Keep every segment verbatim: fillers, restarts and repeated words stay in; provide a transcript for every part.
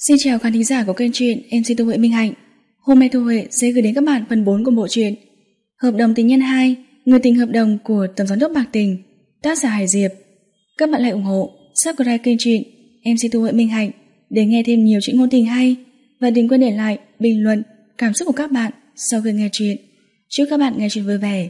Xin chào khán thính giả của kênh truyện em xê Thu Huệ Minh Hạnh. Hôm nay Thu Huệ sẽ gửi đến các bạn phần bốn của bộ truyện Hợp đồng tình nhân hai, người tình hợp đồng của Tổng giám đốc Bạc Tình, tác giả Hải Diệp. Các bạn hãy ủng hộ, subscribe kênh truyện em xê Thu Huệ Minh Hạnh để nghe thêm nhiều chuyện ngôn tình hay, và đừng quên để lại bình luận cảm xúc của các bạn sau khi nghe truyện. Chúc các bạn nghe truyện vui vẻ.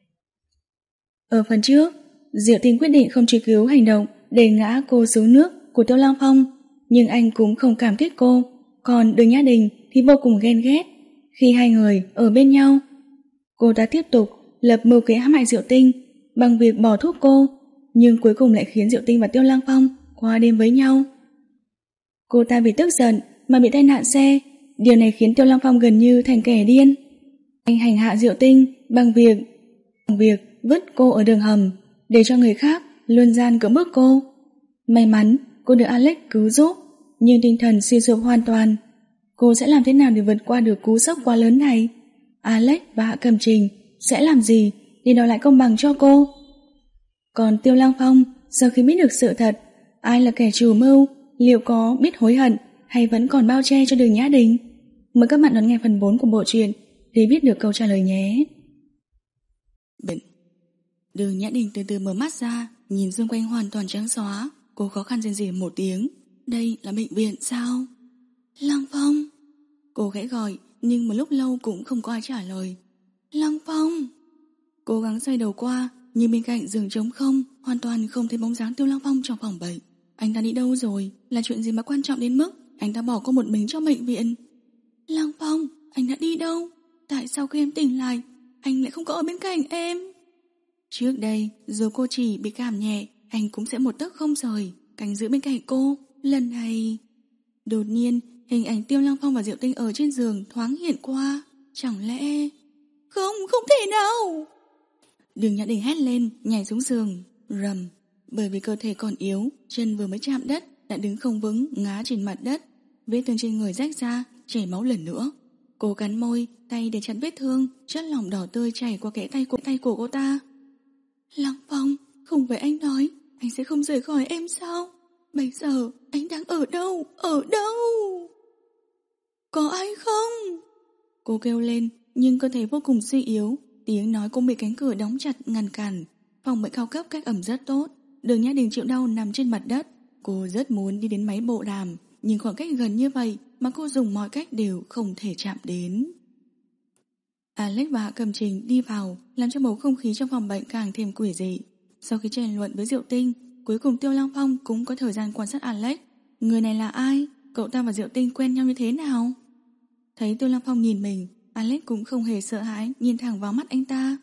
Ở phần trước, Diệu Tinh quyết định không truy cứu hành động đẩy ngã cô xuống nước của Tiêu Lang Phong, nhưng anh cũng không cảm kích cô. Còn Đường Nhã Đình thì vô cùng ghen ghét khi hai người ở bên nhau. Cô ta tiếp tục lập mưu kế hãm hại Diệu Tinh bằng việc bỏ thuốc cô, nhưng cuối cùng lại khiến Diệu Tinh và Tiêu Lang Phong qua đêm với nhau. Cô ta vì tức giận mà bị tai nạn xe, điều này khiến Tiêu Lang Phong gần như thành kẻ điên. Anh hành hạ Diệu Tinh bằng việc bằng việc vứt cô ở đường hầm để cho người khác luân gian cưỡng bức cô. May mắn cô được Alex cứu giúp, nhưng tinh thần suy sụp hoàn toàn. Cô sẽ làm thế nào để vượt qua được cú sốc quá lớn này? Alex và Hạ Cẩm Trình sẽ làm gì để đòi lại công bằng cho cô? Còn Tiêu Lang Phong, sau khi biết được sự thật, ai là kẻ chủ mưu, liệu có biết hối hận hay vẫn còn bao che cho Đường Nhã Đình? Mời các bạn đón nghe phần bốn của bộ truyện để biết được câu trả lời nhé. Đường Nhã Đình từ từ mở mắt ra, nhìn xung quanh hoàn toàn trắng xóa. Cô khó khăn rên rỉ một tiếng. Đây là bệnh viện sao? Lang Phong. Cô khẽ gọi, nhưng một lúc lâu cũng không có ai trả lời. Lang Phong. Cố gắng xoay đầu qua, nhưng bên cạnh giường trống không, hoàn toàn không thấy bóng dáng Tiêu Lang Phong trong phòng bệnh. Anh ta đi đâu rồi? Là chuyện gì mà quan trọng đến mức anh ta bỏ cô một mình trong bệnh viện? Lang Phong, anh đã đi đâu? Tại sao khi em tỉnh lại, anh lại không có ở bên cạnh em? Trước đây, dù cô chỉ bị cảm nhẹ, anh cũng sẽ một tấc không rời canh giữ bên cạnh cô. Lần này đột nhiên hình ảnh Tiêu Lang Phong và Diệu Tinh ở trên giường thoáng hiện qua. Chẳng lẽ... Không, không thể nào! Đường Nhã Đình hét lên, nhảy xuống giường. Rầm. Bởi vì cơ thể còn yếu, chân vừa mới chạm đất đã đứng không vững, ngã trên mặt đất. Vết thương trên người rách ra, chảy máu lần nữa. Cô cắn môi, tay để chặn vết thương, chất lỏng đỏ tươi chảy qua kẽ tay của tay của cô ta. Lang Phong, không phải anh nói anh sẽ không rời khỏi em sao? Bây giờ anh đang ở đâu? Ở đâu? Có ai không? Cô kêu lên, nhưng cơ thể vô cùng suy yếu. Tiếng nói cũng bị cánh cửa đóng chặt ngăn cản. Phòng bệnh cao cấp cách ẩm rất tốt. Đường Nhã Đình chịu đau nằm trên mặt đất. Cô rất muốn đi đến máy bộ đàm, nhưng khoảng cách gần như vậy mà cô dùng mọi cách đều không thể chạm đến. Alex và Hạ Cẩm Trình đi vào, làm cho bầu không khí trong phòng bệnh càng thêm quỷ dị. Sau khi tranh luận với Diệu Tinh, cuối cùng Tiêu Lang Phong cũng có thời gian quan sát Alex. Người này là ai? Cậu ta và Diệu Tinh quen nhau như thế nào? Thấy Tiêu Lang Phong nhìn mình, Alex cũng không hề sợ hãi, nhìn thẳng vào mắt anh ta.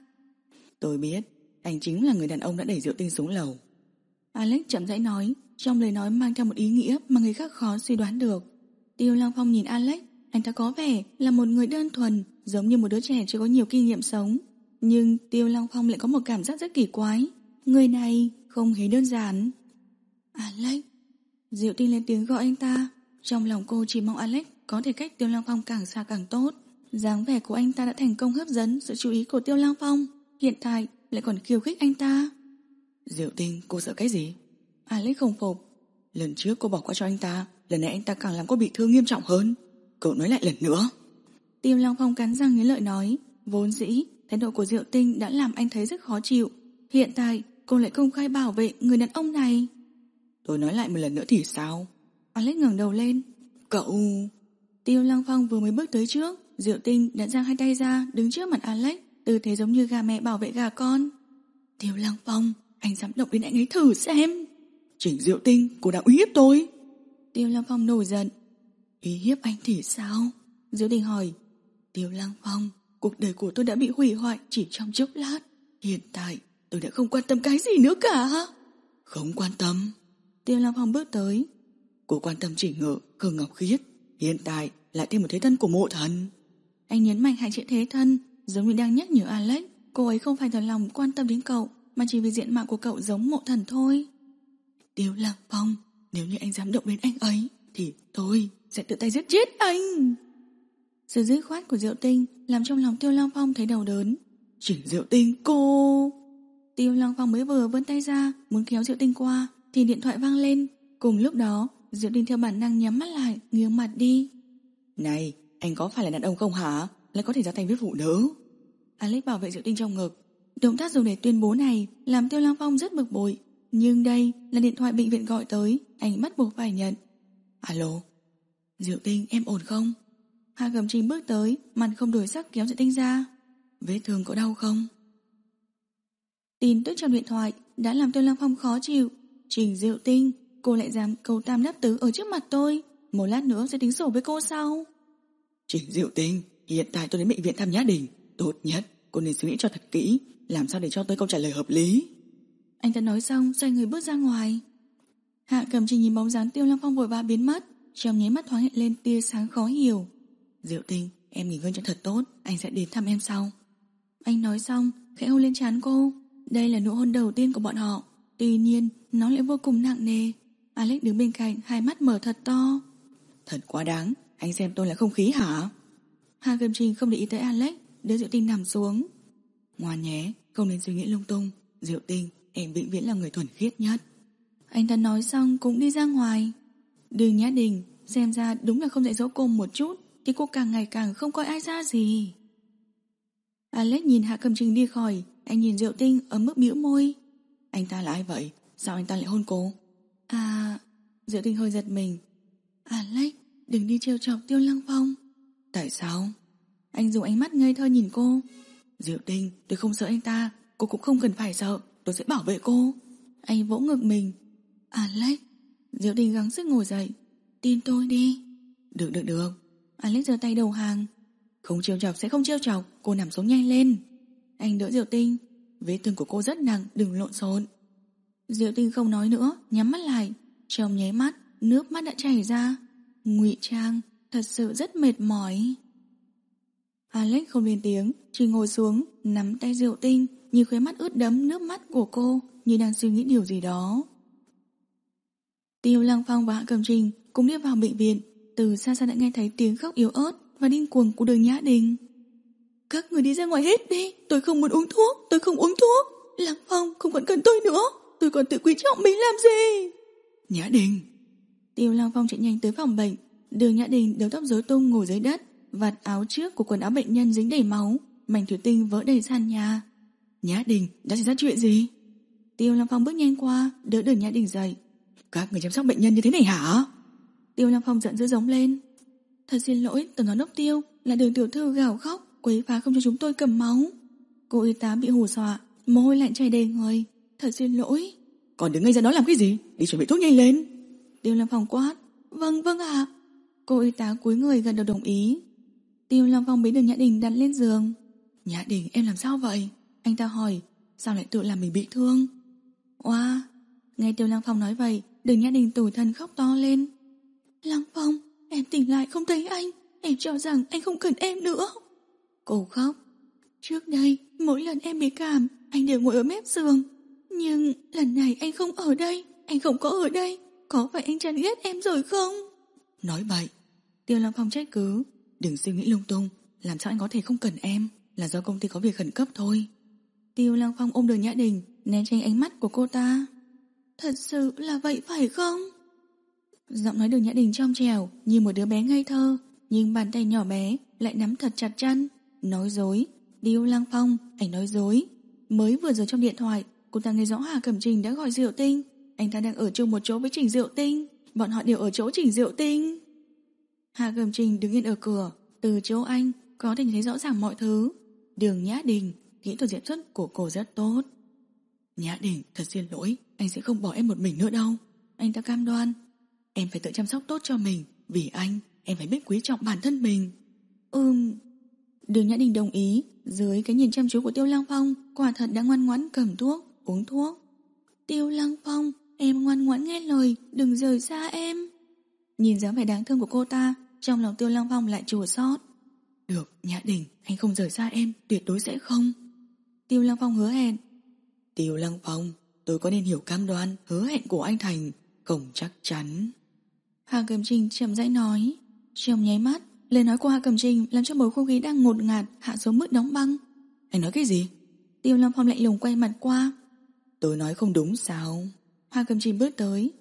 Tôi biết, anh chính là người đàn ông đã đẩy Diệu Tinh xuống lầu. Alex chậm rãi nói, trong lời nói mang theo một ý nghĩa mà người khác khó suy đoán được. Tiêu Lang Phong nhìn Alex, anh ta có vẻ là một người đơn thuần, giống như một đứa trẻ chưa có nhiều kinh nghiệm sống. Nhưng Tiêu Lang Phong lại có một cảm giác rất kỳ quái. Người này không hề đơn giản. Alex. Diệu Tinh lên tiếng gọi anh ta. Trong lòng cô chỉ mong Alex có thể cách Tiêu Lang Phong càng xa càng tốt. Dáng vẻ của anh ta đã thành công hấp dẫn sự chú ý của Tiêu Lang Phong. Hiện tại lại còn khiêu khích anh ta. Diệu Tinh, cô sợ cái gì? Alex không phục. Lần trước cô bỏ qua cho anh ta, lần này anh ta càng làm cô bị thương nghiêm trọng hơn. Cậu nói lại lần nữa. Tiêu Lang Phong cắn răng nghiến lợi nói. Vốn dĩ thái độ của Diệu Tinh đã làm anh thấy rất khó chịu. Hiện tại cô lại công khai bảo vệ người đàn ông này. Tôi nói lại một lần nữa thì sao? Alex ngẩng đầu lên. Cậu... Tiêu Lang Phong vừa mới bước tới trước, Diệu Tinh đã giang hai tay ra đứng trước mặt Alex, tư thế giống như gà mẹ bảo vệ gà con. Tiêu Lang Phong, anh dám động đến anh ấy thử xem. Chỉnh Diệu Tinh, cô đã uy hiếp tôi. Tiêu Lang Phong nổi giận. Uy hiếp anh thì sao? Diệu Tinh hỏi. Tiêu Lang Phong, cuộc đời của tôi đã bị hủy hoại chỉ trong chốc lát. Hiện tại tôi đã không quan tâm cái gì nữa cả. Không quan tâm. Tiêu Lang Phong bước tới. Cô quan tâm chỉ ngự, Khương Ngọc Khiết. Hiện tại lại thêm một thế thân của Mộ Thần. Anh nhấn mạnh hai chữ thế thân, giống như đang nhắc nhở Alex. Cô ấy không phải thật lòng quan tâm đến cậu, mà chỉ vì diện mạo của cậu giống Mộ Thần thôi. Tiêu Lang Phong, nếu như anh dám động đến anh ấy thì tôi sẽ tự tay giết chết anh. Sự dứt khoát của Diệu Tinh làm trong lòng Tiêu Lang Phong thấy đau đớn. Chỉnh Diệu Tinh, cô... Tiêu Lang Phong mới vừa vươn tay ra muốn kéo Diệu Tinh qua thì điện thoại vang lên. Cùng lúc đó Diệu Tinh theo bản năng nhắm mắt lại, nghiêng mặt đi. Này, anh có phải là đàn ông không hả? Lại có thể ra tay với phụ nữ. Alex bảo vệ Diệu Tinh trong ngực. Động tác dùng để tuyên bố này làm Tiêu Lăng Phong rất bực bội. Nhưng đây là điện thoại bệnh viện gọi tới, anh bắt buộc phải nhận. Alo. Diệu Tinh, em ổn không? Hạ Cẩm Trình bước tới, mặt không đổi sắc kéo Diệu Tinh ra. Vết thương có đau không? Tin tức trong điện thoại đã làm Tiêu Lăng Phong khó chịu. Trình Diệu Tinh, cô lại dám câu tam đáp tứ ở trước mặt tôi. Một lát nữa sẽ tính sổ với cô sau. Trình Diệu Tinh, hiện tại tôi đến bệnh viện thăm Nhã Đình. Tốt nhất, cô nên suy nghĩ cho thật kỹ, làm sao để cho tôi câu trả lời hợp lý. Anh ta nói xong, xoay người bước ra ngoài. Hạ Cẩm Trình nhìn bóng dáng Tiêu Lăng Phong vội vã biến mất, trong nháy mắt thoáng hiện lên tia sáng khó hiểu. Diệu Tinh, em nghỉ ngơi cho thật tốt, anh sẽ đến thăm em sau. Anh nói xong, khẽ hôn lên trán cô. Đây là nụ hôn đầu tiên của bọn họ. Tuy nhiên, nó lại vô cùng nặng nề. Alex đứng bên cạnh, hai mắt mở thật to. Thật quá đáng, anh xem tôi là không khí hả? Hạ Cẩm Trình không để ý tới Alex, đưa Diệu Tinh nằm xuống. Ngoan nhé, không nên suy nghĩ lung tung. Diệu Tinh, em vĩnh viễn là người thuần khiết nhất. Anh ta nói xong cũng đi ra ngoài. Đường Nhã Đình, xem ra đúng là không dạy dỗ cô một chút, thì cô càng ngày càng không coi ai ra gì. Alex nhìn Hạ Cẩm Trình đi khỏi. Anh nhìn Diệu Tinh ở mức bĩu môi. Anh ta là ai vậy? Sao anh ta lại hôn cô? À... Diệu Tinh hơi giật mình. Alex, đừng đi trêu chọc Tiêu Lăng Phong. Tại sao? Anh dùng ánh mắt ngây thơ nhìn cô. Diệu Tinh, tôi không sợ anh ta. Cô cũng không cần phải sợ, tôi sẽ bảo vệ cô. Anh vỗ ngực mình. Alex. Diệu Tinh gắng sức ngồi dậy. Tin tôi đi. Được được được. Alex giơ tay đầu hàng. Không trêu chọc sẽ không trêu chọc, cô nằm xuống nhanh lên. Anh đỡ Diệu Tinh. Vết thương của cô rất nặng, đừng lộn xộn. Diệu Tinh không nói nữa, nhắm mắt lại. Trong nháy mắt, nước mắt đã chảy ra. Ngụy trang, thật sự rất mệt mỏi. Alex không lên tiếng, chỉ ngồi xuống, nắm tay Diệu Tinh, nhìn khóe mắt ướt đẫm nước mắt của cô, như đang suy nghĩ điều gì đó. Tiêu Lăng Phong và Hạ Cẩm Trình cùng đi vào bệnh viện. Từ xa xa đã nghe thấy tiếng khóc yếu ớt và điên cuồng của Đường Nhã Đình. Các người đi ra ngoài hết đi, tôi không muốn uống thuốc, tôi không uống thuốc. Lăng Phong không còn cần tôi nữa, tôi còn tự quý trọng mình làm gì. Nhã Đình. Tiêu Lăng Phong chạy nhanh tới phòng bệnh. Đường Nhã Đình đầu tóc rối tung ngồi dưới đất, vạt áo trước của quần áo bệnh nhân dính đầy máu, mảnh thủy tinh vỡ đầy sàn nhà. Nhã Đình, đã xảy ra chuyện gì? Tiêu Lăng Phong bước nhanh qua, đỡ Đường Nhã Đình dậy. Các người chăm sóc bệnh nhân như thế này hả? Tiêu Lăng Phong giận dữ giống lên. Thật xin lỗi, tổng giám đốc Tiêu, là Đường tiểu thư gào khóc, quấy phá không cho chúng tôi cầm máu. Cô y tá bị hù dọa, mồ hôi lạnh chảy đầy người. Thật xin lỗi. Còn đứng ngây ra đó làm cái gì? Đi chuẩn bị thuốc nhanh lên. Tiêu Lăng Phong quát. Vâng vâng ạ. Cô y tá cúi người gần đầu đồng ý. Tiêu Lăng Phong bế Đường Nhã Đình đặt lên giường. Nhã Đình, em làm sao vậy? Anh ta hỏi. Sao lại tự làm mình bị thương? Oa. Nghe Tiêu Lăng Phong nói vậy, Đường Nhã Đình tủi thân khóc to lên. Lăng Phong, em tỉnh lại không thấy anh. Em cho rằng anh không cần em nữa. Cô khóc. Trước đây, mỗi lần em bị cảm, anh đều ngồi ở mép giường. Nhưng lần này anh không ở đây. Anh không có ở đây. Có phải anh chán ghét em rồi không? Nói bậy. Tiêu Lăng Phong trách cứ. Đừng suy nghĩ lung tung. Làm sao anh có thể không cần em? Là do công ty có việc khẩn cấp thôi. Tiêu Lăng Phong ôm Đường Nhã Đình, né tránh ánh mắt của cô ta. Thật sự là vậy phải không? Giọng nói Đường Nhã Đình trong trẻo như một đứa bé ngây thơ, nhưng bàn tay nhỏ bé lại nắm thật chặt chân. Nói dối. Tiêu Lăng Phong, anh nói dối. Mới vừa rồi trong điện thoại, cô ta nghe rõ Hạ Cẩm Trình đã gọi Diệu Tinh. Anh ta đang ở chung một chỗ với Trình Diệu Tinh. Bọn họ đều ở chỗ Trình Diệu Tinh. Hạ Cẩm Trình đứng yên ở cửa. Từ chỗ anh có thể thấy rõ ràng mọi thứ. Đường Nhã Đình, kỹ thuật diễn xuất của cô rất tốt. Nhã Đình, thật xin lỗi, anh sẽ không bỏ em một mình nữa đâu. Anh ta cam đoan. Em phải tự chăm sóc tốt cho mình. Vì anh, em phải biết quý trọng bản thân mình. Ừm. Đường Nhã Đình đồng ý. Dưới cái nhìn chăm chú của Tiêu Lăng Phong, quả thật đã ngoan ngoãn cầm thuốc, uống thuốc. Tiêu Lăng Phong, em ngoan ngoãn nghe lời, đừng rời xa em. Nhìn dáng vẻ đáng thương của cô ta, trong lòng Tiêu Lăng Phong lại chua xót. Được, Nhã Đình, anh không rời xa em, tuyệt đối sẽ không. Tiêu Lăng Phong hứa hẹn. Tiêu Lăng Phong, tôi có nên hiểu cam đoan hứa hẹn của anh thành không chắc chắn. Hạ Cẩm Trình chậm rãi nói. Trong nháy mắt, lời nói của Hạ Cẩm Trình làm cho bầu không khí đang ngột ngạt hạ xuống mức đóng băng. Anh nói cái gì? Tiêu Lăng Phong lạnh lùng quay mặt qua. Tôi nói không đúng sao? Hạ Cẩm Trình bước tới.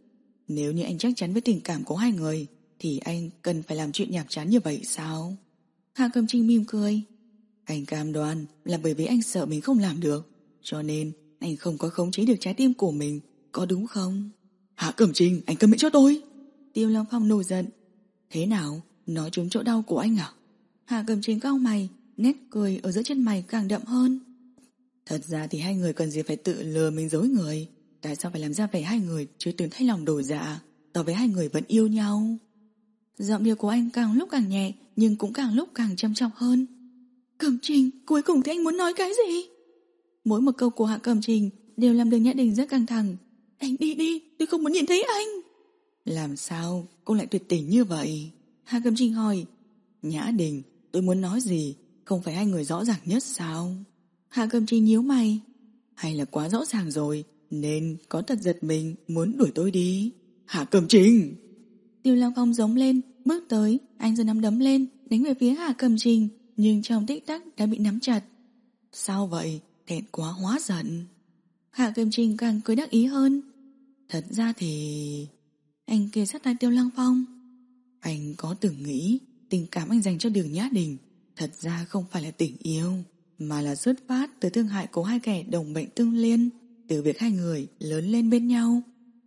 Nếu như anh chắc chắn với tình cảm của hai người thì anh cần phải làm chuyện nhàm chán như vậy sao? Hạ Cẩm Trình mỉm cười. Anh cam đoan là bởi vì anh sợ mình không làm được, cho nên anh không có khống chế được trái tim của mình, có đúng không? Hạ Cẩm Trình, anh câm miệng cho tôi. Tiêu Lăng Phong nổi giận. Thế nào? Nói trúng chỗ đau của anh à? Hạ Cẩm Trình cau mày, nét cười ở giữa chân mày càng đậm hơn. Thật ra thì hai người cần gì phải tự lừa mình dối người. Tại sao phải làm ra vẻ hai người chưa từng thay lòng đổi dạ, tỏ vẻ hai người vẫn yêu nhau? Giọng điệu của anh càng lúc càng nhẹ, nhưng cũng càng lúc càng trầm trọng hơn. Cẩm Trình, cuối cùng thì anh muốn nói cái gì? Mỗi một câu của Hạ Cẩm Trình đều làm Đường Nhã Đình rất căng thẳng. Anh đi đi, tôi không muốn nhìn thấy anh. Làm sao cô lại tuyệt tình như vậy? Hạ Cẩm Trình hỏi. Nhã Đình, tôi muốn nói gì, không phải hai người rõ ràng nhất sao? Hạ Cẩm Trình nhíu mày. Hay là quá rõ ràng rồi, nên có thật giật mình muốn đuổi tôi đi? Hạ Cẩm Trình! Tiêu Lăng Phong giống lên, bước tới, anh giơ nắm đấm lên, đánh về phía Hạ Cẩm Trình, nhưng trong tích tắc đã bị nắm chặt. Sao vậy? Thẹn quá hóa giận. Hạ Cẩm Trình càng cười đắc ý hơn. Thật ra thì... Anh kề sát tay Tiêu Lăng Phong. Anh có từng nghĩ tình cảm anh dành cho Đường Nhã Đình thật ra không phải là tình yêu, mà là xuất phát từ thương hại của hai kẻ đồng mệnh tương liên, từ việc hai người lớn lên bên nhau,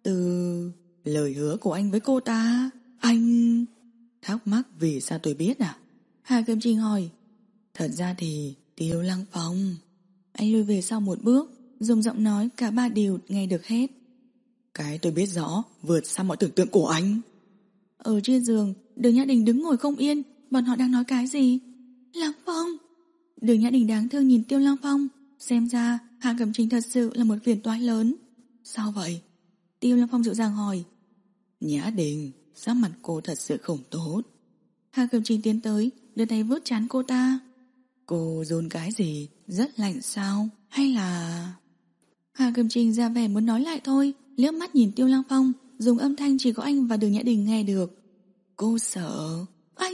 từ lời hứa của anh với cô ta. Anh... Thắc mắc vì sao tôi biết à? Hạ Cẩm Trình hỏi. Thật ra thì Tiêu Lăng Phong. Anh lùi về sau một bước, dùng giọng nói cả ba đều nghe được hết. Cái tôi biết rõ vượt xa mọi tưởng tượng của anh. Ở trên giường, Đường Nhã Đình đứng ngồi không yên. Bọn họ đang nói cái gì? Lăng Phong. Đường Nhã Đình đáng thương nhìn Tiêu Lăng Phong. Xem ra Hạ Cẩm Trình thật sự là một phiền toái lớn. Sao vậy? Tiêu Lăng Phong dịu dàng hỏi. Nhã Đình, sắc mặt cô thật sự không tốt. Hạ Cẩm Trình tiến tới, đưa tay vuốt trán cô ta. Cô run cái gì? Rất lạnh sao? Hay là... Hạ Cẩm Trình ra vẻ muốn nói lại thôi, liếc mắt nhìn Tiêu Lăng Phong, dùng âm thanh chỉ có anh và Đường Nhã Đình nghe được. Cô sợ... Anh...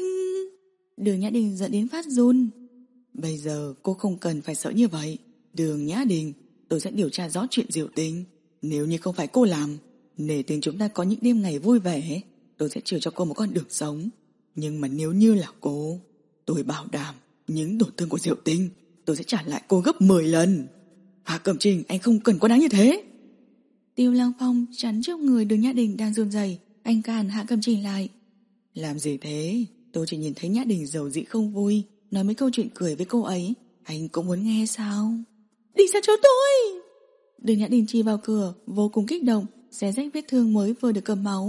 Đường Nhã Đình giận đến phát run. Bây giờ cô không cần phải sợ như vậy. Đường Nhã Đình, tôi sẽ điều tra rõ chuyện Diệu Tinh. Nếu như không phải cô làm, nể tình chúng ta có những đêm ngày vui vẻ, tôi sẽ chừa cho cô một con đường sống. Nhưng mà nếu như là cô, tôi bảo đảm những tổn thương của Diệu Tinh tôi sẽ trả lại cô gấp mười lần. Hạ Cẩm Trình, anh không cần quá đáng như thế. Tiêu Lăng Phong chắn trước người Đường Nhã Đình đang run rẩy, anh cản Hạ Cẩm Trình lại. Làm gì thế? Tôi chỉ nhìn thấy Nhã Đình giàu dĩ không vui, nói mấy câu chuyện cười với cô ấy, anh cũng muốn nghe sao? Đi ra cho tôi! Đường Nhã Đình chỉ vào cửa, vô cùng kích động, xé rách vết thương mới vừa được cầm máu.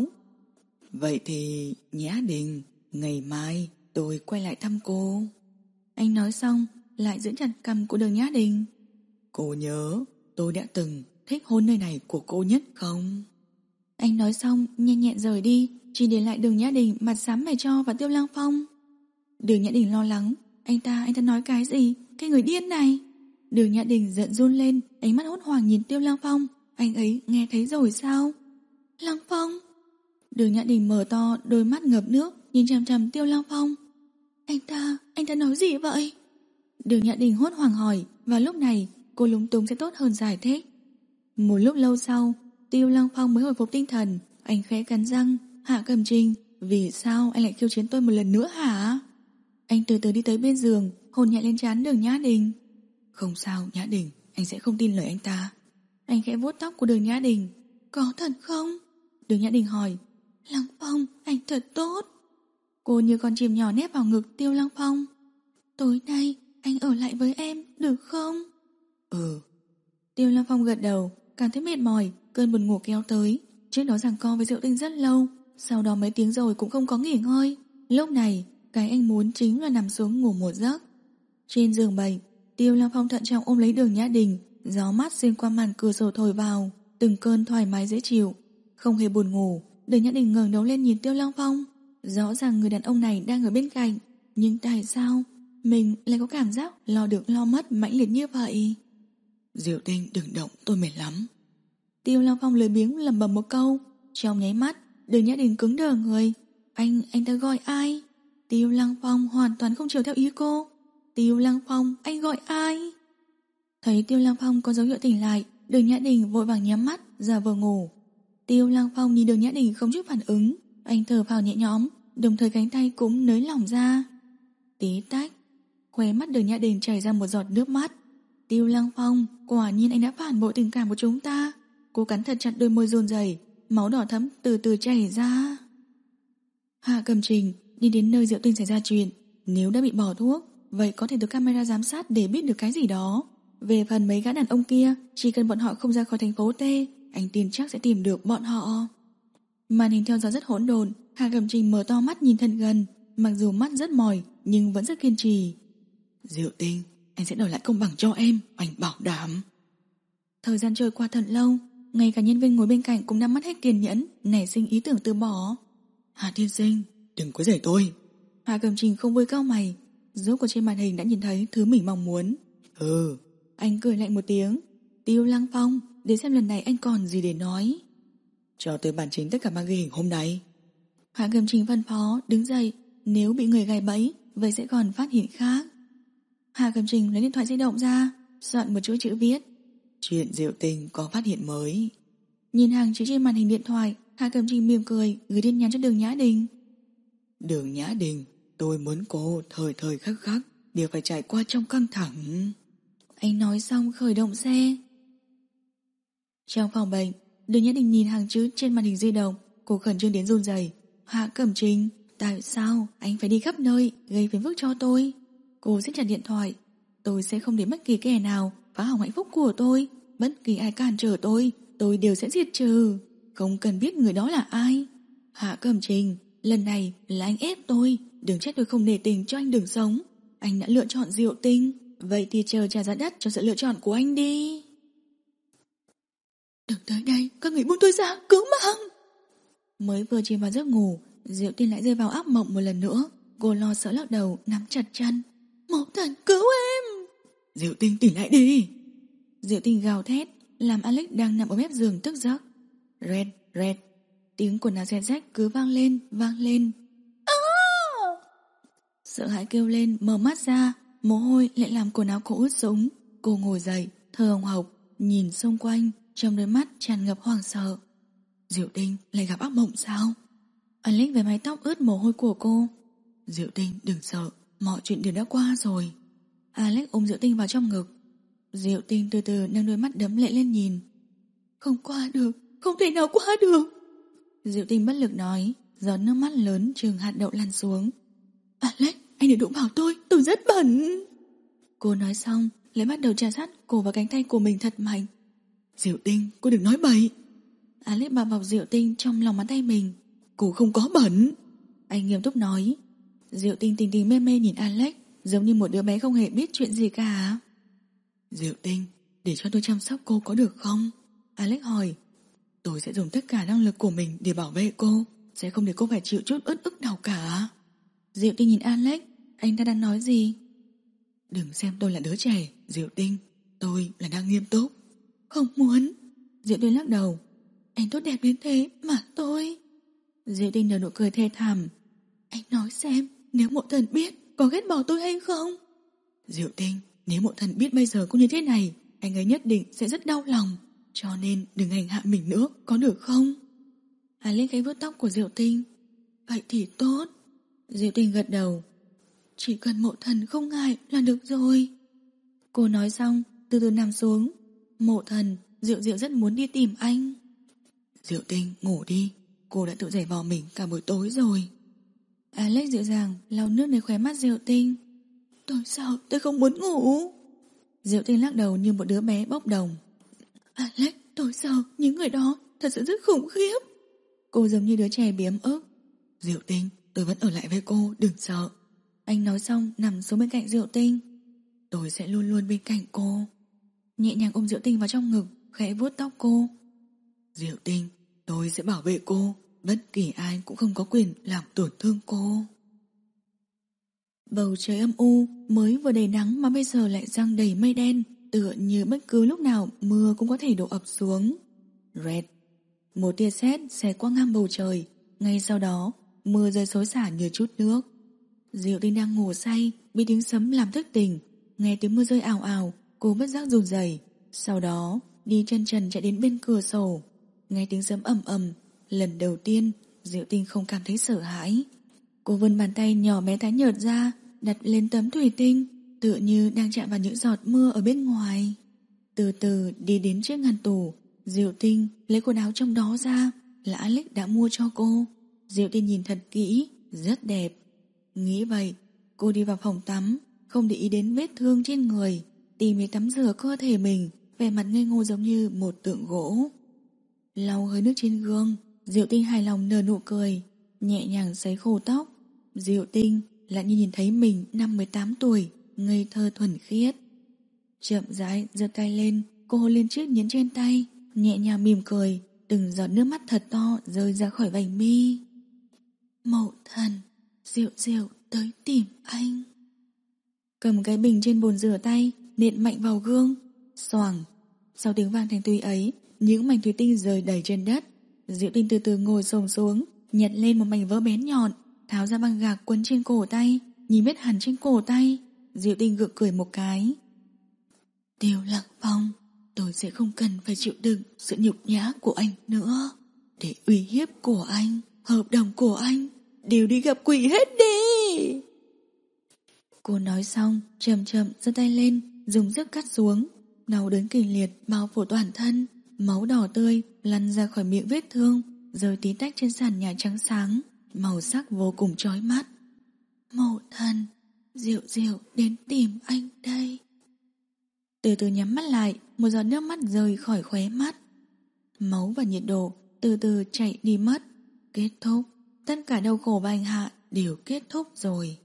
Vậy thì Nhã Đình, ngày mai tôi quay lại thăm cô. Anh nói xong, lại giữ chặt cằm của Đường Nhã Đình. Cô nhớ tôi đã từng thích hôn nơi này của cô nhất không? Anh nói xong, nhanh nhẹn rời đi, chỉ để lại Đường Nhã Đình mặt xám mày cho và Tiêu Lăng Phong. Đường Nhã Đình lo lắng, anh ta, anh ta nói cái gì? Cái người điên này. Đường Nhã Đình giận run lên, ánh mắt hốt hoảng nhìn Tiêu Lăng Phong. Anh ấy nghe thấy rồi sao? Lăng Phong. Đường Nhã Đình mở to, đôi mắt ngập nước, nhìn chằm chằm Tiêu Lăng Phong. Anh ta, anh ta nói gì vậy? Đường Nhã Đình hốt hoảng hỏi, và lúc này cô lúng túng sẽ tốt hơn giải thích. Một lúc lâu sau, Tiêu Lăng Phong mới hồi phục tinh thần. Anh khẽ cắn răng. Hạ Cẩm Trình, vì sao anh lại khiêu chiến tôi một lần nữa hả? Anh từ từ đi tới bên giường, hôn nhẹ lên trán Đường Nhã Đình. Không sao Nhã Đình, anh sẽ không tin lời anh ta. Anh khẽ vuốt tóc của Đường Nhã Đình. Có thật không? Đường Nhã Đình hỏi. Lăng Phong, anh thật tốt. Cô như con chim nhỏ nép vào ngực Tiêu Lăng Phong. Tối nay anh ở lại với em được không? Ừ. Tiêu Lăng Phong gật đầu, cảm thấy mệt mỏi, cơn buồn ngủ kéo tới. Trước đó giằng co với Diệu Tinh rất lâu, sau đó mấy tiếng rồi cũng không có nghỉ ngơi. Lúc này cái anh muốn chính là nằm xuống ngủ một giấc. Trên giường bệnh, Tiêu Lăng Phong thận trọng ôm lấy Đường Nhã Đình, gió mát xuyên qua màn cửa sổ thổi vào, từng cơn thoải mái dễ chịu. Không hề buồn ngủ, Đường Nhã Đình ngẩng đầu lên nhìn Tiêu Lăng Phong. Rõ ràng người đàn ông này đang ở bên cạnh, nhưng tại sao mình lại có cảm giác lo được lo mất mãnh liệt như vậy? Diệu Tinh đừng động, tôi mệt lắm. Tiêu Lăng Phong lười biếng lẩm bẩm một câu. Trong nháy mắt, Đường Nhã Đình cứng đờ người. Anh, anh ta gọi ai? Tiêu Lăng Phong hoàn toàn không chiều theo ý cô. Tiêu Lăng Phong, anh gọi ai? Thấy Tiêu Lăng Phong có dấu hiệu tỉnh lại, Đường Nhã Đình vội vàng nhắm mắt, giả vờ ngủ. Tiêu Lăng Phong nhìn Đường Nhã Đình không chút phản ứng, anh thở phào nhẹ nhõm, đồng thời cánh tay cũng nới lỏng ra. Tí tách, khóe mắt Đường Nhã Đình chảy ra một giọt nước mắt. Tiêu Lăng Phong, quả nhiên anh đã phản bội tình cảm của chúng ta. Cô cắn thật chặt đôi môi run rẩy, máu đỏ thẫm từ từ chảy ra. Hạ Cẩm Trình đi đến nơi Diệu Tinh xảy ra chuyện. Nếu đã bị bỏ thuốc, vậy có thể từ camera giám sát để biết được cái gì đó. Về phần mấy gã đàn ông kia, chỉ cần bọn họ không ra khỏi thành phố T, anh tin chắc sẽ tìm được bọn họ. Màn hình theo dõi rất hỗn độn. Hạ Cẩm Trình mở to mắt nhìn thật gần, mặc dù mắt rất mỏi nhưng vẫn rất kiên trì. Diệu Tinh, anh sẽ đòi lại công bằng cho em, anh bảo đảm. Thời gian trôi qua thật lâu, ngay cả nhân viên ngồi bên cạnh cũng đã mất hết kiên nhẫn, nảy sinh ý tưởng từ bỏ. Hạ tiên sinh, đừng quấy rầy tôi. Hạ Cẩm Trình không vui cau mày, rốt cuộc trên màn hình đã nhìn thấy thứ mình mong muốn. Ừ. Anh cười lạnh một tiếng. Tiêu Lăng Phong, để xem lần này anh còn gì để nói. Cho tới bản chính tất cả băng ghi hình hôm nay. Hạ Cẩm Trình phân phó đứng dậy. Nếu bị người gài bẫy, vậy sẽ còn phát hiện khác. Hạ Cẩm Trình lấy điện thoại di động ra, soạn một chuỗi chữ viết. Chuyện Diệu Tinh có phát hiện mới. Nhìn hàng chữ trên màn hình điện thoại, Hạ Cẩm Trình mỉm cười, gửi tin nhắn cho Đường Nhã Đình. Đường Nhã Đình, tôi muốn cô thời thời khắc khắc đều phải trải qua trong căng thẳng. Anh nói xong khởi động xe. Trong phòng bệnh, Đường Nhã Đình nhìn hàng chữ trên màn hình di động, cô khẩn trương đến run rẩy. Hạ Cẩm Trình, tại sao anh phải đi khắp nơi gây phiền phức cho tôi? Cô siết chặt điện thoại. Tôi sẽ không để bất kỳ kẻ nào phá hỏng hạnh phúc của tôi. Bất kỳ ai cản trở tôi, tôi đều sẽ diệt trừ. Không cần biết người đó là ai. Hạ Cẩm Trình, lần này là anh ép tôi. Đừng trách tôi không nể tình cho anh đường sống. Anh đã lựa chọn Diệu Tinh, vậy thì chờ trả giá đắt cho sự lựa chọn của anh đi. Đừng tới đây, các người buông tôi ra, cứu mạng. Mới vừa chìm vào giấc ngủ, Diệu Tinh lại rơi vào ác mộng một lần nữa. Cô lo sợ lắc đầu, nắm chặt chân. Mẫu thần cứu em. Diệu Tinh tỉnh lại đi. Diệu Tinh gào thét, làm Alex đang nằm ở mép giường tức giấc. Red, red. Tiếng quần áo xé rách cứ vang lên, vang lên. À! Sợ hãi kêu lên, mở mắt ra. Mồ hôi lại làm quần áo cô ướt sũng. Cô ngồi dậy, thở hồng hộc, nhìn xung quanh, trong đôi mắt tràn ngập hoảng sợ. Diệu Tinh lại gặp ác mộng sao? Alex với mái tóc ướt mồ hôi của cô. Diệu Tinh đừng sợ, mọi chuyện đều đã qua rồi. Alex ôm Diệu Tinh vào trong ngực. Diệu Tinh từ từ nâng đôi mắt đẫm lệ lên nhìn. Không qua được, không thể nào qua được. Diệu Tinh bất lực nói, giọt nước mắt lớn chừng hạt đậu lăn xuống. Alex, anh đừng đụng vào tôi, tôi rất bẩn. Cô nói xong, lại bắt đầu chà sát cổ và cánh tay của mình thật mạnh. Diệu Tinh, cô đừng nói bậy. Alex bao bọc Diệu Tinh trong lòng bàn tay mình. Cô không có bẩn. Anh nghiêm túc nói. Diệu Tinh tình tình mê mê nhìn Alex, giống như một đứa bé không hề biết chuyện gì cả. Diệu Tinh, để cho tôi chăm sóc cô có được không? Alex hỏi. Tôi sẽ dùng tất cả năng lực của mình để bảo vệ cô, sẽ không để cô phải chịu chút uất ức nào cả. Diệu Tinh nhìn Alex, anh ta đang nói gì? Đừng xem tôi là đứa trẻ, Diệu Tinh, tôi là đang nghiêm túc. Không muốn. Diệu Tinh lắc đầu. Anh tốt đẹp đến thế mà tôi. Diệu Tinh nở nụ cười thê thảm. Anh nói xem, nếu mộ thần biết có ghét bỏ tôi hay không? Diệu Tinh, nếu mộ thần biết bây giờ cô như thế này, anh ấy nhất định sẽ rất đau lòng. Cho nên đừng hành hạ mình nữa, có được không? Alex gáy vuốt tóc của Diệu Tinh. Vậy thì tốt. Diệu Tinh gật đầu. Chỉ cần mộ thần không ngại là được rồi. Cô nói xong, từ từ nằm xuống. Mộ thần, Diệu Diệu rất muốn đi tìm anh. Diệu Tinh, ngủ đi. Cô đã tự giày vò mình cả buổi tối rồi. Alex dịu dàng lau nước nơi khóe mắt Diệu Tinh. Tôi sao, tôi không muốn ngủ. Diệu Tinh lắc đầu như một đứa bé bốc đồng. Alex, tôi sợ những người đó thật sự rất khủng khiếp. Cô giống như đứa trẻ biếm ức. Diệu Tinh, tôi vẫn ở lại với cô, đừng sợ. Anh nói xong nằm xuống bên cạnh Diệu Tinh. Tôi sẽ luôn luôn bên cạnh cô. Nhẹ nhàng ôm Diệu Tinh vào trong ngực, khẽ vuốt tóc cô. Diệu Tinh, tôi sẽ bảo vệ cô. Bất kỳ ai cũng không có quyền làm tổn thương cô. Bầu trời âm u, mới vừa đầy nắng mà bây giờ lại giăng đầy mây đen, tựa như bất cứ lúc nào mưa cũng có thể đổ ập xuống. Red. Một tia sét xẹt qua ngang bầu trời. Ngay sau đó, mưa rơi xối xả như chút nước. Diệu Tinh đang ngủ say, bị tiếng sấm làm thức tỉnh. Nghe tiếng mưa rơi ào ào, cô bất giác run rẩy. Sau đó, đi chân trần chạy đến bên cửa sổ. nghe tiếng sấm ầm ầm. Lần đầu tiên Diệu Tinh không cảm thấy sợ hãi. Cô vươn bàn tay nhỏ bé tái nhợt ra, đặt lên tấm thủy tinh, tựa như đang chạm vào những giọt mưa ở bên ngoài. Từ từ đi đến trước ngăn tủ, Diệu Tinh lấy quần áo trong đó ra, là Alex đã mua cho cô. Diệu Tinh nhìn thật kỹ, rất đẹp. Nghĩ vậy, cô đi vào phòng tắm, không để ý đến vết thương trên người, tìm để tắm rửa cơ thể mình, vẻ mặt ngây ngô giống như một tượng gỗ. Lau hơi nước trên gương, Diệu Tinh hài lòng nở nụ cười, nhẹ nhàng sấy khô tóc. Diệu Tinh lại như nhìn thấy mình năm mười tám tuổi, ngây thơ thuần khiết. Chậm rãi giơ tay lên, cô hôn lên chiếc nhẫn trên tay, nhẹ nhàng mỉm cười, từng giọt nước mắt thật to rơi ra khỏi vành mi. Mậu thần, Diệu Diệu tới tìm anh. Cầm cái bình trên bồn rửa tay, nện mạnh vào gương. Xoàng. Sau tiếng vang thanh thúy ấy, những mảnh thủy tinh rơi đầy trên đất. Diệu Tinh từ từ ngồi xổm xuống, nhặt lên một mảnh vỡ bén nhọn, tháo ra băng gạc quấn trên cổ tay. Nhìn vết hằn trên cổ tay, Diệu Tinh gượng cười một cái. Tiêu Lăng Phong, tôi sẽ không cần phải chịu đựng sự nhục nhã của anh nữa. Để uy hiếp của anh, hợp đồng của anh đều đi gặp quỷ hết đi. Cô nói xong, chậm chậm giơ tay lên, dùng sức cắt xuống. Đau đớn kịch liệt bao phủ toàn thân, máu đỏ tươi lăn ra khỏi miệng vết thương, rơi tí tách trên sàn nhà trắng sáng, màu sắc vô cùng chói mắt. Mậu thần, Diệu Diệu đến tìm anh đây. Từ từ nhắm mắt lại, một giọt nước mắt rơi khỏi khóe mắt. Máu và nhiệt độ từ từ chạy đi mất. Kết thúc, tất cả đau khổ và hành hạ đều kết thúc rồi.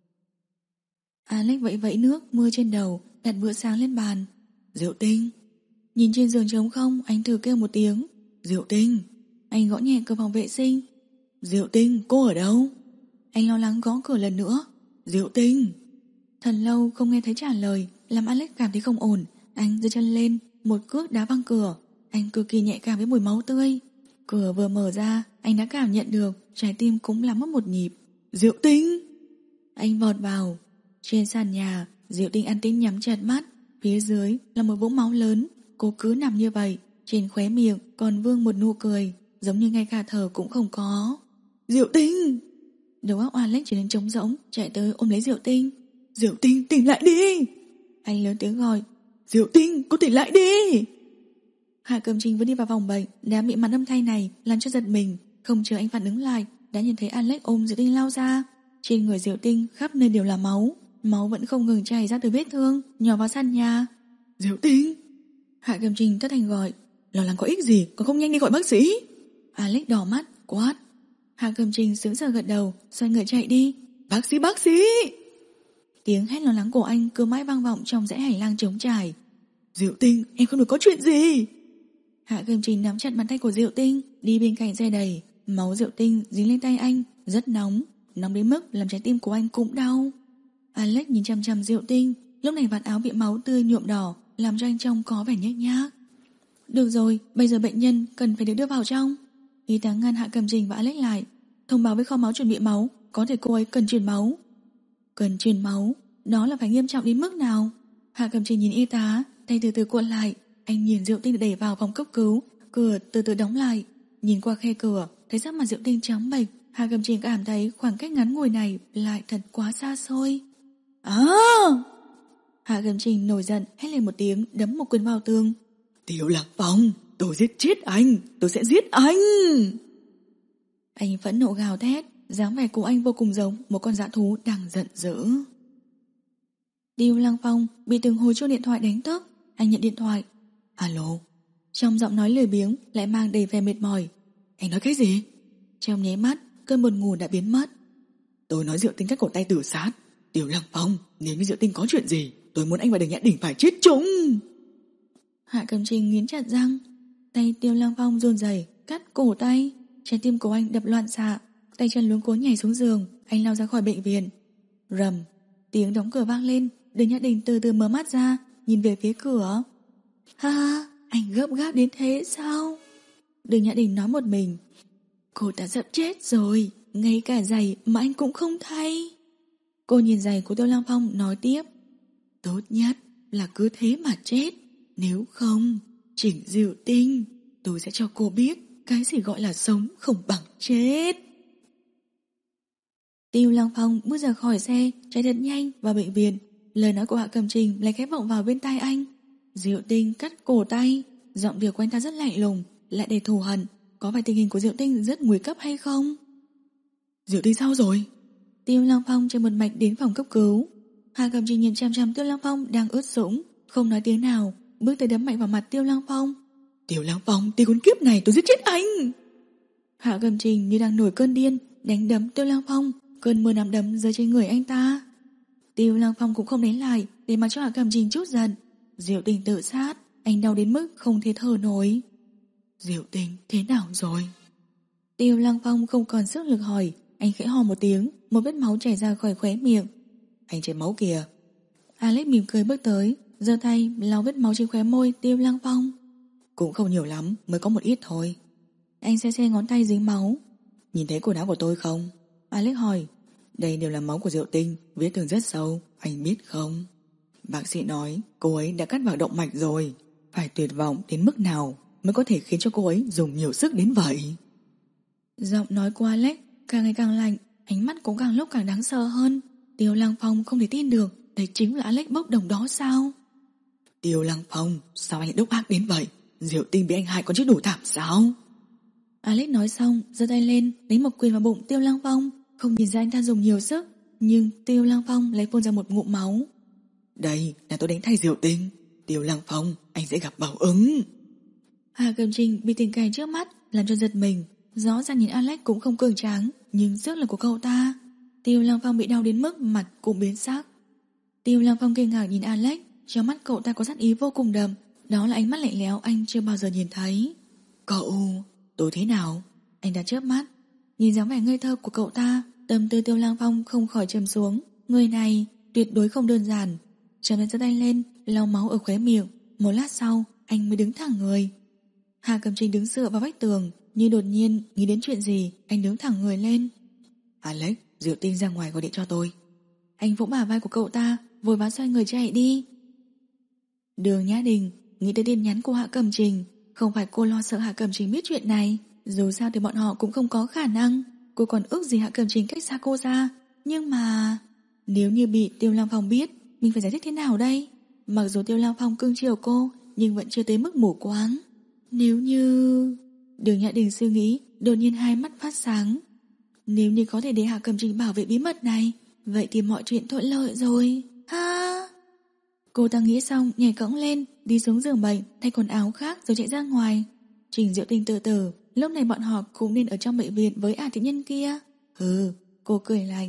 Alex vẫy vẫy nước mưa trên đầu, đặt bữa sáng lên bàn. Diệu Tinh. Nhìn trên giường trống không, anh thử kêu một tiếng. Diệu Tinh. Anh gõ nhẹ cửa phòng vệ sinh. Diệu Tinh, cô ở đâu? Anh lo lắng gõ cửa lần nữa. Diệu Tinh. Thật lâu không nghe thấy trả lời, làm Alex cảm thấy không ổn. Anh giơ chân lên, một cước đá văng cửa. Anh cực kỳ nhạy cảm với mùi máu tươi. Cửa vừa mở ra, anh đã cảm nhận được trái tim cũng làm mất một nhịp. Diệu Tinh. Anh vọt vào. Trên sàn nhà, Diệu Tinh an tĩnh nhắm chặt mắt. Phía dưới là một vũng máu lớn. Cô cứ nằm như vậy, trên khóe miệng còn vương một nụ cười, giống như ngay cả thở cũng không có. Diệu Tinh. Đầu óc Alex trở nên trống rỗng, chạy tới ôm lấy Diệu Tinh. Diệu Tinh, tỉnh lại đi. Anh lớn tiếng gọi. Diệu Tinh, cô tỉnh lại đi. Hạ Cẩm Trình vừa đi vào phòng bệnh, đã bị màn âm thanh này làm cho giật mình. Không chờ anh phản ứng lại, đã nhìn thấy Alex ôm Diệu Tinh lao ra. Trên người Diệu Tinh khắp nơi đều là máu, máu vẫn không ngừng chảy ra từ vết thương, nhỏ vào sàn nhà. Diệu Tinh. Hạ Cẩm Trình thất thanh gọi. Lo lắng có ích gì, còn không nhanh đi gọi bác sĩ. Alex đỏ mắt, quát. Hạ Cẩm Trình sững sờ gật đầu, xoay người chạy đi. Bác sĩ, bác sĩ. Tiếng hét lo lắng của anh cứ mãi vang vọng trong dãy hành lang trống trải. Diệu Tinh, em không được có chuyện gì. Hạ Cẩm Trình nắm chặt bàn tay của Diệu Tinh, đi bên cạnh xe đẩy. Máu Diệu Tinh dính lên tay anh, rất nóng, nóng đến mức làm trái tim của anh cũng đau. Alex nhìn chằm chằm Diệu Tinh, lúc này vạt áo bị máu tươi nhuộm đỏ, làm cho anh trông có vẻ nhếch nhác. Được rồi, bây giờ bệnh nhân cần phải được đưa vào trong. Y tá ngăn Hạ Cẩm Trình và Alex lại, thông báo với kho máu chuẩn bị máu, có thể cô ấy cần truyền máu. Cần truyền máu, đó là phải nghiêm trọng đến mức nào? Hạ Cẩm Trình nhìn y tá, tay từ từ cuộn lại. Anh nhìn Diệu Tinh đẩy vào phòng cấp cứu, cửa từ từ đóng lại. Nhìn qua khe cửa, thấy sắc mặt Diệu Tinh trắng bệch. Hạ Cẩm Trình cảm thấy khoảng cách ngắn ngủi này lại thật quá xa xôi. À! Hạ Cẩm Trình nổi giận, hét lên một tiếng, đấm một quyền vào tường. Tiêu Lăng Phong, tôi giết chết anh, tôi sẽ giết anh. Anh phẫn nộ gào thét, dáng vẻ của anh vô cùng giống một con dã thú đang giận dữ. Tiêu Lăng Phong bị từng hồi chuông điện thoại đánh thức. Anh nhận điện thoại. Alo. Trong giọng nói lười biếng lại mang đầy vẻ mệt mỏi. Anh nói cái gì? Trong nháy mắt, cơn buồn ngủ đã biến mất. Tôi nói Diệu Tinh cắt cổ tay tự sát. Tiêu Lăng Phong, nếu như Diệu Tinh có chuyện gì, tôi muốn anh và Đường Nhã Đình phải chết chung. Hạ Cẩm Trình nghiến chặt răng. Tay Tiêu Lăng Phong run rẩy cắt cổ tay. Trái tim của anh đập loạn xạ, tay chân luống cuống nhảy xuống giường. Anh lao ra khỏi bệnh viện. Rầm, tiếng đóng cửa vang lên. Đường Nhã Đình từ từ mở mắt ra, nhìn về phía cửa. Ha ha, anh gấp gáp đến thế sao? Đường Nhã Đình nói một mình. Cô ta sắp chết rồi, ngay cả giày mà anh cũng không thay. Cô nhìn giày của Tiêu Lăng Phong nói tiếp. Tốt nhất là cứ thế mà chết, nếu không Chỉnh Diệu Tinh, tôi sẽ cho cô biết cái gì gọi là sống không bằng chết. Tiêu Lăng Phong bước ra khỏi xe, chạy thật nhanh vào bệnh viện. Lời nói của Hạ Cẩm Trình lại khẽ vọng vào bên tai anh. Diệu Tinh cắt cổ tay. Giọng điệu của anh ta rất lạnh lùng, lại đầy thù hận. Có phải tình hình của Diệu Tinh rất nguy cấp hay không? Diệu Tinh sao rồi? Tiêu Lăng Phong trên một mạch đến phòng cấp cứu. Hạ Cẩm Trình nhìn chăm chăm Tiêu Lăng Phong đang ướt sũng, không nói tiếng nào, bước tới đấm mạnh vào mặt Tiêu Lăng Phong. Tiêu Lăng Phong, tên con kiếp này, tôi giết chết anh! Hạ Cẩm Trình như đang nổi cơn điên, đánh đấm Tiêu Lăng Phong, cơn mưa nắm đấm rơi trên người anh ta. Tiêu Lăng Phong cũng không đánh lại, để mặc cho Hạ Cẩm Trình chút giận. Diệu Tinh tự sát, anh đau đến mức không thể thở nổi. Diệu Tinh thế nào rồi? Tiêu Lăng Phong không còn sức lực hỏi, anh khẽ hò một tiếng, một vết máu chảy ra khỏi khóe miệng. Anh chảy máu kìa. Alex mỉm cười bước tới, giơ tay lau vết máu trên khóe môi Tiêu Lăng Phong. Cũng không nhiều lắm, mới có một ít thôi. Anh xe xe ngón tay dính máu. Nhìn thấy quần áo của tôi không? Alex hỏi. Đây đều là máu của Diệu Tinh, vết thương rất sâu, anh biết không? Bác sĩ nói cô ấy đã cắt vào động mạch rồi. Phải tuyệt vọng đến mức nào mới có thể khiến cho cô ấy dùng nhiều sức đến vậy? Giọng nói của Alex càng ngày càng lạnh, ánh mắt cũng càng lúc càng đáng sợ hơn. Tiêu Lăng Phong không thể tin được, đấy chính là Alex bốc đồng đó sao? Tiêu Lăng Phong, sao anh lại độc ác đến vậy? Diệu Tinh bị anh hại còn chứ đủ thảm sao? Alex nói xong, giơ tay lên đánh một quyền vào bụng Tiêu Lăng Phong. Không nhìn ra anh ta dùng nhiều sức, nhưng Tiêu Lăng Phong lấy phun ra một ngụm máu. Đây là tôi đánh thay Diệu Tinh. Tiêu Lăng Phong, anh sẽ gặp báo ứng. Hà Cẩm Trình bị tình cảnh trước mắt làm cho giật mình. Rõ ràng nhìn Alex cũng không cường tráng, nhưng sức lực của cậu ta. Tiêu Lăng Phong bị đau đến mức mặt cũng biến sắc. Tiêu Lăng Phong kinh ngạc nhìn Alex, trong mắt cậu ta có sát ý vô cùng đậm. Đó là ánh mắt lạnh lẽo anh chưa bao giờ nhìn thấy. Cậu, tôi thế nào? Anh đã chớp mắt, nhìn dáng vẻ ngây thơ của cậu ta, tâm tư Tiêu Lăng Phong không khỏi trầm xuống. Người này tuyệt đối không đơn giản. Chấm lên giơ tay lên, lau máu ở khóe miệng. Một lát sau, anh mới đứng thẳng người. Hà Cẩm Trình đứng dựa vào vách tường, như đột nhiên nghĩ đến chuyện gì, anh đứng thẳng người lên. Alex, Diệu Tinh ra ngoài gọi điện cho tôi. Anh vỗ bả vai của cậu ta, vội vã xoay người chạy đi. Đường Nhã Đình nghĩ tới tin nhắn của Hạ Cẩm Trình. Không phải cô lo sợ Hạ Cẩm Trình biết chuyện này, dù sao thì bọn họ cũng không có khả năng. Cô còn ước gì Hạ Cẩm Trình cách xa cô ra. Nhưng mà nếu như bị Tiêu Lăng Phong biết, mình phải giải thích thế nào đây? Mặc dù Tiêu Lăng Phong cưng chiều cô, nhưng vẫn chưa tới mức mù quáng. Nếu như... Đường Nhã Đình suy nghĩ, đột nhiên hai mắt phát sáng. Nếu như có thể để Hạ Cẩm Trình bảo vệ bí mật này, vậy thì mọi chuyện thuận lợi rồi. Ha! Cô ta nghĩ xong nhảy cõng lên, đi xuống giường bệnh, thay quần áo khác rồi chạy ra ngoài. Trình Diệu Tinh từ từ, lúc này bọn họ cũng nên ở trong bệnh viện với A thị nhân kia. Ừ, cô cười lạnh.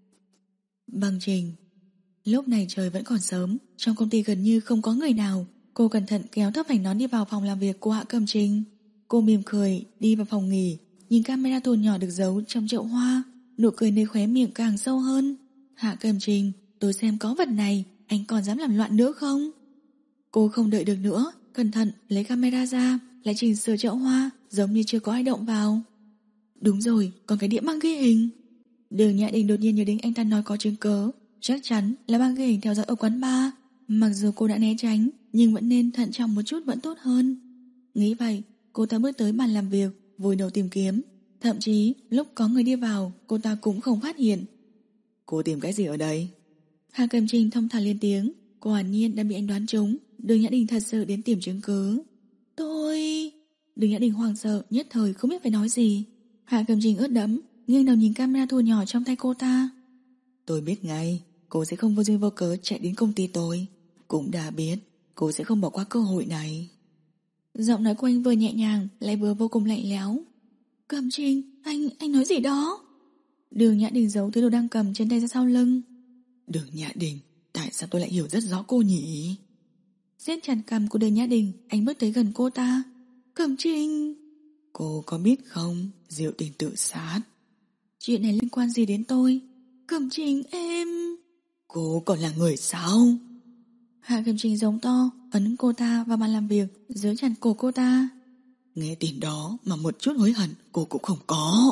Bằng Trình. Lúc này trời vẫn còn sớm, trong công ty gần như không có người nào. Cô cẩn thận kéo thấp vành nón đi vào phòng làm việc của Hạ Cẩm Trình. Cô mỉm cười đi vào phòng nghỉ, nhìn camera tuồn nhỏ được giấu trong chậu hoa, nụ cười nơi khóe miệng càng sâu hơn. Hạ Cẩm Trình, tôi xem có vật này, anh còn dám làm loạn nữa không? Cô không đợi được nữa, cẩn thận lấy camera ra, lại chỉnh sửa chậu hoa, giống như chưa có ai động vào. Đúng rồi, còn cái đĩa băng ghi hình. Đường Nhã Đình đột nhiên nhớ đến anh ta nói có chứng cớ, chắc chắn là băng ghi hình theo dõi ở quán bar. Mặc dù cô đã né tránh, nhưng vẫn nên thận trọng một chút vẫn tốt hơn. Nghĩ vậy, cô ta bước tới bàn làm việc, vùi đầu tìm kiếm. Thậm chí lúc có người đi vào, cô ta cũng không phát hiện. Cô tìm cái gì ở đây? Hà Cẩm Trình thông thả lên tiếng. Cô hiển nhiên đã bị anh đoán trúng. Đường Nhã Đình thật sự đến tìm chứng cứ. Tôi... Đường Nhã Đình hoảng sợ, nhất thời không biết phải nói gì. Hà Cẩm Trình ướt đẫm, nghiêng đầu nhìn camera thu nhỏ trong tay cô ta. Tôi biết ngay, cô sẽ không vô duyên vô cớ chạy đến công ty tôi. Cũng đã biết, cô sẽ không bỏ qua cơ hội này. Giọng nói của anh vừa nhẹ nhàng, lại vừa vô cùng lạnh lẽo. Cẩm Trình, anh, anh nói gì đó? Đường Nhã Đình giấu thứ đồ đang cầm trên tay ra sau lưng. Đường Nhã Đình, tại sao tôi lại hiểu rất rõ cô nhỉ? Siết chặt cằm của Đường Nhã Đình, anh bước tới gần cô ta. Cẩm Trình, cô có biết không, Diệu Tinh tự sát. Chuyện này liên quan gì đến tôi? Cẩm Trình em... Cô còn là người sao? Hạ Cẩm Trình giống to, ấn cô ta vào bàn làm việc, giữ chặt cổ cô ta. Nghe tin đó mà một chút hối hận cô cũng không có.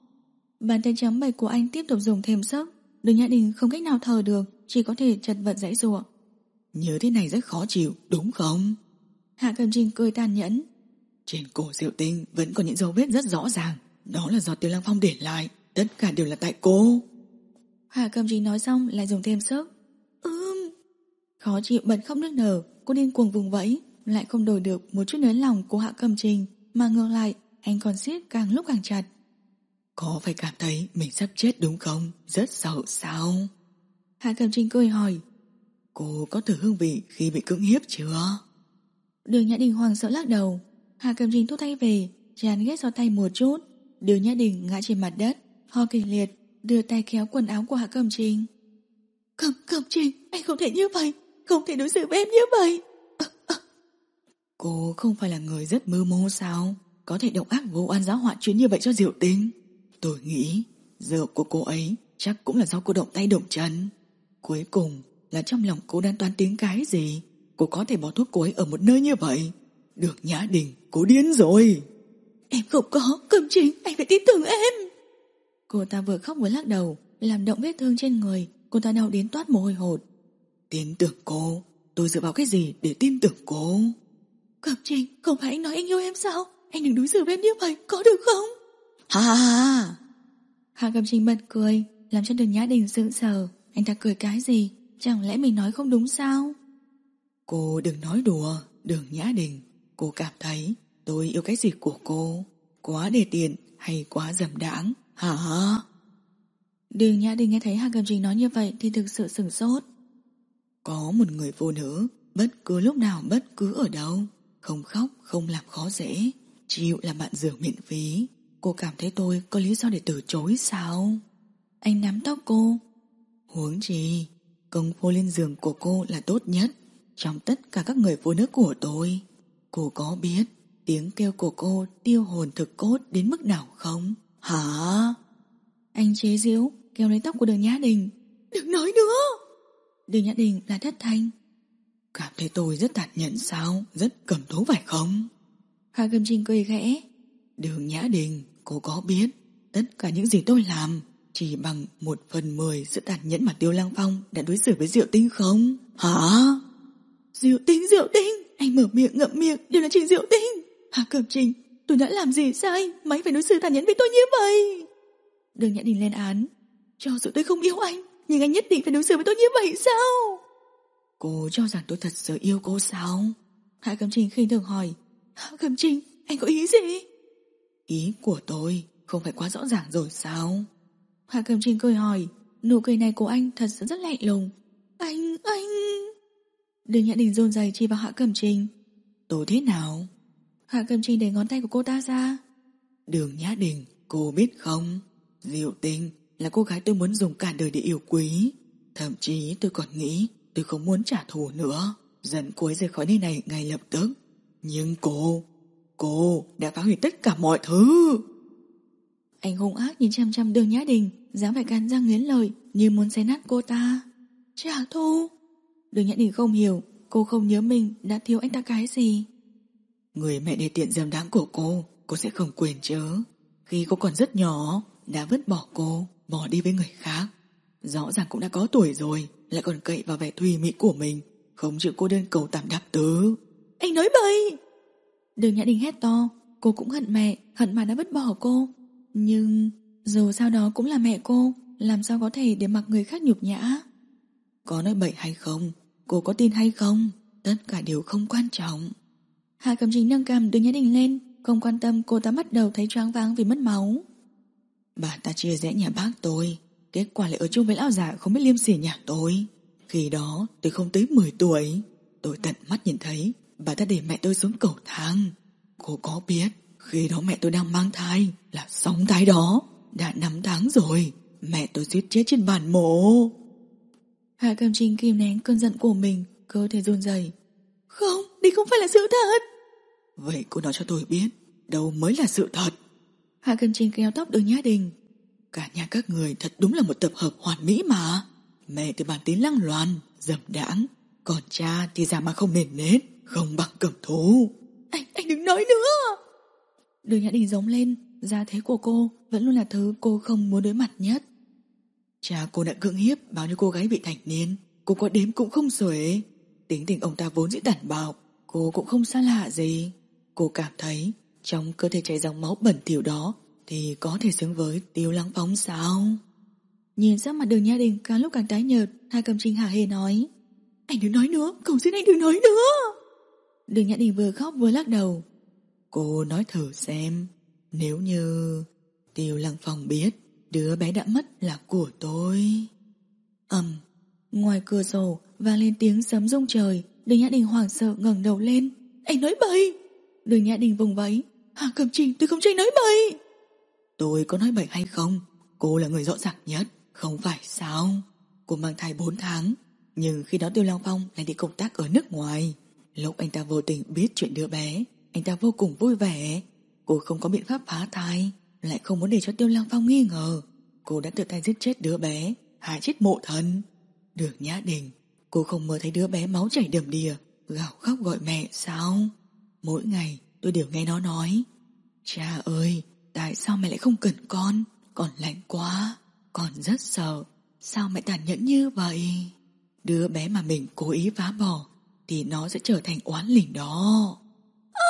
Bàn tay trắng bệch của anh tiếp tục dùng thêm sức. Đường Nhã Đình không cách nào thở được, chỉ có thể chật vật giãy giụa. Nhớ thế này rất khó chịu, đúng không? Hạ Cẩm Trình cười tàn nhẫn. Trên cổ Diệu Tinh vẫn có những dấu vết rất rõ ràng. Đó là do Tiêu Lăng Phong để lại. Tất cả đều là tại cô. Hạ Cẩm Trình nói xong lại dùng thêm sức. Ưm. Khó chịu bật khóc nức nở. Cô điên cuồng vùng vẫy, lại không đổi được một chút nới lòng của Hạ Cẩm Trình, mà ngược lại anh còn siết càng lúc càng chặt. Có phải cảm thấy mình sắp chết đúng không? Rất sợ sao? Hạ Cẩm Trình cười hỏi. Cô có thử hương vị khi bị cưỡng hiếp chưa? Đường Nhã Đình hoảng sợ lắc đầu. Hạ Cẩm Trình thu tay về, chán ghét giơ tay một chút. Đường Nhã Đình ngã trên mặt đất, ho kịch liệt, đưa tay kéo quần áo của Hạ Cẩm Trình. Cẩm Cẩm Trình, anh không thể như vậy, không thể đối xử với em như vậy. À, à. Cô không phải là người rất mưu mô sao? Có thể độc ác vô oan giáo họa chuyện như vậy cho Diệu Tinh. Tôi nghĩ giờ của cô ấy chắc cũng là do cô động tay động chân. Cuối cùng là trong lòng cô đang toan tính cái gì? Cô có thể bỏ thuốc cô ấy ở một nơi như vậy? Được Nhã Đình, cô điên rồi. Em không có, Cẩm Trình, anh phải tin tưởng em. Cô ta vừa khóc vừa lắc đầu, làm động vết thương trên người. Cô ta đau đến toát mồ hôi hột. Tin tưởng cô? Tôi dựa vào cái gì để tin tưởng cô? Cẩm Trình, không phải anh nói anh yêu em sao? Anh đừng đối xử với em như vậy, có được không? Ha ha ha. Hạ Cẩm Trình bật cười, làm cho Đường Nhã Đình sững sờ. Anh ta cười cái gì? Chẳng lẽ mình nói không đúng sao? Cô đừng nói đùa, Đường Nhã Đình. Cô cảm thấy tôi yêu cái gì của cô? Quá đề tiện hay quá dầm đãng? Hả? Đường Nhã Đình nghe thấy Hạ Cẩm Trình nói như vậy thì thực sự sửng sốt. Có một người phụ nữ bất cứ lúc nào bất cứ ở đâu, không khóc không làm khó dễ, chịu làm bạn giường miễn phí. Cô cảm thấy tôi có lý do để từ chối sao? Anh nắm tóc cô. Huống chi công phu lên giường của cô là tốt nhất trong tất cả các người phụ nữ của tôi. Cô có biết tiếng kêu của cô tiêu hồn thực cốt đến mức nào không? Hả? Anh chế giễu kéo lấy tóc của Đường Nhã Đình. Đừng nói nữa. Đường Nhã Đình là thất thanh. Cảm thấy tôi rất tàn nhẫn sao? Rất cầm thú phải không? Hạ Cẩm Trình cười khẽ. Đường Nhã Đình, cô có biết tất cả những gì tôi làm chỉ bằng một phần mười sự tàn nhẫn mà Tiêu Lăng Phong đã đối xử với Diệu Tinh không? Hả? Diệu Tinh, Diệu Tinh, anh mở miệng ngậm miệng đều là chuyện Diệu Tinh. Hạ Cẩm Trình, tôi đã làm gì sai mà anh phải đối xử tàn nhẫn với tôi như vậy? Đường Nhã Đình lên án. Cho dù tôi không yêu anh, nhưng anh nhất định phải đối xử với tôi như vậy sao? Cô cho rằng tôi thật sự yêu cô sao? Hạ Cẩm Trình khinh thường hỏi. Hạ Cẩm Trình, anh có ý gì? Ý của tôi không phải quá rõ ràng rồi sao? Hạ Cẩm Trình cười hỏi. Nụ cười này của anh thật sự rất lạnh lùng. Anh, anh... Đường Nhã Đình run rẩy chỉ vào Hạ Cẩm Trình. Tôi thế nào? Hạ Cẩm Trình để ngón tay của cô ta ra. Đường Nhã Đình, cô biết không? Diệu Tinh là cô gái tôi muốn dùng cả đời để yêu quý. Thậm chí tôi còn nghĩ tôi không muốn trả thù nữa, dẫn cô ấy rời khỏi nơi này ngay lập tức. Nhưng cô, cô đã phá hủy tất cả mọi thứ. Anh hung ác nhìn chăm chăm Đường Nhã Đình, dám phải cắn răng nghiến lợi như muốn xé nát cô ta. Trả thù? Đường Nhã Đình không hiểu, cô không nhớ mình đã thiếu anh ta cái gì. Người mẹ đê tiện dâm đáng của cô, cô sẽ không quên chứ. Khi cô còn rất nhỏ, đã vứt bỏ cô, bỏ đi với người khác. Rõ ràng cũng đã có tuổi rồi, lại còn cậy vào vẻ thùy mị của mình, không chịu cô đơn cầu tạm đáp tứ. Anh nói bậy! Đường Nhã Đình hét to. Cô cũng hận mẹ, hận mà đã vứt bỏ cô. Nhưng dù sao đó cũng là mẹ cô, làm sao có thể để mặc người khác nhục nhã. Có nói bậy hay không, cô có tin hay không, tất cả đều không quan trọng. Hạ Cẩm Trình nâng cằm Đường Nhã Đình lên, không quan tâm cô ta bắt đầu thấy choáng váng vì mất máu. Bà ta chia rẽ nhà bác tôi, kết quả lại ở chung với lão già không biết liêm sỉ nhà tôi. Khi đó tôi không tới mười tuổi. Tôi tận mắt nhìn thấy bà ta để mẹ tôi xuống cầu thang. Cô có biết khi đó mẹ tôi đang mang thai, là sóng thai đó, đã năm tháng rồi. Mẹ tôi suýt chết trên bàn mổ. Hạ Cẩm Trình kìm nén cơn giận của mình, cơ thể run rẩy. Không, đây không phải là sự thật. Vậy cô nói cho tôi biết đâu mới là sự thật. Hạ Cẩm Trình kéo tóc Đường Nhã Đình. Cả nhà các người thật đúng là một tập hợp hoàn mỹ mà. Mẹ từ bản tính lăng loàn, dầm đãng, còn cha thì già mà không nền nết, không bằng cẩm thú. Anh, anh đừng nói nữa. Đường Nhã Đình giống lên, gia thế của cô vẫn luôn là thứ cô không muốn đối mặt nhất. Cha cô đã cưỡng hiếp bao nhiêu cô gái vị thành niên, cô có đếm cũng không xuể. Tính tình ông ta vốn dĩ tàn bạo, cô cũng không xa lạ gì. Cô cảm thấy trong cơ thể chảy dòng máu bẩn thỉu đó thì có thể xứng với Tiêu Lăng Phong sao? Nhìn sắc mặt Đường Nhã Đình càng lúc càng tái nhợt, Hà Cầm Trinh hả hê nói: Anh đừng nói nữa, cầu xin anh đừng nói nữa. Đường Nhã Đình vừa khóc vừa lắc đầu. Cô nói thử xem, nếu như Tiêu Lăng Phong biết đứa bé đã mất là của tôi. Ầm, ngoài cửa sổ vang lên tiếng sấm rung trời. Đường Nhã Đình hoảng sợ ngẩng đầu lên. Anh nói bậy. Đường Nhã Đình vùng vẫy. Hà Cầm Trinh, tôi không chơi nói bậy. Tôi có nói bậy hay không? Cô là người rõ ràng nhất, không phải sao? Cô mang thai bốn tháng, nhưng khi đó Tiêu Lăng Phong lại đi công tác ở nước ngoài. Lúc anh ta vô tình biết chuyện đứa bé, anh ta vô cùng vui vẻ. Cô không có biện pháp phá thai, lại không muốn để cho Tiêu Lăng Phong nghi ngờ. Cô đã tự tay giết chết đứa bé, hại chết mộ thần. Đường Nhã Đình, cô không mơ thấy đứa bé máu chảy đầm đìa, gào khóc gọi mẹ sao? Mỗi ngày tôi đều nghe nó nói: Cha ơi, tại sao mẹ lại không cần con? Con lạnh quá, con rất sợ. Sao mẹ tàn nhẫn như vậy? Đứa bé mà mình cố ý phá bỏ thì nó sẽ trở thành oán linh đó. À!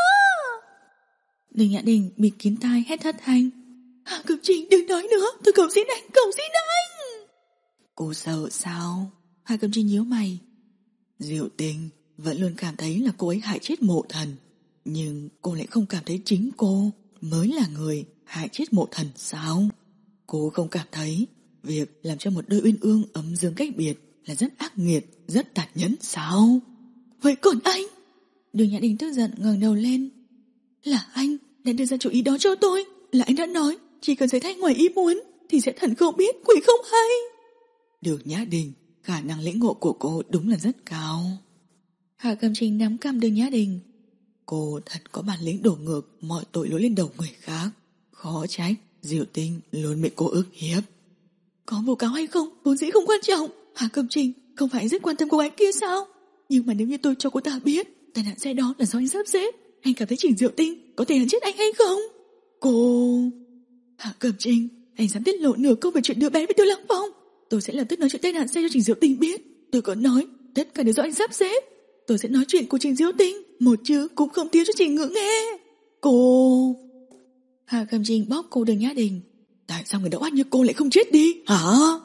Đường Nhã Đình bịt kín tai hét thất thanh. Hà Cẩm Trinh đừng nói nữa, tôi cầu xin anh, cầu xin anh. Cô sợ sao? Hà Cẩm Trinh nhíu mày. Diệu Tình vẫn luôn cảm thấy là cô ấy hại chết mộ thần, nhưng cô lại không cảm thấy chính cô mới là người hại chết mộ thần sao? Cô không cảm thấy việc làm cho một đôi uyên ương ấm dương cách biệt là rất ác nghiệt, rất tàn nhẫn sao? Vậy còn anh? Đường Nhã Đình tức giận ngẩng đầu lên. Là anh đã đưa ra chủ ý đó cho tôi. Là anh đã nói chỉ cần xảy thai ngoài ý muốn thì sẽ thần không biết quỷ không hay. Đường Nhã Đình, khả năng lĩnh ngộ của cô đúng là rất cao. Hạ Cẩm Trinh nắm cằm Đường Nhã Đình. Cô thật có bản lĩnh đổ ngược mọi tội lỗi lên đầu người khác. Khó trách Diệu Tinh luôn bị cô ức hiếp. Có vụ cáo hay không vốn dĩ không quan trọng. Hạ Cẩm Trinh không phải rất quan tâm cô gái kia sao? Nhưng mà nếu như tôi cho cô ta biết tai nạn xe đó là do anh sắp xếp, anh cảm thấy Trình Diệu Tinh có thể hại chết anh hay không? Cô... Hạ Cẩm Trinh, anh dám tiết lộ nửa câu về chuyện đứa bé với Tiêu Lăng Phong, tôi sẽ lập tức nói chuyện tai nạn xe cho Trình Diệu Tinh biết. Tôi có nói tất cả đều do anh sắp xếp. Tôi sẽ nói chuyện của Trình Diệu Tinh, một chữ cũng không thiếu cho Trình Ngữ nghe. Cô... Hạ Cẩm Trinh bóp cô Đường Nhã Đình. Tại sao người đã oát như cô lại không chết đi hả?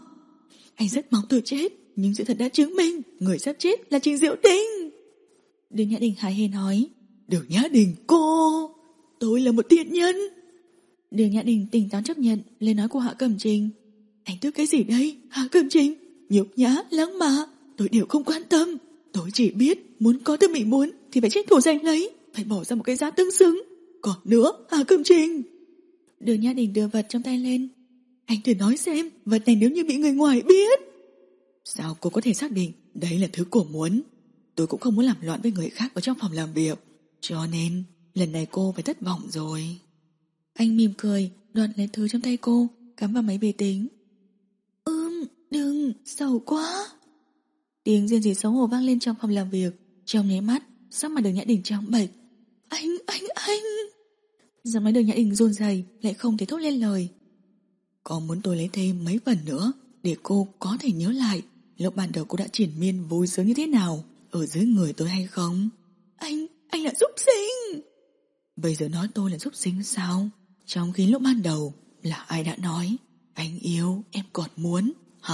Anh rất mong tôi chết, nhưng sự thật đã chứng minh người sắp chết là Trình Diệu Tinh. Đường Nhã Đình hài hề nói. Đường Nhã Đình, cô... Tôi là một tiện nhân. Đường Nhã Đình tỉnh táo chấp nhận lời nói của Hạ Cẩm Trinh. Anh tức cái gì đây Hạ Cẩm Trinh? Nhục nhã, lãng mạ tôi đều không quan tâm. Tôi chỉ biết muốn có thứ mình muốn thì phải tranh thủ giành lấy, phải bỏ ra một cái giá tương xứng. Còn nữa Hạ Cẩm Trinh. Đường Nhã Đình đưa vật trong tay lên. Anh thử nói xem, vật này nếu như bị người ngoài biết. Sao cô có thể xác định đấy là thứ cô muốn? Tôi cũng không muốn làm loạn với người khác ở trong phòng làm việc, cho nên lần này cô phải thất vọng rồi. Anh mỉm cười, đoạt lấy thứ trong tay cô, cắm vào máy vi tính. Ừm, đừng, xấu quá. Tiếng rên rỉ xấu hổ vang lên trong phòng làm việc. Trong nháy mắt, sắc mặt Đường Nhã Đình trắng bệch. Anh, anh, anh. Giọng nói Đường Nhã Đình run rẩy, lại không thể thốt lên lời. Có muốn tôi lấy thêm mấy phần nữa để cô có thể nhớ lại lúc ban đầu cô đã triển miên vui sướng như thế nào ở dưới người tôi hay không? Anh, anh là súc sinh. Bây giờ nói tôi là súc sinh sao? Trong khi lúc ban đầu là ai đã nói anh yêu em còn muốn hả?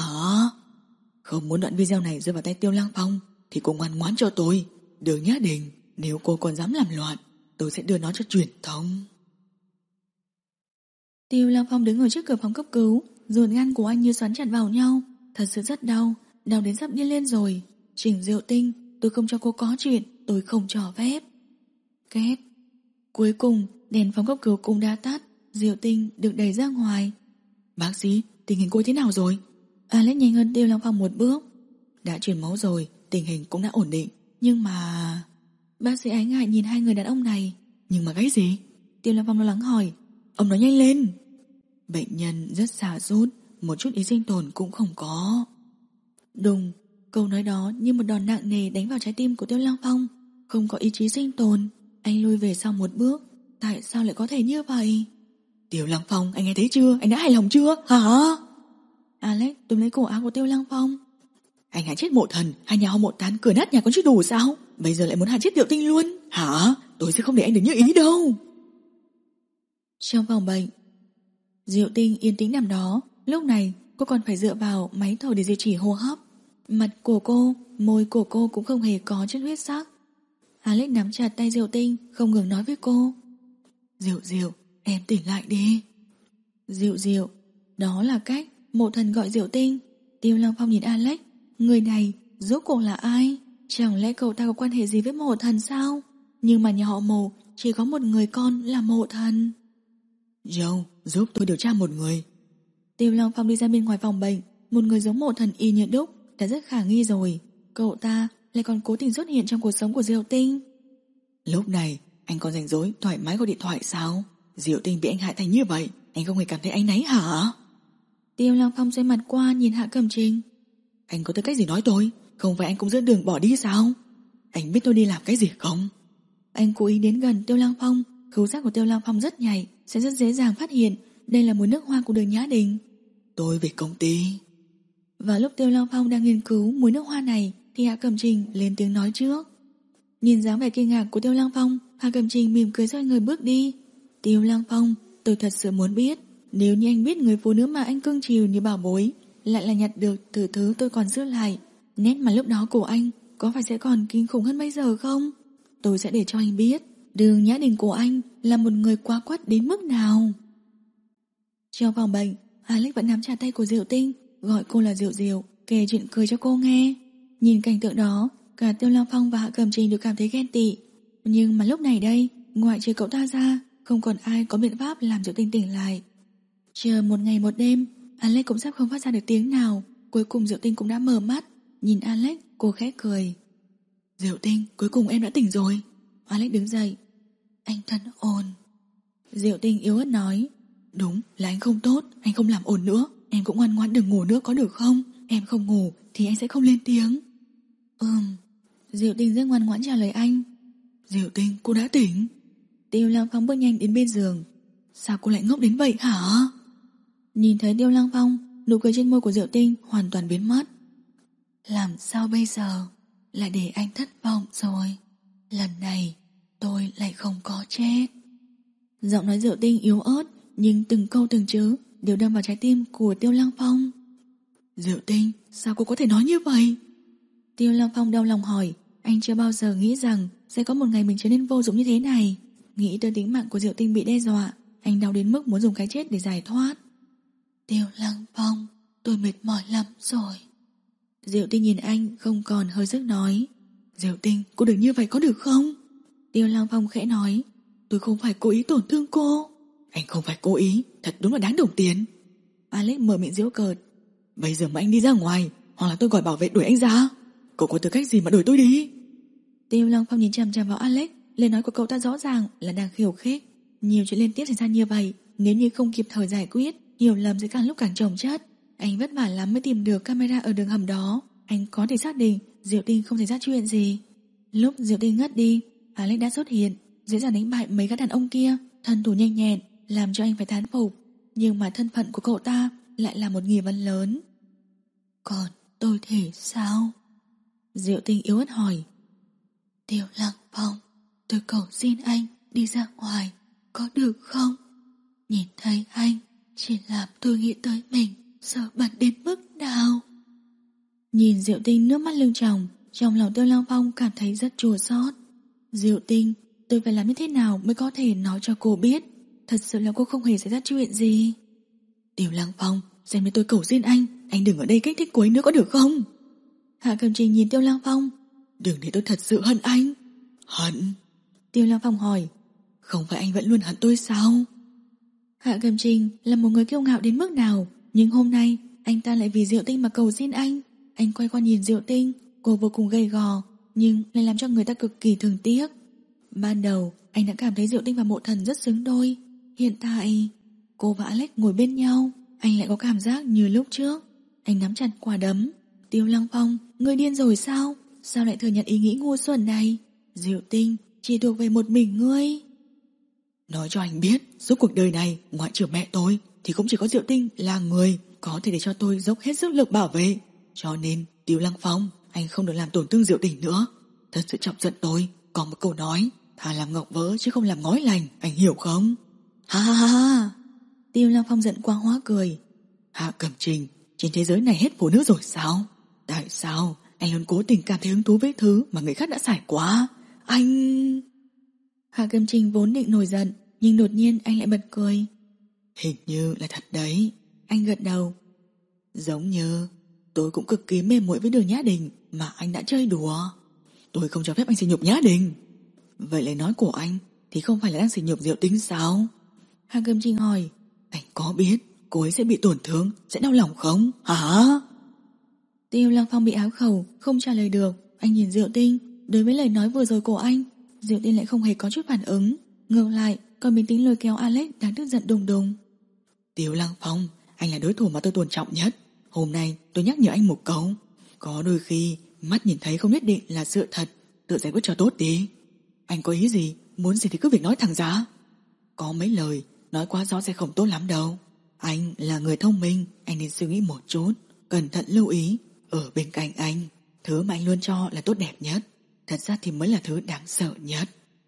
Không muốn đoạn video này rơi vào tay Tiêu Lăng Phong thì cô ngoan ngoãn cho tôi. Đường Nhã Đình, nếu cô còn dám làm loạn, tôi sẽ đưa nó cho truyền thông. Tiêu Lăng Phong đứng ở trước cửa phòng cấp cứu, ruột gan của anh như xoắn chặt vào nhau. Thật sự rất đau, đau đến sắp điên lên rồi. Trình Diệu Tinh, tôi không cho cô có chuyện, tôi không cho phép. Két. Cuối cùng đèn phòng cấp cứu cũng đã tắt. Diệu Tinh được đẩy ra ngoài. Bác sĩ, tình hình cô ấy thế nào rồi? Alex nhanh hơn Tiêu Lăng Phong một bước. Đã truyền máu rồi, tình hình cũng đã ổn định. Nhưng mà... Bác sĩ ái ngại nhìn hai người đàn ông này. Nhưng mà cái gì? Tiêu Lăng Phong lo lắng hỏi. Ông nói nhanh lên. Bệnh nhân rất xa sút, một chút ý sinh tồn cũng không có. Đùng, câu nói đó như một đòn nặng nề đánh vào trái tim của Tiêu Lăng Phong. Không có ý chí sinh tồn. Anh lùi về sau một bước. Tại sao lại có thể như vậy? Tiêu Lăng Phong, anh nghe thấy chưa? Anh đã hài lòng chưa? Hả? Alex túm lấy cổ áo của Tiêu Lăng Phong. Anh hại chết mộ thần, hai nhà họ mộ tán cửa nát nhà còn chưa đủ sao? Bây giờ lại muốn hại chết Diệu Tinh luôn? Hả? Tôi sẽ không để anh được như ý đâu. Trong phòng bệnh, Diệu Tinh yên tĩnh nằm đó. Lúc này cô còn phải dựa vào máy thở để duy trì hô hấp. Mặt của cô, môi của cô cũng không hề có chút huyết sắc. Alex nắm chặt tay Diệu Tinh, không ngừng nói với cô: Diệu Diệu, em tỉnh lại đi. Diệu Diệu, đó là cách Mộ Thần gọi Diệu Tinh. Tiêu Lăng Phong nhìn Alex, người này rốt cuộc là ai? Chẳng lẽ cậu ta có quan hệ gì với Mộ Thần sao? Nhưng mà nhà họ Mộ chỉ có một người con là Mộ Thần. Joe, giúp tôi điều tra một người. Tiêu Lăng Phong đi ra bên ngoài phòng bệnh. Một người giống Mộ Thần y như đúc đã rất khả nghi rồi. Cậu ta lại còn cố tình xuất hiện trong cuộc sống của Diệu Tinh. Lúc này anh còn rảnh rỗi thoải mái gọi điện thoại sao? Diệu Tinh bị anh hại thành như vậy, anh không hề cảm thấy áy náy hả? Tiêu Lăng Phong xoay mặt qua nhìn Hạ Cẩm Trình. Anh có tư cách gì nói tôi? Không phải anh cũng giữa đường bỏ đi sao? Anh biết tôi đi làm cái gì không? Anh cố ý đến gần Tiêu Lăng Phong. Khứu giác của Tiêu Lăng Phong rất nhạy, sẽ rất dễ dàng phát hiện đây là mùi nước hoa của Đường Nhã Đình. Tôi về công ty. Và lúc Tiêu Lăng Phong đang nghiên cứu mùi nước hoa này thì Hạ Cẩm Trình lên tiếng nói trước. Nhìn dáng vẻ kinh ngạc của Tiêu Lăng Phong, Hạ Cẩm Trình mỉm cười xoay người bước đi. Tiêu Lăng Phong, tôi thật sự muốn biết, nếu như anh biết người phụ nữ mà anh cưng chiều như bảo bối lại là nhặt được từ thứ tôi còn giữ lại, nét mà lúc đó của anh có phải sẽ còn kinh khủng hơn bây giờ không? Tôi sẽ để cho anh biết Đường Nhã Đình của anh là một người quá quắt đến mức nào. Trong phòng bệnh, Alex vẫn nắm chặt tay của Diệu Tinh, gọi cô là Diệu Diệu, kể chuyện cười cho cô nghe. Nhìn cảnh tượng đó, cả Tiêu Lăng Phong và Hạ Cẩm Trình đều cảm thấy ghen tị. Nhưng mà lúc này đây, ngoại trừ cậu ta ra, không còn ai có biện pháp làm Diệu Tinh tỉnh lại. Chờ một ngày một đêm, Alex cũng sắp không phát ra được tiếng nào. Cuối cùng Diệu Tinh cũng đã mở mắt. Nhìn Alex, cô khẽ cười. Diệu Tinh, cuối cùng em đã tỉnh rồi. Alex đứng dậy. Anh thật ồn. Diệu Tinh yếu ớt nói. Đúng là anh không tốt, anh không làm ồn nữa. Em cũng ngoan ngoãn đừng ngủ nữa có được không? Em không ngủ thì anh sẽ không lên tiếng. Ừm. Diệu Tinh rất ngoan ngoãn trả lời anh. Diệu Tinh, cô đã tỉnh. Tiêu Lăng Phong bước nhanh đến bên giường. Sao cô lại ngốc đến vậy hả? Nhìn thấy Tiêu Lăng Phong, nụ cười trên môi của Diệu Tinh hoàn toàn biến mất. Làm sao bây giờ lại để anh thất vọng rồi? Lần này tôi lại không có chết. Giọng nói Diệu Tinh yếu ớt, nhưng từng câu từng chữ đều đâm vào trái tim của Tiêu Lăng Phong. Diệu Tinh, sao cô có thể nói như vậy? Tiêu Lăng Phong đau lòng hỏi. Anh chưa bao giờ nghĩ rằng sẽ có một ngày mình trở nên vô dụng như thế này. Nghĩ tới tính mạng của Diệu Tinh bị đe dọa, anh đau đến mức muốn dùng cái chết để giải thoát. Tiêu Lăng Phong, tôi mệt mỏi lắm rồi. Diệu Tinh nhìn anh không còn hơi sức nói. Diệu Tinh, cô đừng như vậy có được không? Tiêu Lăng Phong khẽ nói. Tôi không phải cố ý tổn thương cô. Anh không phải cố ý, thật đúng là đáng đồng tiền. Alex mở miệng giễu cợt. Bây giờ mà anh đi ra ngoài, hoặc là tôi gọi bảo vệ đuổi anh ra. Cậu có tư cách gì mà đuổi tôi đi? Tiêu Lăng Phong nhìn chằm chằm vào Alex. Lời nói của cậu ta rõ ràng là đang khiêu khích. Nhiều chuyện liên tiếp xảy ra như vậy, nếu như không kịp thời giải quyết, hiểu lầm sẽ càng lúc càng chồng chất. Anh vất vả lắm mới tìm được camera ở đường hầm đó. Anh có thể xác định Diệu Tinh không xảy ra chuyện gì. Lúc Diệu Tinh ngất đi, Alex đã xuất hiện, dễ dàng đánh bại mấy các đàn ông kia, thân thủ nhanh nhẹn, làm cho anh phải thán phục. Nhưng mà thân phận của cậu ta lại là một nghi vấn lớn. Còn tôi thì sao? Diệu Tinh yếu ớt hỏi. Tiêu Lăng Phong, tôi cầu xin anh đi ra ngoài, có được không? Nhìn thấy anh chỉ làm tôi nghĩ tới mình sợ bẩn đến mức nào. Nhìn Diệu Tinh nước mắt lưng tròng, trong lòng Tiêu Lăng Phong cảm thấy rất chua xót. Diệu Tinh, tôi phải làm như thế nào mới có thể nói cho cô biết thật sự là cô không hề xảy ra chuyện gì. Tiêu Lăng Phong, xem như tôi cầu xin anh, anh đừng ở đây kích thích cô ấy nữa có được không? Hạ Cẩm Trình nhìn Tiêu Lăng Phong. Đừng để tôi thật sự hận anh. Hận? Tiêu Lăng Phong hỏi. Không phải anh vẫn luôn hận tôi sao? Hạ Cẩm Trình là một người kiêu ngạo đến mức nào, nhưng hôm nay anh ta lại vì Diệu Tinh mà cầu xin anh. Anh quay qua nhìn Diệu Tinh, cô vô cùng gầy gò, nhưng lại làm cho người ta cực kỳ thương tiếc. Ban đầu anh đã cảm thấy Diệu Tinh và Mộ Thần rất xứng đôi. Hiện tại cô và Alex ngồi bên nhau, anh lại có cảm giác như lúc trước. Anh nắm chặt quả đấm. Tiêu Lăng Phong, ngươi điên rồi sao? Sao lại thừa nhận ý nghĩ ngu xuẩn này? Diệu Tinh chỉ thuộc về một mình ngươi. Nói cho anh biết, suốt cuộc đời này ngoại trừ mẹ tôi thì cũng chỉ có Diệu Tinh là người có thể để cho tôi dốc hết sức lực bảo vệ. Cho nên Tiêu Lăng Phong, anh không được làm tổn thương Diệu Tinh nữa. Thật sự chọc giận tôi. Còn một câu nói, thà làm ngọc vỡ chứ không làm ngói lành, anh hiểu không? Ha ha ha ha. Tiêu Lăng Phong giận quá hóa cười. Hạ Cẩm Trình, trên thế giới này hết phụ nữ rồi sao? Tại sao anh luôn cố tình cảm thấy hứng thú với thứ mà người khác đã trải qua? Anh... Hạ Cẩm Trình vốn định nổi giận, nhưng đột nhiên anh lại bật cười. Hình như là thật đấy. Anh gật đầu. Giống như tôi cũng cực kỳ mê muội với Đường Nhã Đình mà anh đã chơi đùa. Tôi không cho phép anh sỉ nhục Nhã Đình. Vậy lời nói của anh thì không phải là đang sỉ nhục Diệu Tinh sao? Hạ Cẩm Trình hỏi. Anh có biết cô ấy sẽ bị tổn thương, sẽ đau lòng không? Hả? Tiêu Lăng Phong bị áo khẩu, không trả lời được. Anh nhìn Diệu Tinh. Đối với lời nói vừa rồi của anh, Diệu Tinh lại không hề có chút phản ứng. Ngược lại còn bình tĩnh lôi kéo Alex đang tức giận đùng đùng. Tiêu Lăng Phong, anh là đối thủ mà tôi tôn trọng nhất. Hôm nay tôi nhắc nhở anh một câu. Có đôi khi mắt nhìn thấy không nhất định là sự thật. Tự giải quyết cho tốt đi. Anh có ý gì, muốn gì thì cứ việc nói thẳng ra. Có mấy lời nói quá rõ sẽ không tốt lắm đâu. Anh là người thông minh, anh nên suy nghĩ một chút, cẩn thận lưu ý. Ở bên cạnh anh, thứ mà anh luôn cho là tốt đẹp nhất, thật ra thì mới là thứ đáng sợ nhất.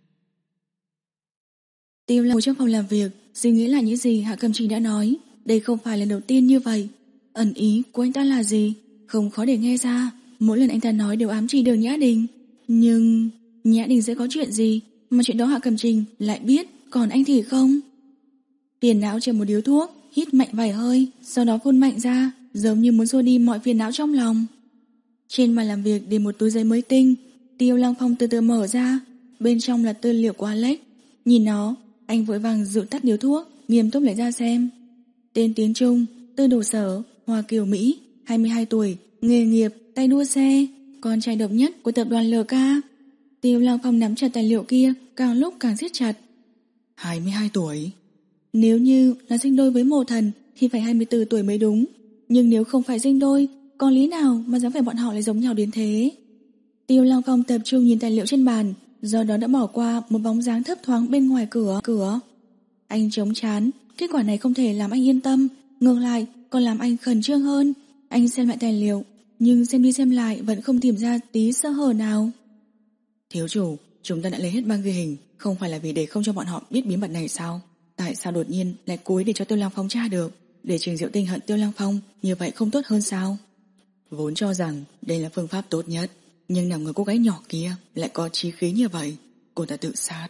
Tiêu Lăng ngồi trong phòng làm việc, suy nghĩ là những gì Hạ Cẩm Trình đã nói. Đây không phải lần đầu tiên như vậy. Ẩn ý của anh ta là gì? Không khó để nghe ra. Mỗi lần anh ta nói đều ám chỉ Đường Nhã Đình. Nhưng Nhã Đình sẽ có chuyện gì mà chuyện đó Hạ Cẩm Trình lại biết, còn anh thì không? Phiền não châm một điếu thuốc, hít mạnh vài hơi, sau đó phun mạnh ra, giống như muốn xua đi mọi phiền não trong lòng. Trên bàn làm việc để một túi giấy mới tinh. Tiêu Lăng Phong từ từ mở ra. Bên trong là tư liệu của Alex. Nhìn nó, anh vội vàng dụi tắt điếu thuốc, nghiêm túc lấy ra xem. Tên tiếng Trung, Tư Đồ Sở, Hoa Kiều Mỹ, hai mươi hai tuổi, nghề nghiệp, tay đua xe, con trai độc nhất của tập đoàn lờ ca. Tiêu Lăng Phong nắm chặt tài liệu kia, càng lúc càng siết chặt. hai mươi hai tuổi? Nếu như là sinh đôi với Mộ Thần thì phải hai mươi tư tuổi mới đúng. Nhưng nếu không phải sinh đôi, có lý nào mà dáng vẻ bọn họ lại giống nhau đến thế? Tiêu Lăng Phong tập trung nhìn tài liệu trên bàn, do đó đã bỏ qua một bóng dáng thấp thoáng bên ngoài cửa. cửa. Anh chống chán, kết quả này không thể làm anh yên tâm, ngược lại còn làm anh khẩn trương hơn. Anh xem lại tài liệu, nhưng xem đi xem lại vẫn không tìm ra tí sơ hở nào. Thiếu chủ, chúng ta đã lấy hết băng ghi hình, không phải là vì để không cho bọn họ biết bí mật này sao? Tại sao đột nhiên lại cố ý để cho Tiêu Lăng Phong tra được? Để Trình Diệu Tinh hận Tiêu Lăng Phong, như vậy không tốt hơn sao? Vốn cho rằng đây là phương pháp tốt nhất, nhưng nào ngờ cô gái nhỏ kia lại có chí khí như vậy. Cô ta tự sát.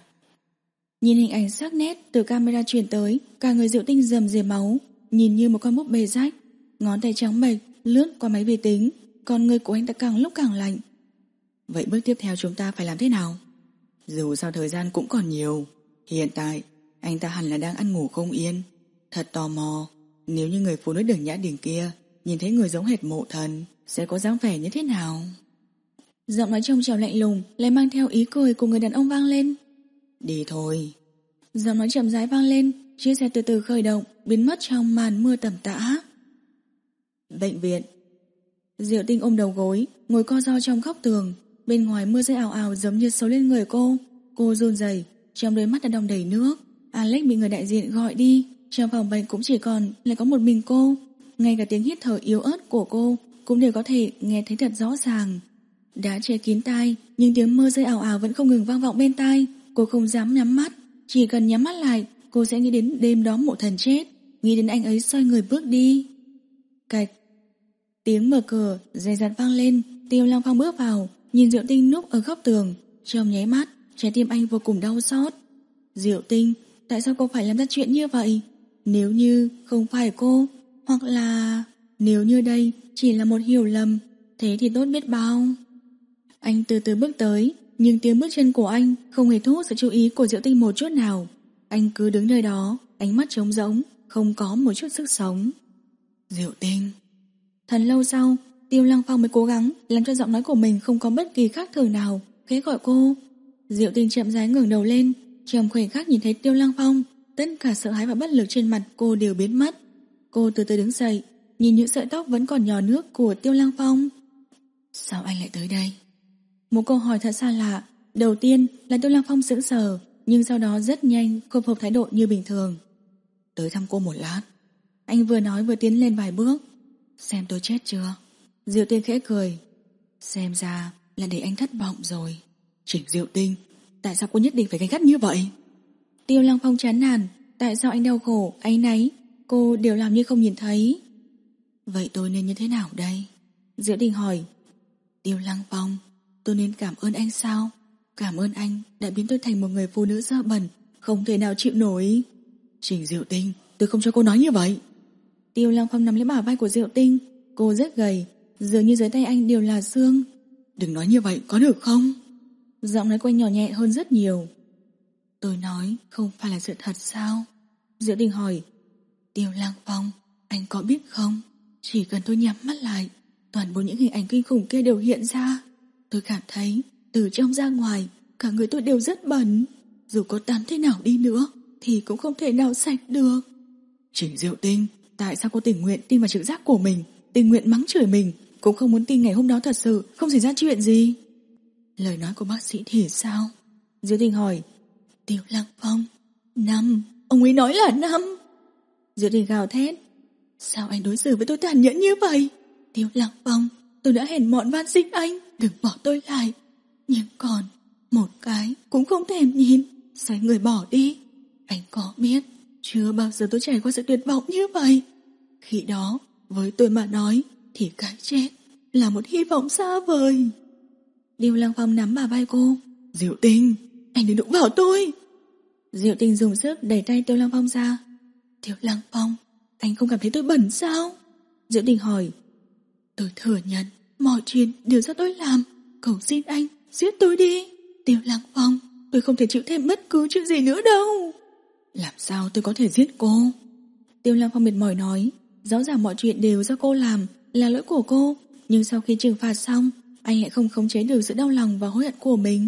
Nhìn hình ảnh sắc nét từ camera truyền tới, cả người Diệu Tinh rầm rề máu, nhìn như một con búp bê rách. Ngón tay trắng bệch lướt qua máy vi tính, con người của anh ta càng lúc càng lạnh. Vậy bước tiếp theo chúng ta phải làm thế nào? Dù sao thời gian cũng còn nhiều. Hiện tại anh ta hẳn là đang ăn ngủ không yên. Thật tò mò, nếu như người phụ nữ Đường Nhã Đình kia nhìn thấy người giống hệt Mộ Thần sẽ có dáng vẻ như thế nào? Giọng nói trong trẻo lạnh lùng lại mang theo ý cười của người đàn ông vang lên. Đi thôi. Giọng nói chậm rãi vang lên, chiếc xe từ từ khởi động, biến mất trong màn mưa tầm tã. Bệnh viện. Diệu Tinh ôm đầu gối, ngồi co ro trong góc tường. Bên ngoài mưa rơi ào ào giống như xối lên người cô. Cô run rẩy, trong đôi mắt đã đong đầy nước. Alex bị người đại diện gọi đi, trong phòng bệnh cũng chỉ còn lại có một mình cô. Ngay cả tiếng hít thở yếu ớt của cô cũng đều có thể nghe thấy thật rõ ràng. Đã che kín tai, nhưng tiếng mưa rơi ào ào vẫn không ngừng vang vọng bên tai. Cô không dám nhắm mắt, chỉ cần nhắm mắt lại, cô sẽ nghĩ đến đêm đó Mộ Thần chết, nghĩ đến anh ấy xoay người bước đi. Cạch. Tiếng mở cửa dè dặt vang lên. Tiêu Lăng Phong bước vào, nhìn Diệu Tinh núp ở góc tường. Trong nháy mắt, trái tim anh vô cùng đau xót. Diệu Tinh, tại sao cô phải làm ra chuyện như vậy? Nếu như không phải cô, hoặc là nếu như đây chỉ là một hiểu lầm, thế thì tốt biết bao. Anh từ từ bước tới, nhưng tiếng bước chân của anh không hề thu hút sự chú ý của Diệu Tinh một chút nào. Anh cứ đứng nơi đó, ánh mắt trống rỗng, không có một chút sức sống. Diệu Tinh. Thật lâu sau, Tiêu Lăng Phong mới cố gắng làm cho giọng nói của mình không có bất kỳ khác thường nào, khẽ gọi cô. Diệu Tinh chậm rãi ngẩng đầu lên, trong khoảnh khắc nhìn thấy Tiêu Lăng Phong, tất cả sợ hãi và bất lực trên mặt cô đều biến mất. Cô từ từ đứng dậy, nhìn những sợi tóc vẫn còn nhỏ nước của Tiêu Lăng Phong. Sao anh lại tới đây? Một câu hỏi thật xa lạ. Đầu tiên là Tiêu Lăng Phong sững sờ, nhưng sau đó rất nhanh khôi phục thái độ như bình thường. Tới thăm cô một lát. Anh vừa nói vừa tiến lên vài bước. Xem tôi chết chưa? Diệu Tinh khẽ cười. Xem ra là để anh thất vọng rồi. Trình Diệu Tinh, tại sao cô nhất định phải gay gắt như vậy? Tiêu Lăng Phong chán nản. Tại sao anh đau khổ, áy náy, cô đều làm như không nhìn thấy? Vậy tôi nên như thế nào đây? Diệu Tình hỏi. Tiêu Lăng Phong, tôi nên cảm ơn anh sao? Cảm ơn anh đã biến tôi thành một người phụ nữ dơ bẩn, không thể nào chịu nổi. Trình Diệu Tinh, tôi không cho cô nói như vậy. Tiêu Lăng Phong nắm lấy bả vai của Diệu Tinh. Cô rất gầy, dường như dưới tay anh đều là xương. Đừng nói như vậy, có được không? Giọng nói của anh nhỏ nhẹ hơn rất nhiều. Tôi nói không phải là sự thật sao? Diệu Tình hỏi. Tiêu Lăng Phong, anh có biết không? Chỉ cần tôi nhắm mắt lại, toàn bộ những hình ảnh kinh khủng kia đều hiện ra. Tôi cảm thấy từ trong ra ngoài, cả người tôi đều rất bẩn. Dù có tắm thế nào đi nữa thì cũng không thể nào sạch được. Trình Diệu Tinh, tại sao cô tình nguyện tin vào trực giác của mình, tình nguyện mắng chửi mình, cũng không muốn tin ngày hôm đó thật sự không xảy ra chuyện gì? Lời nói của bác sĩ thì sao? Diệu Tình hỏi. Tiêu Lăng Phong, năm, ông ấy nói là năm. Diệu Tình gào thét. Sao anh đối xử với tôi tàn nhẫn như vậy? Tiêu Lăng Phong, tôi đã hèn mọn van xin anh đừng bỏ tôi lại, nhưng còn một cái cũng không thèm nhìn, xoay người bỏ đi. Anh có biết chưa bao giờ tôi trải qua sự tuyệt vọng như vậy. Khi đó với tôi mà nói thì cái chết là một hy vọng xa vời. Tiêu Lăng Phong nắm bả vai cô. Diệu Tinh, anh đừng đụng vào tôi. Diệu Tinh dùng sức đẩy tay Tiêu Lăng Phong ra. Tiêu Lăng Phong, anh không cảm thấy tôi bẩn sao? Diệu Tinh hỏi. Tôi thừa nhận mọi chuyện đều do tôi làm, cầu xin anh giết tôi đi. Tiêu Lăng Phong, tôi không thể chịu thêm bất cứ chuyện gì nữa đâu. Làm sao tôi có thể giết cô? Tiêu Lăng Phong mệt mỏi nói. Rõ ràng mọi chuyện đều do cô làm, là lỗi của cô, nhưng sau khi trừng phạt xong, anh lại không khống chế được sự đau lòng và hối hận của mình.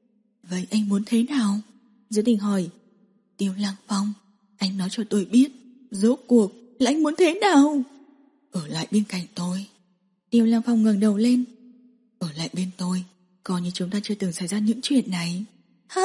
Vậy anh muốn thế nào? Diệu Tình hỏi. Tiêu Lăng Phong, anh nói cho tôi biết, rốt cuộc là anh muốn thế nào? Ở lại bên cạnh tôi. Tiêu Lăng Phong ngẩng đầu lên. Ở lại bên tôi, coi như chúng ta chưa từng xảy ra những chuyện này. Ha!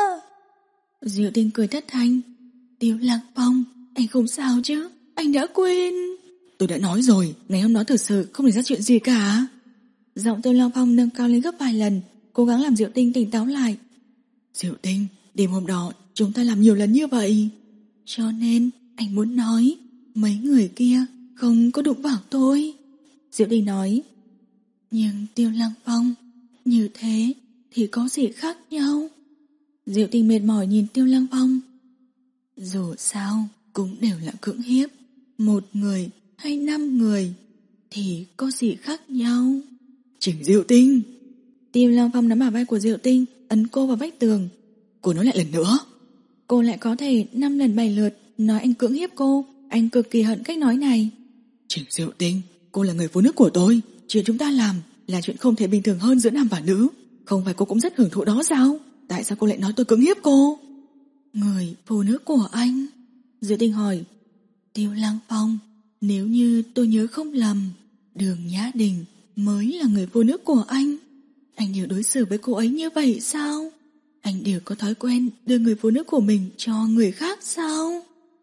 Diệu Tinh cười thất thanh. Tiêu Lăng Phong, anh không sao chứ? Anh đã quên. Tôi đã nói rồi, ngày hôm đó thực sự không xảy ra chuyện gì cả. Giọng Tiêu Lăng Phong nâng cao lên gấp vài lần, cố gắng làm Diệu Tinh tỉnh táo lại. Diệu Tinh, đêm hôm đó chúng ta làm nhiều lần như vậy, cho nên anh muốn nói mấy người kia không có đụng vào tôi. Diệu Tinh nói. Nhưng Tiêu Lăng Phong, như thế thì có gì khác nhau? Diệu Tinh mệt mỏi nhìn Tiêu Lăng Phong. Dù sao cũng đều là cưỡng hiếp, một người hay năm người thì có gì khác nhau? Trình Diệu Tinh. Tiêu Lăng Phong nắm bả vai của Diệu Tinh, ấn cô vào vách tường. Cô nói lại lần nữa. Cô lại có thể năm lần bảy lượt nói anh cưỡng hiếp cô. Anh cực kỳ hận cách nói này. Trình Diệu Tinh, cô là người phụ nữ của tôi. Chuyện chúng ta làm là chuyện không thể bình thường hơn giữa nam và nữ. Không phải cô cũng rất hưởng thụ đó sao? Tại sao cô lại nói tôi cưỡng hiếp cô? Người phụ nữ của anh? Diệu Tinh hỏi. Tiêu Lăng Phong, nếu như tôi nhớ không lầm, Đường Nhã Đình mới là người phụ nữ của anh. Anh đều đối xử với cô ấy như vậy sao? Anh đều có thói quen đưa người phụ nữ của mình cho người khác sao?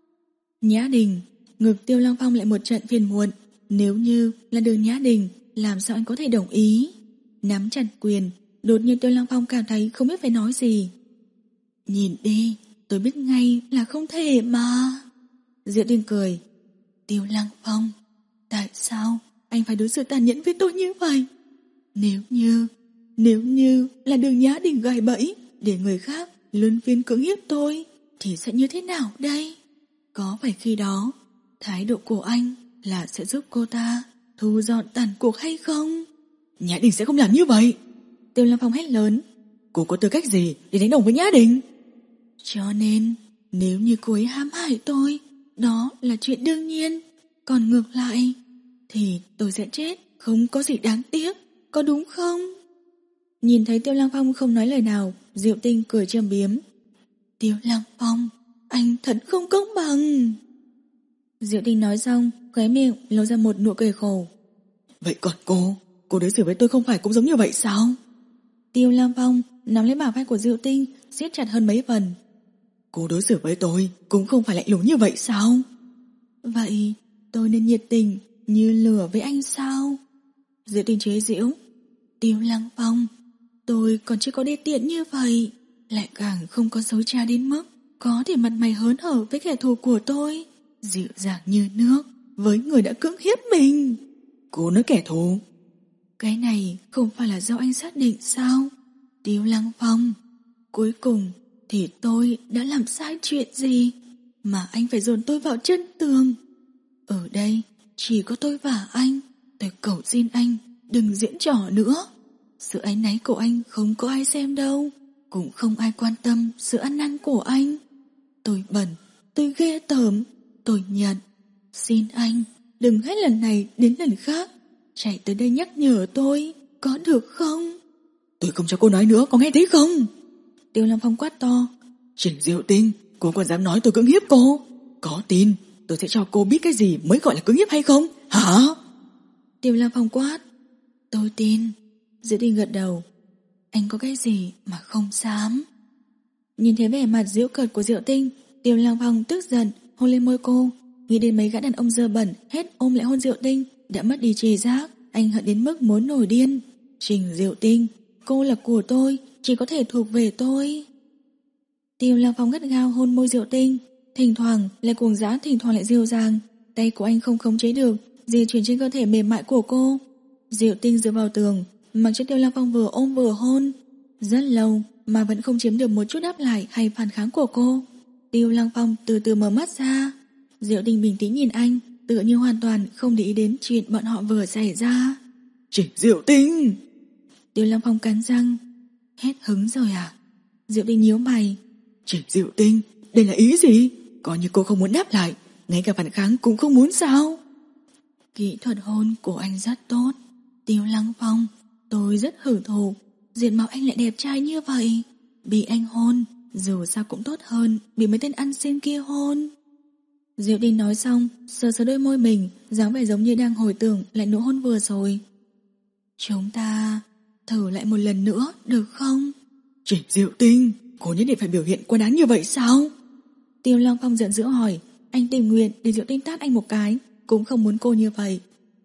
Nhã Đình. Ngực Tiêu Lăng Phong lại một trận phiền muộn. Nếu như là Đường Nhã Đình, làm sao anh có thể đồng ý? Nắm chặt quyền, đột nhiên Tiêu Lăng Phong cảm thấy không biết phải nói gì. Nhìn đi, tôi biết ngay là không thể mà. Diệu Tinh cười. Tiêu Lăng Phong, tại sao anh phải đối xử tàn nhẫn với tôi như vậy? Nếu như, nếu như là Đường Nhã Đình gài bẫy để người khác luân phiên cưỡng hiếp tôi, thì sẽ như thế nào đây? Có phải khi đó thái độ của anh là sẽ giúp cô ta thu dọn tàn cuộc hay không? Nhã Đình sẽ không làm như vậy. Tiêu Lăng Phong hét lớn. Cô có tư cách gì để đánh đồng với Nhã Đình? Cho nên nếu như cô ấy hãm hại tôi, đó là chuyện đương nhiên. Còn ngược lại thì tôi sẽ chết, không có gì đáng tiếc, có đúng không? Nhìn thấy Tiêu Lăng Phong không nói lời nào, Diệu Tinh cười châm biếm. Tiêu Lăng Phong, anh thật không công bằng. Diệu Tinh nói xong, khóe miệng lộ ra một nụ cười khổ. Vậy còn cô, cô đối xử với tôi không phải cũng giống như vậy sao? Tiêu Lăng Phong nắm lấy bả vai của Diệu Tinh, siết chặt hơn mấy phần. Cô đối xử với tôi cũng không phải lạnh lùng như vậy sao? Vậy tôi nên nhiệt tình như lửa với anh sao? Diệu Tinh chế giễu. Tiêu Lăng Phong, tôi còn chưa có đê tiện như vậy. lại càng không có xấu xa đến mức có thể mặt mày hớn hở với kẻ thù của tôi, dịu dàng như nước với người đã cưỡng hiếp mình. Cô nói kẻ thù? Cái này không phải là do anh xác định sao? Tiêu Lăng Phong, cuối cùng thì tôi đã làm sai chuyện gì mà anh phải dồn tôi vào chân tường? Ở đây chỉ có tôi và anh. Tôi cầu xin anh đừng diễn trò nữa. Sự áy náy của anh không có ai xem đâu, cũng không ai quan tâm sự ăn năn của anh. Tôi bẩn, tôi ghê tởm, tôi nhận. Xin anh đừng hết lần này đến lần khác chạy tới đây nhắc nhở tôi, có được không? Tôi không cho cô nói nữa, có nghe thấy không? Tiêu Lăng Phong quát to. Trình Diệu Tinh, cô còn dám nói tôi cưỡng hiếp cô? Có tin tôi sẽ cho cô biết cái gì mới gọi là cưỡng hiếp hay không? Hả? Tiêu Lăng Phong quát. Tôi tin. Diệu Tinh gật đầu. Anh có cái gì mà không dám? Nhìn thấy vẻ mặt giễu cợt của Diệu Tinh, Tiêu Lăng Phong tức giận hôn lên môi cô. Nghĩ đến mấy gã đàn ông dơ bẩn hết ôm lại hôn Diệu Tinh, đã mất đi trí giác. Anh hận đến mức muốn nổi điên. Trình Diệu Tinh, cô là của tôi, chỉ có thể thuộc về tôi. Tiêu Lăng Phong gắt gao hôn môi Diệu Tinh, thỉnh thoảng lại cuồng dã, thỉnh thoảng lại dịu dàng. Tay của anh không khống chế được di chuyển trên cơ thể mềm mại của cô. Diệu Tinh dựa vào tường, mặc cho Tiêu Lăng Phong vừa ôm vừa hôn. Rất lâu mà vẫn không chiếm được một chút đáp lại hay phản kháng của cô. Tiêu Lăng Phong từ từ mở mắt ra. Diệu Tinh bình tĩnh nhìn anh, tựa như hoàn toàn không để ý đến chuyện bọn họ vừa xảy ra. Trình Diệu Tinh! Tiêu Lăng Phong cắn răng. Hết hứng rồi à? Diệu Tinh nhíu mày. Trình Diệu Tinh, đây là ý gì? Coi như cô không muốn đáp lại, ngay cả phản kháng cũng không muốn sao? Kỹ thuật hôn của anh rất tốt. Tiêu Lăng Phong, tôi rất hưởng thụ. Diện mạo anh lại đẹp trai như vậy, bị anh hôn dù sao cũng tốt hơn bị mấy tên ăn xin kia hôn. Diệu Tinh nói xong, sờ sờ đôi môi mình, dáng vẻ giống như đang hồi tưởng lại nụ hôn vừa rồi. Chúng ta thử lại một lần nữa được không? Trình Diệu Tinh, cô nhất định phải biểu hiện quá đáng như vậy sao? Tiêu Lăng Phong giận dữ hỏi. Anh tình nguyện để Diệu Tinh tát anh một cái, cũng không muốn cô như vậy.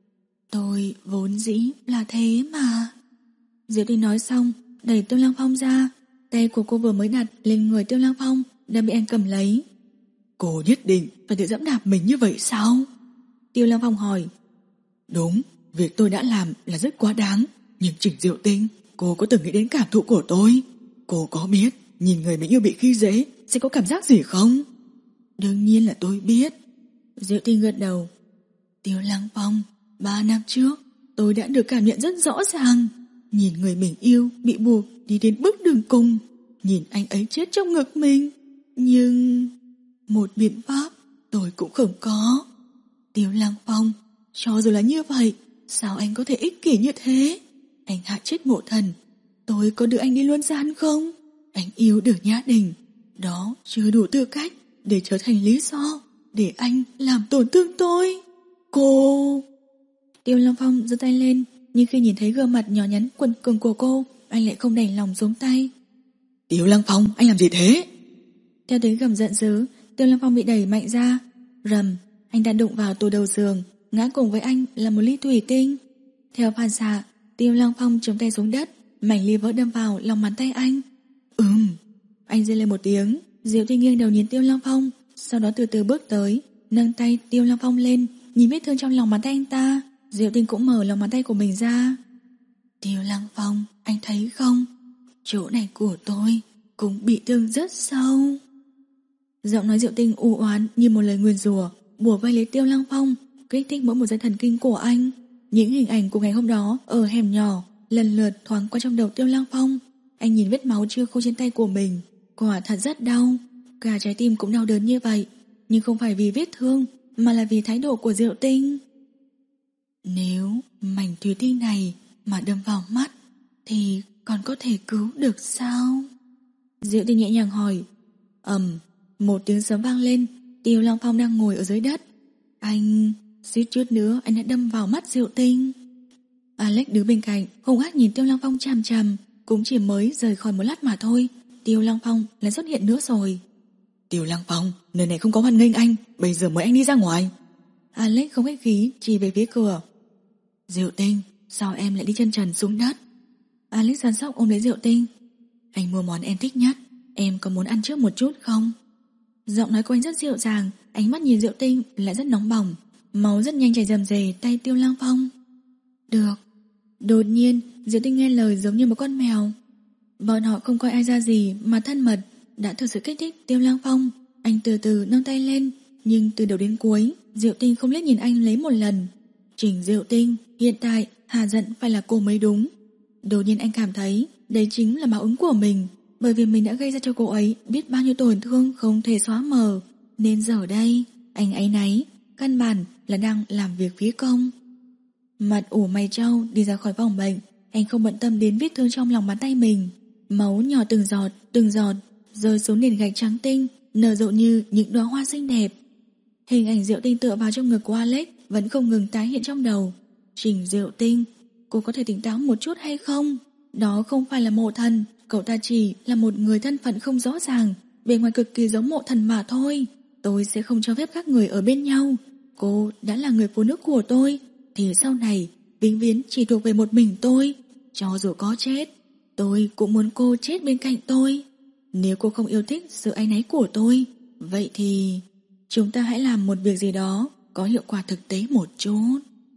Tôi vốn dĩ là thế mà. Diệu Tinh nói xong, đẩy Tiêu Lăng Phong ra. Tay của cô vừa mới đặt lên người Tiêu Lăng Phong đã bị anh cầm lấy. Cô nhất định phải tự dẫm đạp mình như vậy sao? Tiêu Lăng Phong hỏi. Đúng, việc tôi đã làm là rất quá đáng. Nhưng Trình Diệu Tinh, cô có từng nghĩ đến cảm thụ của tôi? Cô có biết nhìn người mình yêu bị khi dễ sẽ có cảm giác gì không? Đương nhiên là tôi biết. Diệu Tinh gật đầu. Tiêu Lăng Phong, ba năm trước tôi đã được cảm nhận rất rõ ràng. Nhìn người mình yêu bị buộc đi đến bước đường cùng, nhìn anh ấy chết trong ngực mình, nhưng một biện pháp tôi cũng không có. Tiêu Lăng Phong, cho dù là như vậy, sao anh có thể ích kỷ như thế? Anh hại chết Mộ Thần, tôi có đưa anh đi luân gian không? Anh yêu Đường Nhã Đình, đó chưa đủ tư cách để trở thành lý do để anh làm tổn thương tôi. Cô... Tiêu Lăng Phong giơ tay lên, nhưng khi nhìn thấy gương mặt nhỏ nhắn quần cường của cô, anh lại không đành lòng xuống tay. Tiêu Lăng Phong, anh làm gì thế? Theo tiếng gầm giận dữ, Tiêu Lăng Phong bị đẩy mạnh ra. Rầm, anh đã đụng vào tủ đầu giường, ngã cùng với anh là một ly thủy tinh. Theo phản xạ, Tiêu Lăng Phong chống tay xuống đất, mảnh ly vỡ đâm vào lòng bàn tay anh. Ừm, anh rên lên một tiếng. Diệu Tinh nghiêng đầu nhìn Tiêu Lăng Phong, sau đó từ từ bước tới, nâng tay Tiêu Lăng Phong lên, nhìn vết thương trong lòng bàn tay anh ta. Diệu Tinh cũng mở lòng bàn tay của mình ra. Tiêu Lăng Phong, anh thấy không? Chỗ này của tôi cũng bị thương rất sâu. Giọng nói Diệu Tinh u oán như một lời nguyền rủa, bủa vây lấy Tiêu Lăng Phong, kích thích mỗi một dây thần kinh của anh. Những hình ảnh của ngày hôm đó ở hẻm nhỏ lần lượt thoáng qua trong đầu Tiêu Lăng Phong. Anh nhìn vết máu chưa khô trên tay của mình, quả thật rất đau. Cả trái tim cũng đau đớn như vậy, nhưng không phải vì vết thương, mà là vì thái độ của Diệu Tinh. Nếu mảnh thủy tinh này mà đâm vào mắt thì còn có thể cứu được sao? Diệu Tinh nhẹ nhàng hỏi. Ầm, một tiếng sấm vang lên. Tiêu Lăng Phong đang ngồi ở dưới đất. Anh... suýt chút nữa anh đã đâm vào mắt Diệu Tinh. Alex đứng bên cạnh hung ác nhìn Tiêu Lăng Phong chằm chằm. Cũng chỉ mới rời khỏi một lát mà thôi, Tiêu Lăng Phong lại xuất hiện nữa rồi. Tiêu Lăng Phong, nơi này không có hoan nghênh anh, bây giờ mời anh đi ra ngoài. Alex không khách khí chỉ về phía cửa. Diệu Tinh, sao em lại đi chân trần xuống đất? Alex săn sóc ôm lấy Diệu Tinh. Anh mua món em thích nhất, em có muốn ăn trước một chút không? Giọng nói của anh rất dịu dàng, ánh mắt nhìn Diệu Tinh lại rất nóng bỏng. Máu rất nhanh chảy rầm rề tay Tiêu Lăng Phong. Được. Đột nhiên Diệu Tinh nghe lời giống như một con mèo. Bọn họ không coi ai ra gì mà thân mật đã thực sự kích thích Tiêu Lăng Phong. Anh từ từ nâng tay lên, nhưng từ đầu đến cuối Diệu Tinh không liếc nhìn anh lấy một lần. Trình Diệu Tinh, hiện tại hà giận phải là cô mới đúng. Đột nhiên anh cảm thấy đấy chính là báo ứng của mình, bởi vì mình đã gây ra cho cô ấy biết bao nhiêu tổn thương không thể xóa mờ. Nên giờ đây anh áy náy, căn bản là đang làm việc phí công. Mặt ủ mày trao đi ra khỏi phòng bệnh, anh không bận tâm đến vết thương trong lòng bàn tay mình. Máu nhỏ từng giọt, từng giọt rơi xuống nền gạch trắng tinh, nở rộ như những đóa hoa xinh đẹp. Hình ảnh Diệu Tinh tựa vào trong ngực của Alex vẫn không ngừng tái hiện trong đầu. Trình Diệu Tinh, cô có thể tỉnh táo một chút hay không? Đó không phải là mộ thần, cậu ta chỉ là một người thân phận không rõ ràng, bề ngoài cực kỳ giống mộ thần mà thôi. Tôi sẽ không cho phép các người ở bên nhau. Cô đã là người phụ nữ của tôi, thì sau này vĩnh viễn chỉ thuộc về một mình tôi. Cho dù có chết, tôi cũng muốn cô chết bên cạnh tôi. Nếu cô không yêu thích sự áy náy của tôi, vậy thì chúng ta hãy làm một việc gì đó có hiệu quả thực tế một chút.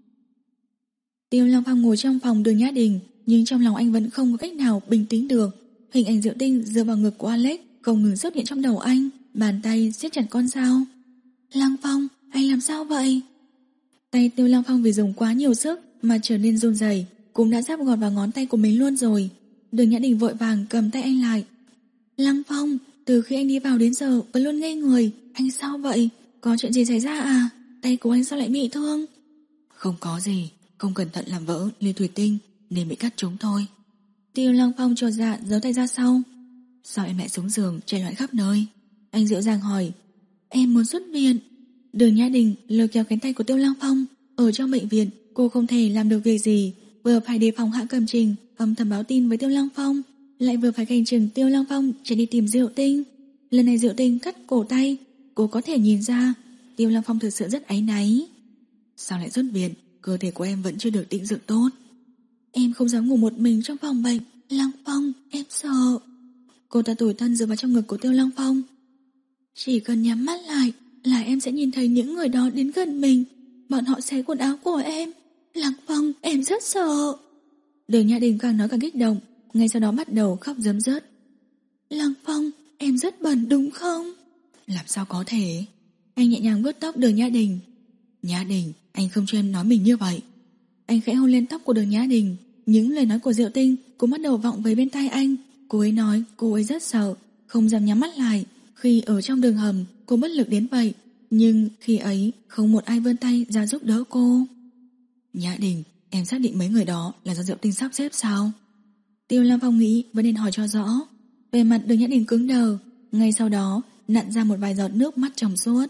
Tiêu Lăng Phong ngồi trong phòng Đường Nhã Đình, nhưng trong lòng anh vẫn không có cách nào bình tĩnh được. Hình ảnh Diệu Tinh dựa vào ngực của Alex không ngừng xuất hiện trong đầu anh, bàn tay siết chặt con dao. Lăng Phong, anh làm sao vậy? Tay Tiêu Lăng Phong vì dùng quá nhiều sức mà trở nên run rẩy, cũng đã sắp gọt vào ngón tay của mình luôn rồi. Đường Nhã Đình vội vàng cầm tay anh lại. Lăng Phong, từ khi anh đi vào đến giờ vẫn luôn ngây người, anh sao vậy? Có chuyện gì xảy ra à? Tay của anh sao lại bị thương? Không có gì, không cẩn thận làm vỡ ly thủy tinh nên bị cắt trúng thôi. Tiêu Lăng Phong chột dạ giấu tay ra sau. Sao em lại xuống giường chạy loạn khắp nơi? Anh dịu dàng hỏi. Em muốn xuất viện. Đường Nhã Đình lôi kéo cánh tay của Tiêu Lăng Phong. Ở trong bệnh viện cô không thể làm được việc gì, vừa phải đề phòng Hạ Cẩm Trình âm thầm báo tin với Tiêu Lăng Phong, lại vừa phải canh chừng Tiêu Lăng Phong chạy đi tìm Diệu Tinh. Lần này Diệu Tinh cắt cổ tay, cô có thể nhìn ra Tiêu Lăng Phong thực sự rất áy náy. Sao lại xuất viện? Cơ thể của em vẫn chưa được tĩnh dưỡng tốt. Em không dám ngủ một mình trong phòng bệnh. Lăng Phong, em sợ. Cô ta tủi thân dựa vào trong ngực của Tiêu Lăng Phong. Chỉ cần nhắm mắt lại là em sẽ nhìn thấy những người đó đến gần mình. Bọn họ xé quần áo của em. Lăng Phong, em rất sợ. Đường Nhã Đình càng nói càng kích động, ngay sau đó bắt đầu khóc rớm rớt. Lăng Phong, em rất bẩn đúng không? Làm sao có thể? Anh nhẹ nhàng vuốt tóc Đường Nhã Đình. Nhã Đình, anh không cho em nói mình như vậy. Anh khẽ hôn lên tóc của Đường Nhã Đình. Những lời nói của Diệu Tinh cũng bắt đầu vọng về bên tai anh. Cô ấy nói cô ấy rất sợ, không dám nhắm mắt lại. Khi ở trong đường hầm cô bất lực đến vậy, nhưng khi ấy không một ai vươn tay ra giúp đỡ cô. Nhã Đình, em xác định mấy người đó là do Diệu Tinh sắp xếp sao? Tiêu Lam Phong nghĩ vẫn nên hỏi cho rõ. Về mặt Đường Nhã Đình cứng đờ, ngay sau đó nặn ra một vài giọt nước mắt trong suốt.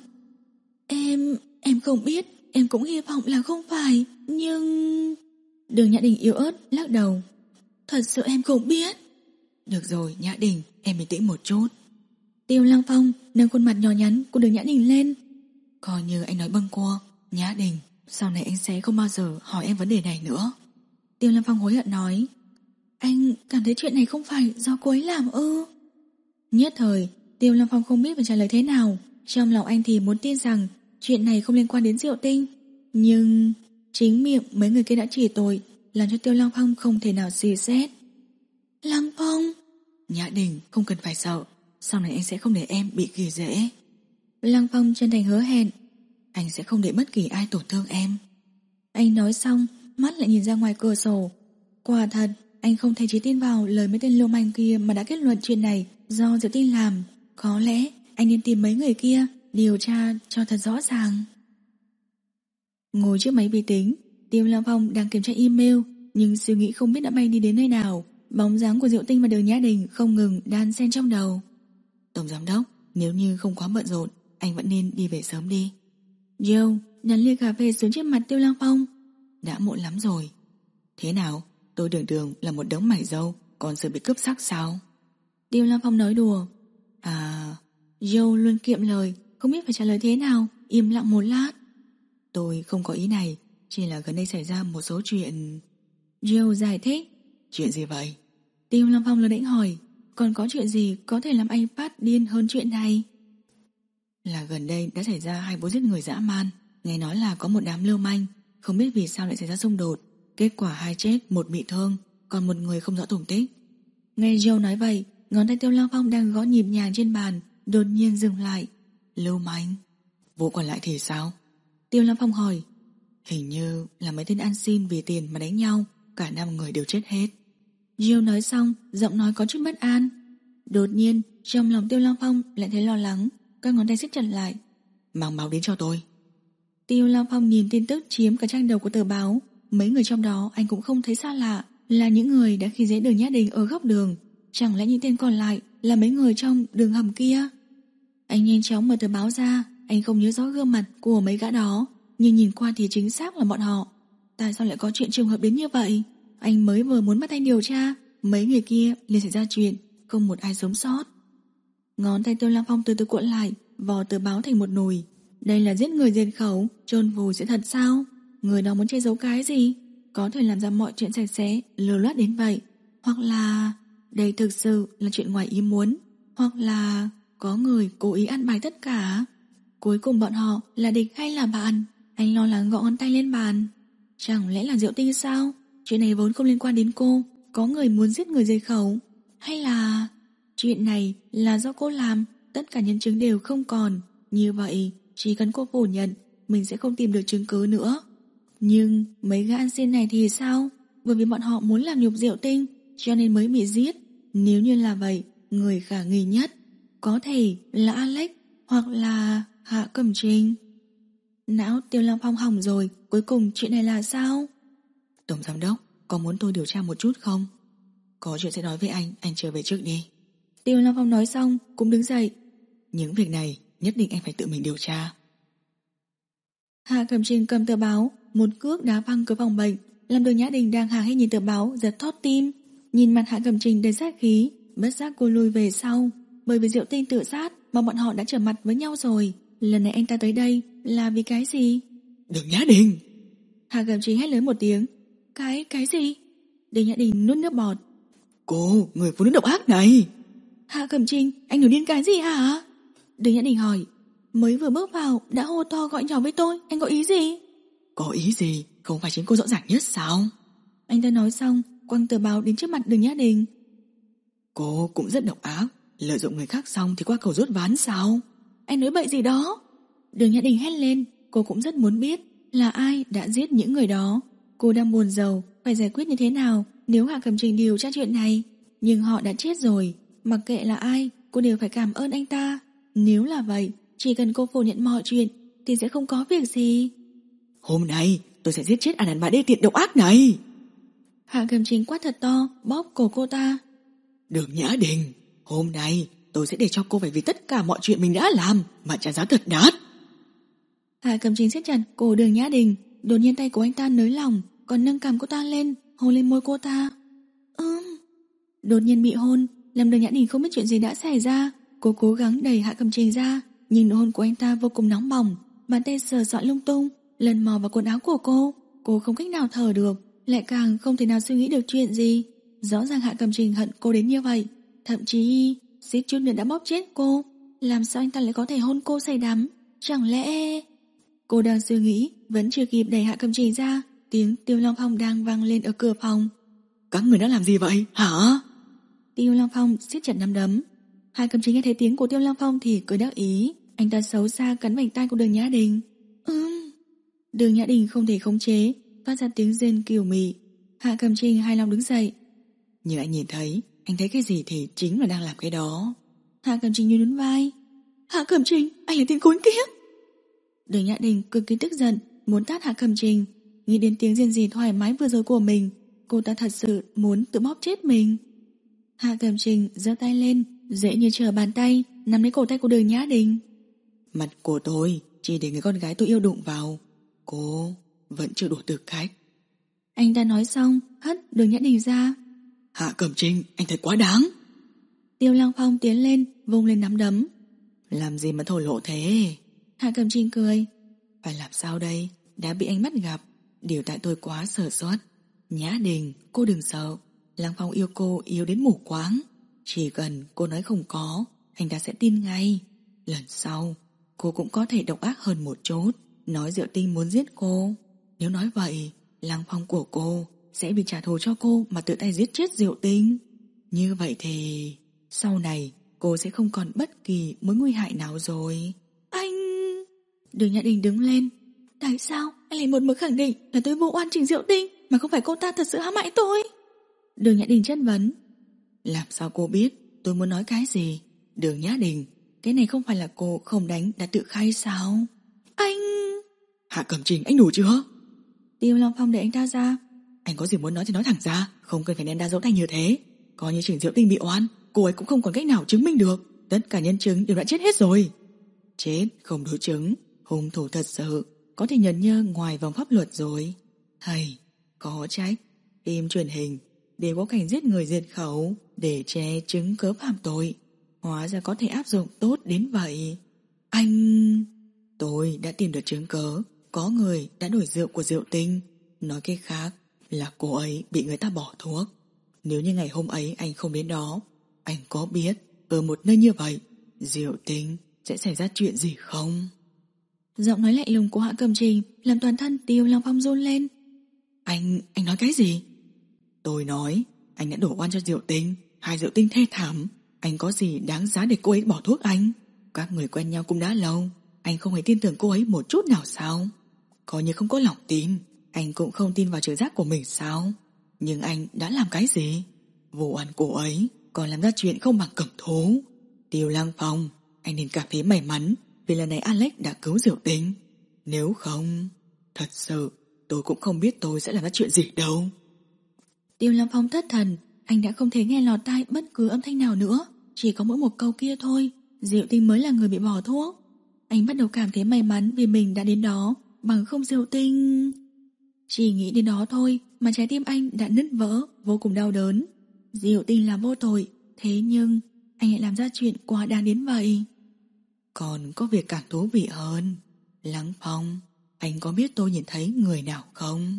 Em, em không biết, em cũng hy vọng là không phải, nhưng... Đường Nhã Đình yếu ớt lắc đầu. Thật sự em không biết. Được rồi Nhã Đình, em bình tĩnh một chút. Tiêu Lăng Phong nâng khuôn mặt nhỏ nhắn của Đường Nhã Đình lên. Coi như anh nói bâng quơ. Nhã Đình, sau này anh sẽ không bao giờ hỏi em vấn đề này nữa. Tiêu Lăng Phong hối hận nói. Anh cảm thấy chuyện này không phải do cô ấy làm ư? Nhất thời Tiêu Lăng Phong không biết phải trả lời thế nào. Trong lòng anh thì muốn tin rằng chuyện này không liên quan đến Diệu Tinh, nhưng chính miệng mấy người kia đã chỉ tội, làm cho Tiêu Lăng Phong không thể nào suy xét. Lăng Phong, Nhã Đình không cần phải sợ, sau này anh sẽ không để em bị kỳ dễ. Lăng Phong chân thành hứa hẹn. Anh sẽ không để bất kỳ ai tổn thương em. Anh nói xong, mắt lại nhìn ra ngoài cửa sổ. Quả thật, anh không thể chỉ tin vào lời mấy tên lưu manh kia mà đã kết luận chuyện này do Diệu Tinh làm. Có lẽ anh nên tìm mấy người kia điều tra cho thật rõ ràng. Ngồi trước máy vi tính, Tiêu Lăng Phong đang kiểm tra email, nhưng suy nghĩ không biết đã bay đi đến nơi nào. Bóng dáng của Diệu Tinh và Đường Nhã Đình không ngừng đan xen trong đầu. Tổng giám đốc, nếu như không quá bận rộn, anh vẫn nên đi về sớm đi. Joe đặt ly cà phê xuống trước mặt Tiêu Lăng Phong. Đã muộn lắm rồi. Thế nào, tôi đường đường là một đống mải dâu, còn sợ bị cướp sắc sao? Tiêu Lăng Phong nói đùa. À... Joe luôn kiệm lời, không biết phải trả lời thế nào, im lặng một lát. Tôi không có ý này, chỉ là gần đây xảy ra một số chuyện. Joe giải thích. Chuyện gì vậy? Tiêu Lăng Phong lơ đễnh hỏi. còn có chuyện gì có thể làm anh phát điên hơn chuyện này? Là gần đây đã xảy ra hai vụ giết người dã man. Nghe nói là có một đám lưu manh, không biết vì sao lại xảy ra xung đột. Kết quả hai chết, một bị thương, còn một người không rõ tung tích. Nghe Joe nói vậy, ngón tay Tiêu Lăng Phong đang gõ nhịp nhàng trên bàn đột nhiên dừng lại. Lưu manh? Vụ còn lại thì sao? Tiêu Lăng Phong hỏi. Hình như là mấy tên ăn xin vì tiền mà đánh nhau, cả năm người đều chết hết. Joe nói xong, giọng nói có chút bất an. Đột nhiên, trong lòng Tiêu Lăng Phong lại thấy lo lắng, các ngón tay siết chặt lại. Mang báo đến cho tôi. Tiêu Lăng Phong nhìn tin tức chiếm cả trang đầu của tờ báo. Mấy người trong đó anh cũng không thấy xa lạ, là những người đã khi dễ Đường Nhã Đình ở góc đường. Chẳng lẽ những tên còn lại là mấy người trong đường hầm kia? Anh nhanh chóng mở tờ báo ra. Anh không nhớ rõ gương mặt của mấy gã đó, nhưng nhìn qua thì chính xác là bọn họ. Tại sao lại có chuyện trùng hợp đến như vậy? Anh mới vừa muốn bắt tay điều tra, mấy người kia liền xảy ra chuyện, không một ai sống sót. Ngón tay Tiêu Lăng Phong từ từ cuộn lại, vò tờ báo thành một nồi. Đây là giết người diệt khẩu, chôn vùi sẽ thật sao? Người đó muốn che giấu cái gì? Có thể làm ra mọi chuyện sạch sẽ, lừa loát đến vậy. Hoặc là đây thực sự là chuyện ngoài ý muốn. Hoặc là có người cố ý ăn bài tất cả. Cuối cùng bọn họ là địch hay là bạn? Anh lo lắng gõ ngón tay lên bàn. Chẳng lẽ là Diệu Tinh sao? Chuyện này vốn không liên quan đến cô. Có người muốn giết người diệt khẩu. Hay là chuyện này là do cô làm? Tất cả nhân chứng đều không còn. Như vậy chỉ cần cô phủ nhận, mình sẽ không tìm được chứng cứ nữa. Nhưng mấy gã ăn xin này thì sao? Bởi vì bọn họ muốn làm nhục Diệu Tinh, cho nên mới bị giết. Nếu như là vậy, người khả nghi nhất có thể là Alex hoặc là Hạ Cẩm Trình. Não Tiêu Lăng Phong hỏng rồi. Cuối cùng chuyện này là sao? Tổng giám đốc, có muốn tôi điều tra một chút không? Có chuyện sẽ nói với anh, anh trở về trước đi. Tiêu Lăng Phong nói xong cũng đứng dậy. Những việc này nhất định anh phải tự mình điều tra. Hạ Cẩm Trình cầm tờ báo, một cước đá văng cửa phòng bệnh, làm Đường Nhã Đình đang há hê nhìn tờ báo giật thót tim. Nhìn mặt Hạ Cẩm Trình đầy sát khí, bất giác cô lùi về sau. Bởi vì Diệu Tinh tự sát mà bọn họ đã trở mặt với nhau rồi. Lần này anh ta tới đây là vì cái gì? Đường Nhã Đình! Hạ Cẩm Trình hét lớn một tiếng. Cái, cái gì? Đường Nhã Đình nuốt nước bọt. Cô, người phụ nữ độc ác này! Hạ Cẩm Trình, anh nổi điên cái gì hả? Đường Nhã Đình hỏi. Mới vừa bước vào đã hô to gọi nhỏ với tôi, anh có ý gì? Có ý gì? Không phải chính cô rõ ràng nhất sao? Anh ta nói xong, quăng tờ báo đến trước mặt Đường Nhã Đình. Cô cũng rất độc ác, lợi dụng người khác xong thì qua cầu rút ván sao? Anh nói bậy gì đó? Đường Nhã Đình hét lên. Cô cũng rất muốn biết là ai đã giết những người đó. Cô đang buồn rầu phải giải quyết như thế nào nếu Hạ Cẩm Trình điều tra chuyện này. Nhưng họ đã chết rồi, mặc kệ là ai, cô đều phải cảm ơn anh ta. Nếu là vậy, chỉ cần cô phủ nhận mọi chuyện thì sẽ không có việc gì. Hôm nay tôi sẽ giết chết anh đàn bà đê tiện độc ác này. Hạ Cẩm Trình quát thật to, bóp cổ cô ta. Đường Nhã Đình, hôm nay tôi sẽ để cho cô phải vì tất cả mọi chuyện mình đã làm mà trả giá thật đắt. Hạ Cẩm Trình siết chặt cổ Đường Nhã Đình. Đột nhiên tay của anh ta nới lỏng, còn nâng cằm cô ta lên, hôn lên môi cô ta. Ừm. Đột nhiên bị hôn, làm Đường Nhã Đình không biết chuyện gì đã xảy ra. Cô cố gắng đẩy Hạ Cẩm Trình ra, nhưng nụ hôn của anh ta vô cùng nóng bỏng. Bàn tay sờ soạn lung tung, lần mò vào quần áo của cô. Cô không cách nào thở được, lại càng không thể nào suy nghĩ được chuyện gì. Rõ ràng Hạ Cẩm Trình hận cô đến như vậy, thậm chí suýt chút nữa đã bóp chết cô. Làm sao anh ta lại có thể hôn cô say đắm? Chẳng lẽ... Cô đang suy nghĩ, vẫn chưa kịp đẩy Hạ Cẩm Trình ra, tiếng Tiêu Long Phong đang vang lên ở cửa phòng. Các người đã làm gì vậy hả? Tiêu Long Phong siết chặt nắm đấm. Hạ Cẩm Trình nghe thấy tiếng của Tiêu Long Phong thì cười đắc ý. Anh ta xấu xa cắn vành tay của Đường Nhã Đình. Ừm. Đường Nhã Đình không thể khống chế, phát ra tiếng rên kiều mị. Hạ Cẩm Trình hài lòng đứng dậy. Nhưng anh nhìn thấy, anh thấy cái gì thì chính là đang làm cái đó. Hạ Cẩm Trình nhún nhún vai. Hạ Cẩm Trình, anh là tên khốn kiếp. Đường Nhã Đình cực kỳ tức giận, muốn tát Hạ Cẩm Trình. Nghĩ đến tiếng rên rỉ thoải mái vừa rồi của mình, cô ta thật sự muốn tự bóp chết mình. Hạ Cẩm Trình giơ tay lên, dễ như trở bàn tay, nắm lấy cổ tay của Đường Nhã Đình. Mặt của tôi chỉ để người con gái tôi yêu đụng vào. Cô vẫn chưa đủ tư cách. Anh ta nói xong, hất Đường Nhã Đình ra. Hạ Cẩm Trình, anh thật quá đáng. Tiêu Lăng Phong tiến lên, vung lên nắm đấm. Làm gì mà thổ lộ thế? Hạ Cẩm Trình cười. Phải làm sao đây? Đã bị anh bắt gặp. Điều tại tôi quá sơ suất. Nhã Đình, cô đừng sợ. Lăng Phong yêu cô yêu đến mù quáng. Chỉ cần cô nói không có, anh ta sẽ tin ngay. Lần sau cô cũng có thể độc ác hơn một chút, nói Diệu Tinh muốn giết cô. Nếu nói vậy, Lăng Phong của cô sẽ bị trả thù cho cô mà tự tay giết chết Diệu Tinh. Như vậy thì sau này cô sẽ không còn bất kỳ mối nguy hại nào rồi. Anh... Đường Nhã Đình đứng lên. Tại sao anh lại một mực khẳng định là tôi vô oan Trình Diệu Tinh, mà không phải cô ta thật sự hãm hại tôi? Đường Nhã Đình chất vấn. Làm sao cô biết tôi muốn nói cái gì? Đường Nhã Đình, cái này không phải là cô không đánh đã tự khai sao? Anh... Hạ Cẩm Trình, anh đủ chưa? Tiêu Long Phong để anh ta ra. Anh có gì muốn nói thì nói thẳng ra, không cần phải nén đa dấu tay như thế. Coi như Trình Diệu Tinh bị oan, cô ấy cũng không còn cách nào chứng minh được. Tất cả nhân chứng đều đã chết hết rồi. Chết không đối chứng, hung thủ thật sự có thể nhận nhơ ngoài vòng pháp luật rồi. Hay, có trách phim truyền hình đều có cảnh giết người diệt khẩu để che chứng cớ phạm tội, hóa ra có thể áp dụng tốt đến vậy. Anh... Tôi đã tìm được chứng cớ có người đã đổi rượu của Diệu Tinh. Nói cách khác là cô ấy bị người ta bỏ thuốc. Nếu như ngày hôm ấy anh không đến đó, anh có biết ở một nơi như vậy Diệu Tinh sẽ xảy ra chuyện gì không? Giọng nói lạnh lùng của Hạ Cẩm Trình làm toàn thân Tiêu Long Phong run lên. Anh, anh nói cái gì? Tôi nói anh đã đổ oan cho Diệu Tinh, hai Diệu Tinh thê thảm. Anh có gì đáng giá để cô ấy bỏ thuốc anh? Các người quen nhau cũng đã lâu, anh không hề tin tưởng cô ấy một chút nào sao? Coi như không có lòng tin, anh cũng không tin vào trực giác của mình sao? Nhưng anh đã làm cái gì? Vô oan cô ấy còn làm ra chuyện không bằng Cẩm Thú. Tiêu Lang Phong, anh nên cảm thấy may mắn vì lần này Alex đã cứu Diệu Tinh. Nếu không, thật sự tôi cũng không biết tôi sẽ làm ra chuyện gì đâu. Tiêu Long Phong thất thần, anh đã không thể nghe lọt tai bất cứ âm thanh nào nữa, chỉ có mỗi một câu kia thôi. Diệu Tinh mới là người bị bỏ thuốc. Anh bắt đầu cảm thấy may mắn vì mình đã đến đó, bằng không Diệu Tinh... Chỉ nghĩ đến đó thôi mà trái tim anh đã nứt vỡ, vô cùng đau đớn. Diệu Tinh là vô tội, thế nhưng anh lại làm ra chuyện quá đáng đến vậy. Còn có việc càng thú vị hơn. Lăng Phong, anh có biết tôi nhìn thấy người nào không?